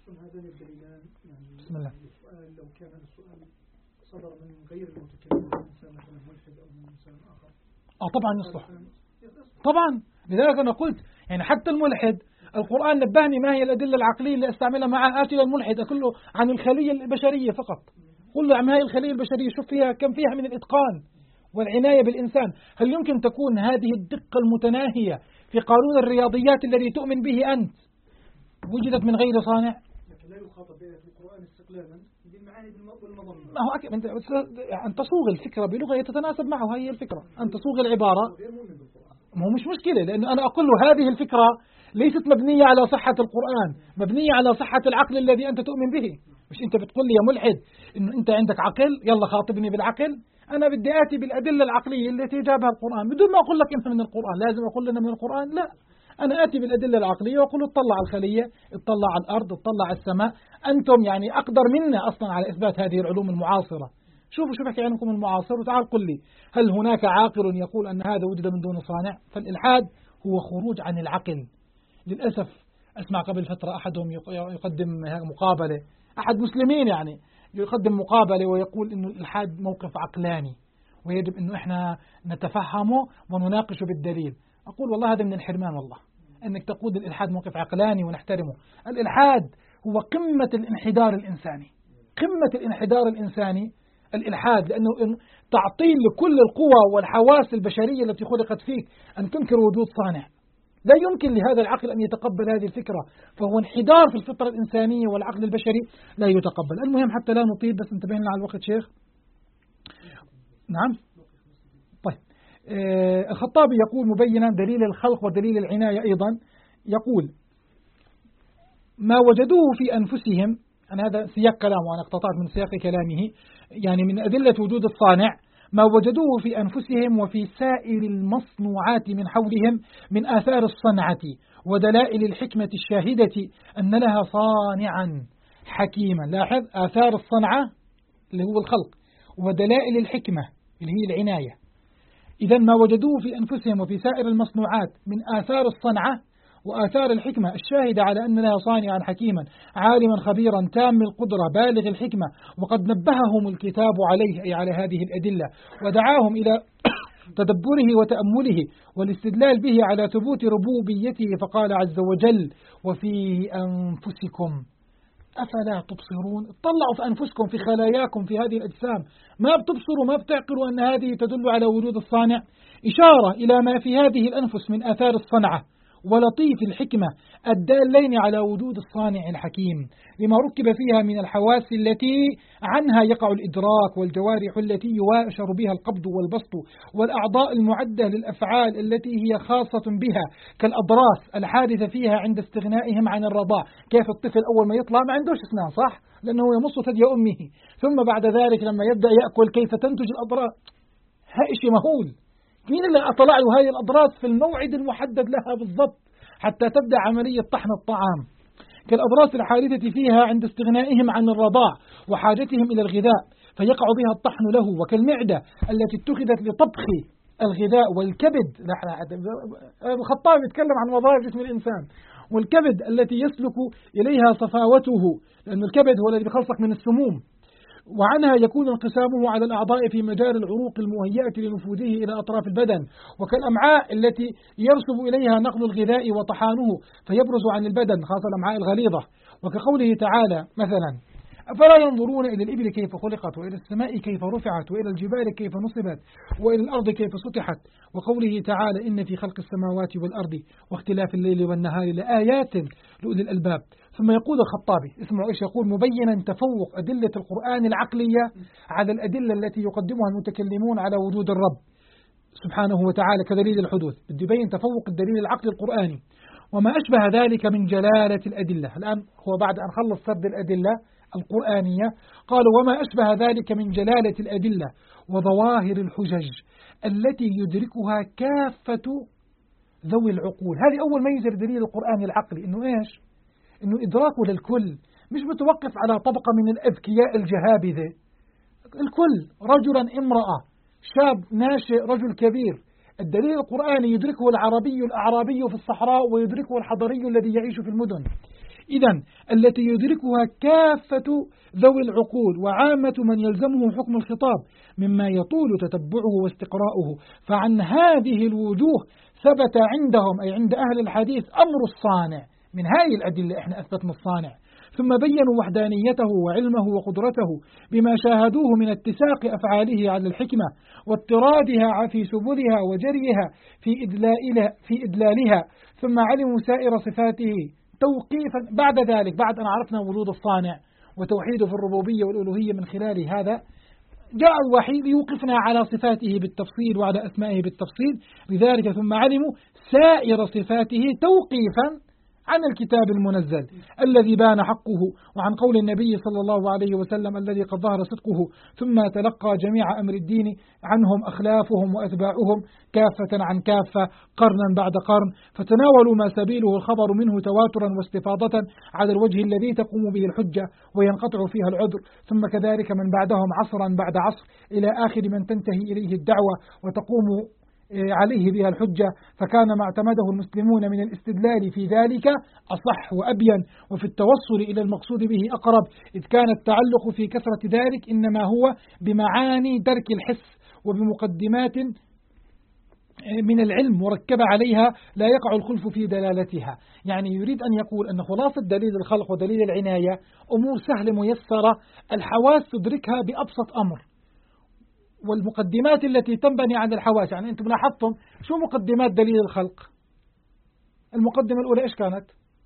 بسم الله. لو كان السؤال صدر من غير المتكلم، إنسان مثلا ملحد أو من إنسان آخر طبعا يصلح طبعا. لذلك أنا قلت يعني حتى الملحد القرآن نبهني ما هي الأدلة العقلية اللي استعملها مع آتي للملحد كله عن الخلية البشرية فقط. قل له عن هاي الخلية البشرية شوف فيها كم فيها من الإتقان والعناية بالإنسان. هل يمكن تكون هذه الدقة المتناهية في قانون الرياضيات الذي تؤمن به أنت وجدت من غير صانع؟ لكن لا يخاطب بها في القرآن استقلالا بالمعاني والمضامين. ما هو أن تصوغ الفكرة بلغة يتتناسب معه، هي الفكرة أن تصوغ العبارة. ما هو مش مشكلة، لأنه أنا أقول له هذه الفكرة ليست مبنية على صحة القرآن، مبنية على صحة العقل الذي أنت تؤمن به. مش أنت بتقول لي يا ملحد إنه أنت عندك عقل، يلا خاطبني بالعقل. أنا بدي آتي بالأدلة العقلية التي جابها القرآن بدون ما أقول لك أنت من القرآن، لازم أقول لنا من القرآن؟ لا، أنا آتي بالأدلة العقلية وأقول اطلع على الخلية، اطلع على الأرض، اطلع على السماء. أنتم يعني أقدر منا أصلا على إثبات هذه العلوم المعاصرة. شوفوا شو بحكي عنكم المعاصر، وتعال قل لي هل هناك عاقل يقول أن هذا وجد من دون صانع؟ فالإلحاد هو خروج عن العقل. للأسف أسمع قبل فترة أحدهم يقدم مقابلة، أحد مسلمين يعني يقدم مقابلة ويقول إنه الإلحاد موقف عقلاني ويجب إنه إحنا نتفهمه ونناقشه بالدليل. أقول والله هذا من الحرمان، والله أنك تقول الإلحاد موقف عقلاني ونحترمه. الإلحاد هو قمة الانحدار الإنساني، قمة الانحدار الإنساني الإلحاد، لأنه تعطيل لكل القوى والحواس البشرية التي خلقت فيك أن تنكر وجود صانع. لا يمكن لهذا العقل أن يتقبل هذه الفكرة، فهو انحدار في الفطرة الإنسانية والعقل البشري لا يتقبل. المهم حتى لا نطيل، بس انتبه لنا على الوقت شيخ. نعم طيب. الخطابي يقول مبينا دليل الخلق ودليل العناية أيضا، يقول ما وجدوه في أنفسهم، أنا هذا سياق كلامه وأنا اقتطعت من سياق كلامه، يعني من أدلة وجود الصانع ما وجدوه في أنفسهم وفي سائر المصنوعات من حولهم من آثار الصنعة ودلائل الحكمة الشاهدة أن لها صانعا حكيما. لاحظ آثار الصنعة اللي هو الخلق، ودلائل الحكمة اللي هي العناية. إذا ما وجدوه في أنفسهم وفي سائر المصنوعات من آثار الصنعة وآثار الحكمة الشاهدة على أن لها صانعا حكيما عالما خبيرا تام القدرة بالغ الحكمة، وقد نبههم الكتاب عليه أي على هذه الأدلة، ودعاهم إلى تدبره وتأمله والاستدلال به على ثبوت ربوبيته، فقال عز وجل وفي أنفسكم أفلا تبصرون. اطلعوا في أنفسكم في خلاياكم في هذه الأجسام، ما بتبصروا ما بتعقلوا أن هذه تدل على وجود الصانع؟ إشارة إلى ما في هذه الأنفس من آثار الصنعة ولطيف الحكمة الدالين على وجود الصانع الحكيم، لما ركب فيها من الحواس التي عنها يقع الإدراك، والجوارح التي يشعر بها القبض والبسط، والأعضاء المعدة للأفعال التي هي خاصة بها كالأضراس الحادثة فيها عند استغنائهم عن الرضاع. كيف الطفل أول ما يطلع ما عندوش أسنان صح؟ لأنه يمص ثدي أمه، ثم بعد ذلك لما يبدأ يأكل كيف تنتج الأضراس؟ شيء مهول. مين اللي أطلع له هذه الأضراس في الموعد المحدد لها بالضبط حتى تبدأ عملية طحن الطعام؟ كالأضراس الحادثة فيها عند استغنائهم عن الرضاع وحاجتهم إلى الغذاء فيقع بها الطحن له، وكالمعدة التي اتخذت لطبخ الغذاء، والكبد الخطابي يتكلم عن وظائف جسم الإنسان، والكبد التي يسلك إليها صفاوته، لأن الكبد هو الذي بيخلصك من السموم، وعنها يكون انقسامه على الأعضاء في مجال العروق المهيئة لنفوذه إلى أطراف البدن، وكالأمعاء التي يرسب إليها نقل الغذاء وطحانه فيبرز عن البدن خاصة الأمعاء الغليظة. وكقوله تعالى مثلا أفلا ينظرون إلى الإبل كيف خلقت، وإلى السماء كيف رفعت، وإلى الجبال كيف نصبت، وإلى الأرض كيف سطحت، وقوله تعالى إن في خلق السماوات والأرض واختلاف الليل والنهار لآيات لأولي الألباب. ثم يقول الخطابي اسمعوا إيش يقول مبينا تفوق أدلة القرآن العقلية على الأدلة التي يقدمها المتكلمون على وجود الرب سبحانه وتعالى كدليل الحدوث. بده يبين تفوق الدليل العقلي القرآني وما أشبه ذلك من جلالة الأدلة. الآن هو بعد أن خلص سرد الأدلة القرآنية قال وما أشبه ذلك من جلالة الأدلة وظواهر الحجج التي يدركها كافة ذوي العقول. هذه أول ميزة لدليل القرآن العقلي، إنه إيش؟ إنه إدراكه للكل، مش متوقف على طبقة من الأذكياء الجهابذة. الكل رجلا امرأة شاب ناشئ رجل كبير. الدليل القرآني يدركه العربي الأعرابي في الصحراء ويدركه الحضري الذي يعيش في المدن. إذن التي يدركها كافة ذوي العقول وعامة من يلزمه حكم الخطاب مما يطول تتبعه واستقراؤه. فعن هذه الوجوه ثبت عندهم أي عند أهل الحديث أمر الصانع. من هذه الأدلة إحنا أثبتنا الصانع، ثم بينوا وحدانيته وعلمه وقدرته بما شاهدوه من اتساق أفعاله على الحكمة واضطرادها في سبلها وجريها في إدلالها، ثم علموا سائر صفاته توقيفا. بعد ذلك، بعد أن عرفنا وجود الصانع وتوحيده في الربوبية والألوهية من خلال هذا، جاء الوحي ليوقفنا على صفاته بالتفصيل وعلى أسمائه بالتفصيل. لذلك ثم علموا سائر صفاته توقيفا عن الكتاب المنزل الذي بان حقه، وعن قول النبي صلى الله عليه وسلم الذي قد ظهر صدقه، ثم تلقى جميع أمر الدين عنهم أخلافهم وأتباعهم كافة عن كافة قرنا بعد قرن، فتناولوا ما سبيله الخبر منه تواترا واستفاضة على الوجه الذي تقوم به الحجة وينقطع فيها العذر، ثم كذلك من بعدهم عصرا بعد عصر إلى آخر من تنتهي إليه الدعوة وتقوم عليه بها الحجة. فكان ما اعتمده المسلمون من الاستدلال في ذلك أصح وأبين، وفي التوصل إلى المقصود به أقرب، إذ كان التعلق في كثرة ذلك إنما هو بمعاني درك الحس وبمقدمات من العلم مركبة عليها لا يقع الخلف في دلالتها. يعني يريد أن يقول أن خلاصة دليل الخلق ودليل العناية أمور سهلة ميسرة الحواس تدركها بأبسط أمر، والمقدمات التي تنبني عن الحواس. يعني أنتم لاحظتم شو مقدمات دليل الخلق؟ المقدمة الأولى إيش كانت؟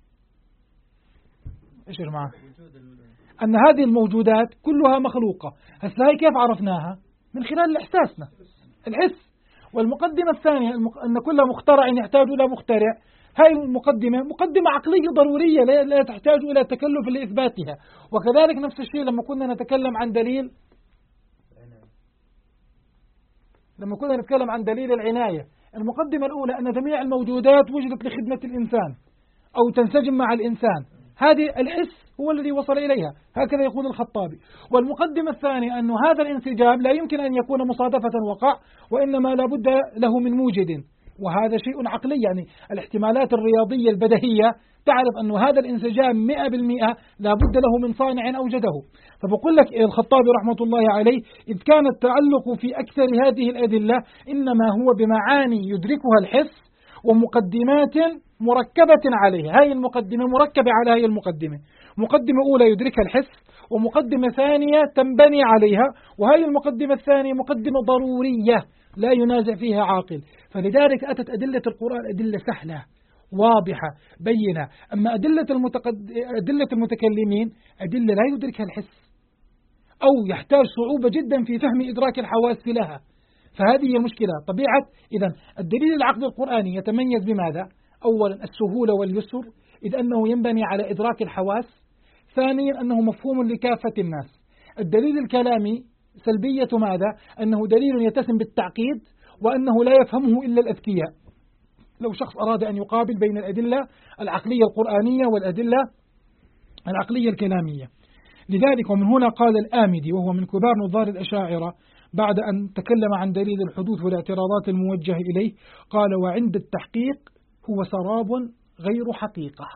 إيش يا جماعة؟ أن هذه الموجودات كلها مخلوقة. هسه هي كيف عرفناها؟ من خلال إحساسنا، الحس. والمقدمة الثانية أن كل مخترع يحتاج إلى مخترع. هاي المقدمة مقدمة عقلية ضرورية لا تحتاج إلى تكلف لإثباتها. وكذلك نفس الشيء لما كنا نتكلم عن دليل العناية، المقدمة الأولى أن جميع الموجودات وجدت لخدمة الإنسان أو تنسجم مع الإنسان، هذه الحس هو الذي وصل إليها، هكذا يقول الخطابي. والمقدمة الثانية أن هذا الانسجام لا يمكن أن يكون مصادفة وقع، وإنما لا بد له من موجد، وهذا شيء عقلي. يعني الاحتمالات الرياضية البديهية تعرف أن هذا الانسجام 100% لا بد له من صانع أوجده. فبقول لك الخطابي رحمة الله عليه إذ كان التعلق في أكثر هذه الأدلة إنما هو بمعاني يدركها الحس ومقدمات مركبة عليها. هاي المقدمة مركبة على هاي المقدمة، مقدمة أولى يدركها الحس، ومقدمة ثانية تنبني عليها، وهاي المقدمة الثانية مقدمة ضرورية لا ينازع فيها عاقل. فلذلك أتت أدلة القرآن أدلة سهلة واضحة بينة. أما أدلة المتكلمين أدلة لا يدركها الحس أو يحتاج صعوبة جدا في فهم إدراك الحواس لها. فهذه هي المشكلة. طبيعة إذن الدليل العقلي القرآني يتميز بماذا؟ أولا السهولة واليسر، إذ أنه ينبني على إدراك الحواس. ثانيا أنه مفهوم لكافة الناس. الدليل الكلامي سلبية ماذا؟ أنه دليل يتسم بالتعقيد، وأنه لا يفهمه إلا الأذكياء. لو شخص أراد أن يقابل بين الأدلة العقلية القرآنية والأدلة العقلية الكلامية. لذلك ومن هنا قال الآمدي وهو من كبار نظار الأشاعرة بعد أن تكلم عن دليل الحدوث والاعتراضات الموجهة إليه، قال وعند التحقيق هو سراب غير حقيقة.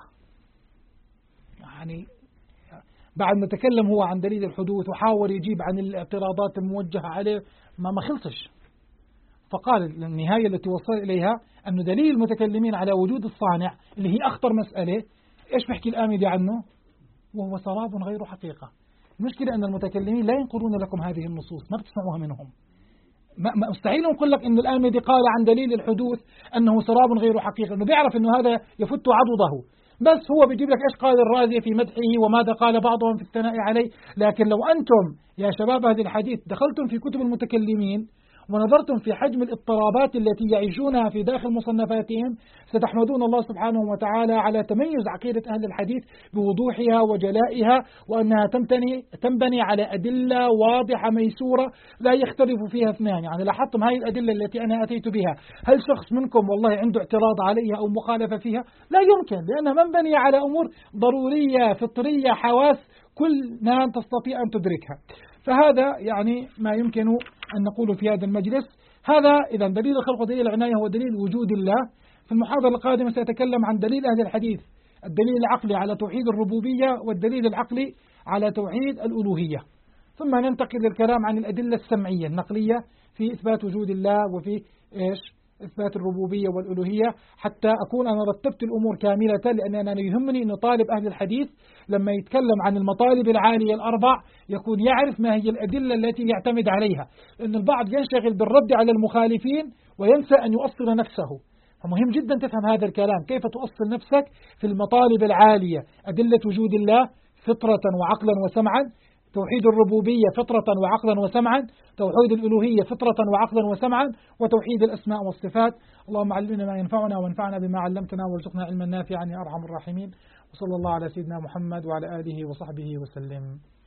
يعني بعد ما تكلم هو عن دليل الحدوث وحاول يجيب عن الاعتراضات الموجهة عليه ما خلصش، فقال النهاية التي وصل إليها أن دليل المتكلمين على وجود الصانع اللي هي أخطر مسألة إيش بحكي الآمدي عنه؟ وهو سراب غير حقيقة. المشكلة أن المتكلمين لا ينقلون لكم هذه النصوص، ما بتسمعوها منهم. مستحيل نقول لك أن الآمدي قال عن دليل الحدوث أنه سراب غير حقيقة، أنه بيعرف أنه هذا يفت عضده، بس هو بيجيب لك إيش قال الرازي في مدحه وماذا قال بعضهم في الثناء عليه. لكن لو أنتم يا شباب هذا الحديث دخلتم في كتب المتكلمين ونظرتم في حجم الاضطرابات التي يعيشونها في داخل مصنفاتهم ستحمدون الله سبحانه وتعالى على تميز عقيدة أهل الحديث بوضوحها وجلائها، وأنها تنبني على أدلة واضحة ميسورة لا يختلف فيها اثنان. يعني لاحظتم هذه الأدلة التي أنا أتيت بها، هل شخص منكم والله عنده اعتراض عليها أو مخالفة فيها؟ لا يمكن، لأنها منبنية على أمور ضرورية فطرية حواس كلنا تستطيع أن تدركها. فهذا يعني ما يمكن أن نقول في هذا المجلس. هذا إذا دليل الخلق ودليل العناية هو دليل وجود الله. في المحاضرة القادمة سأتكلم عن دليل أهل الحديث، الدليل العقلي على توحيد الربوبية والدليل العقلي على توحيد الألوهية، ثم ننتقل للكلام عن الأدلة السمعية النقلية في إثبات وجود الله وفي إيش إثبات الربوبية والألوهية، حتى أكون أنا رتبت الأمور كاملة، لأن أنا يهمني أن طالب أهل الحديث لما يتكلم عن المطالب العالية الأربع يكون يعرف ما هي الأدلة التي يعتمد عليها، لأن البعض ينشغل بالرد على المخالفين وينسى أن يؤصل نفسه. فمهم جدا تفهم هذا الكلام، كيف تؤصل نفسك في المطالب العالية: أدلة وجود الله فطرة وعقلا وسمعا، توحيد الربوبية فطرة وعقلا وسمعا، توحيد الألوهية فطرة وعقلا وسمعا، وتوحيد الأسماء والصفات. اللهم علمنا ما ينفعنا وانفعنا بما علمتنا وارزقنا علما نافعا يا أرحم الراحمين. وصلى الله على سيدنا محمد وعلى آله وصحبه وسلم.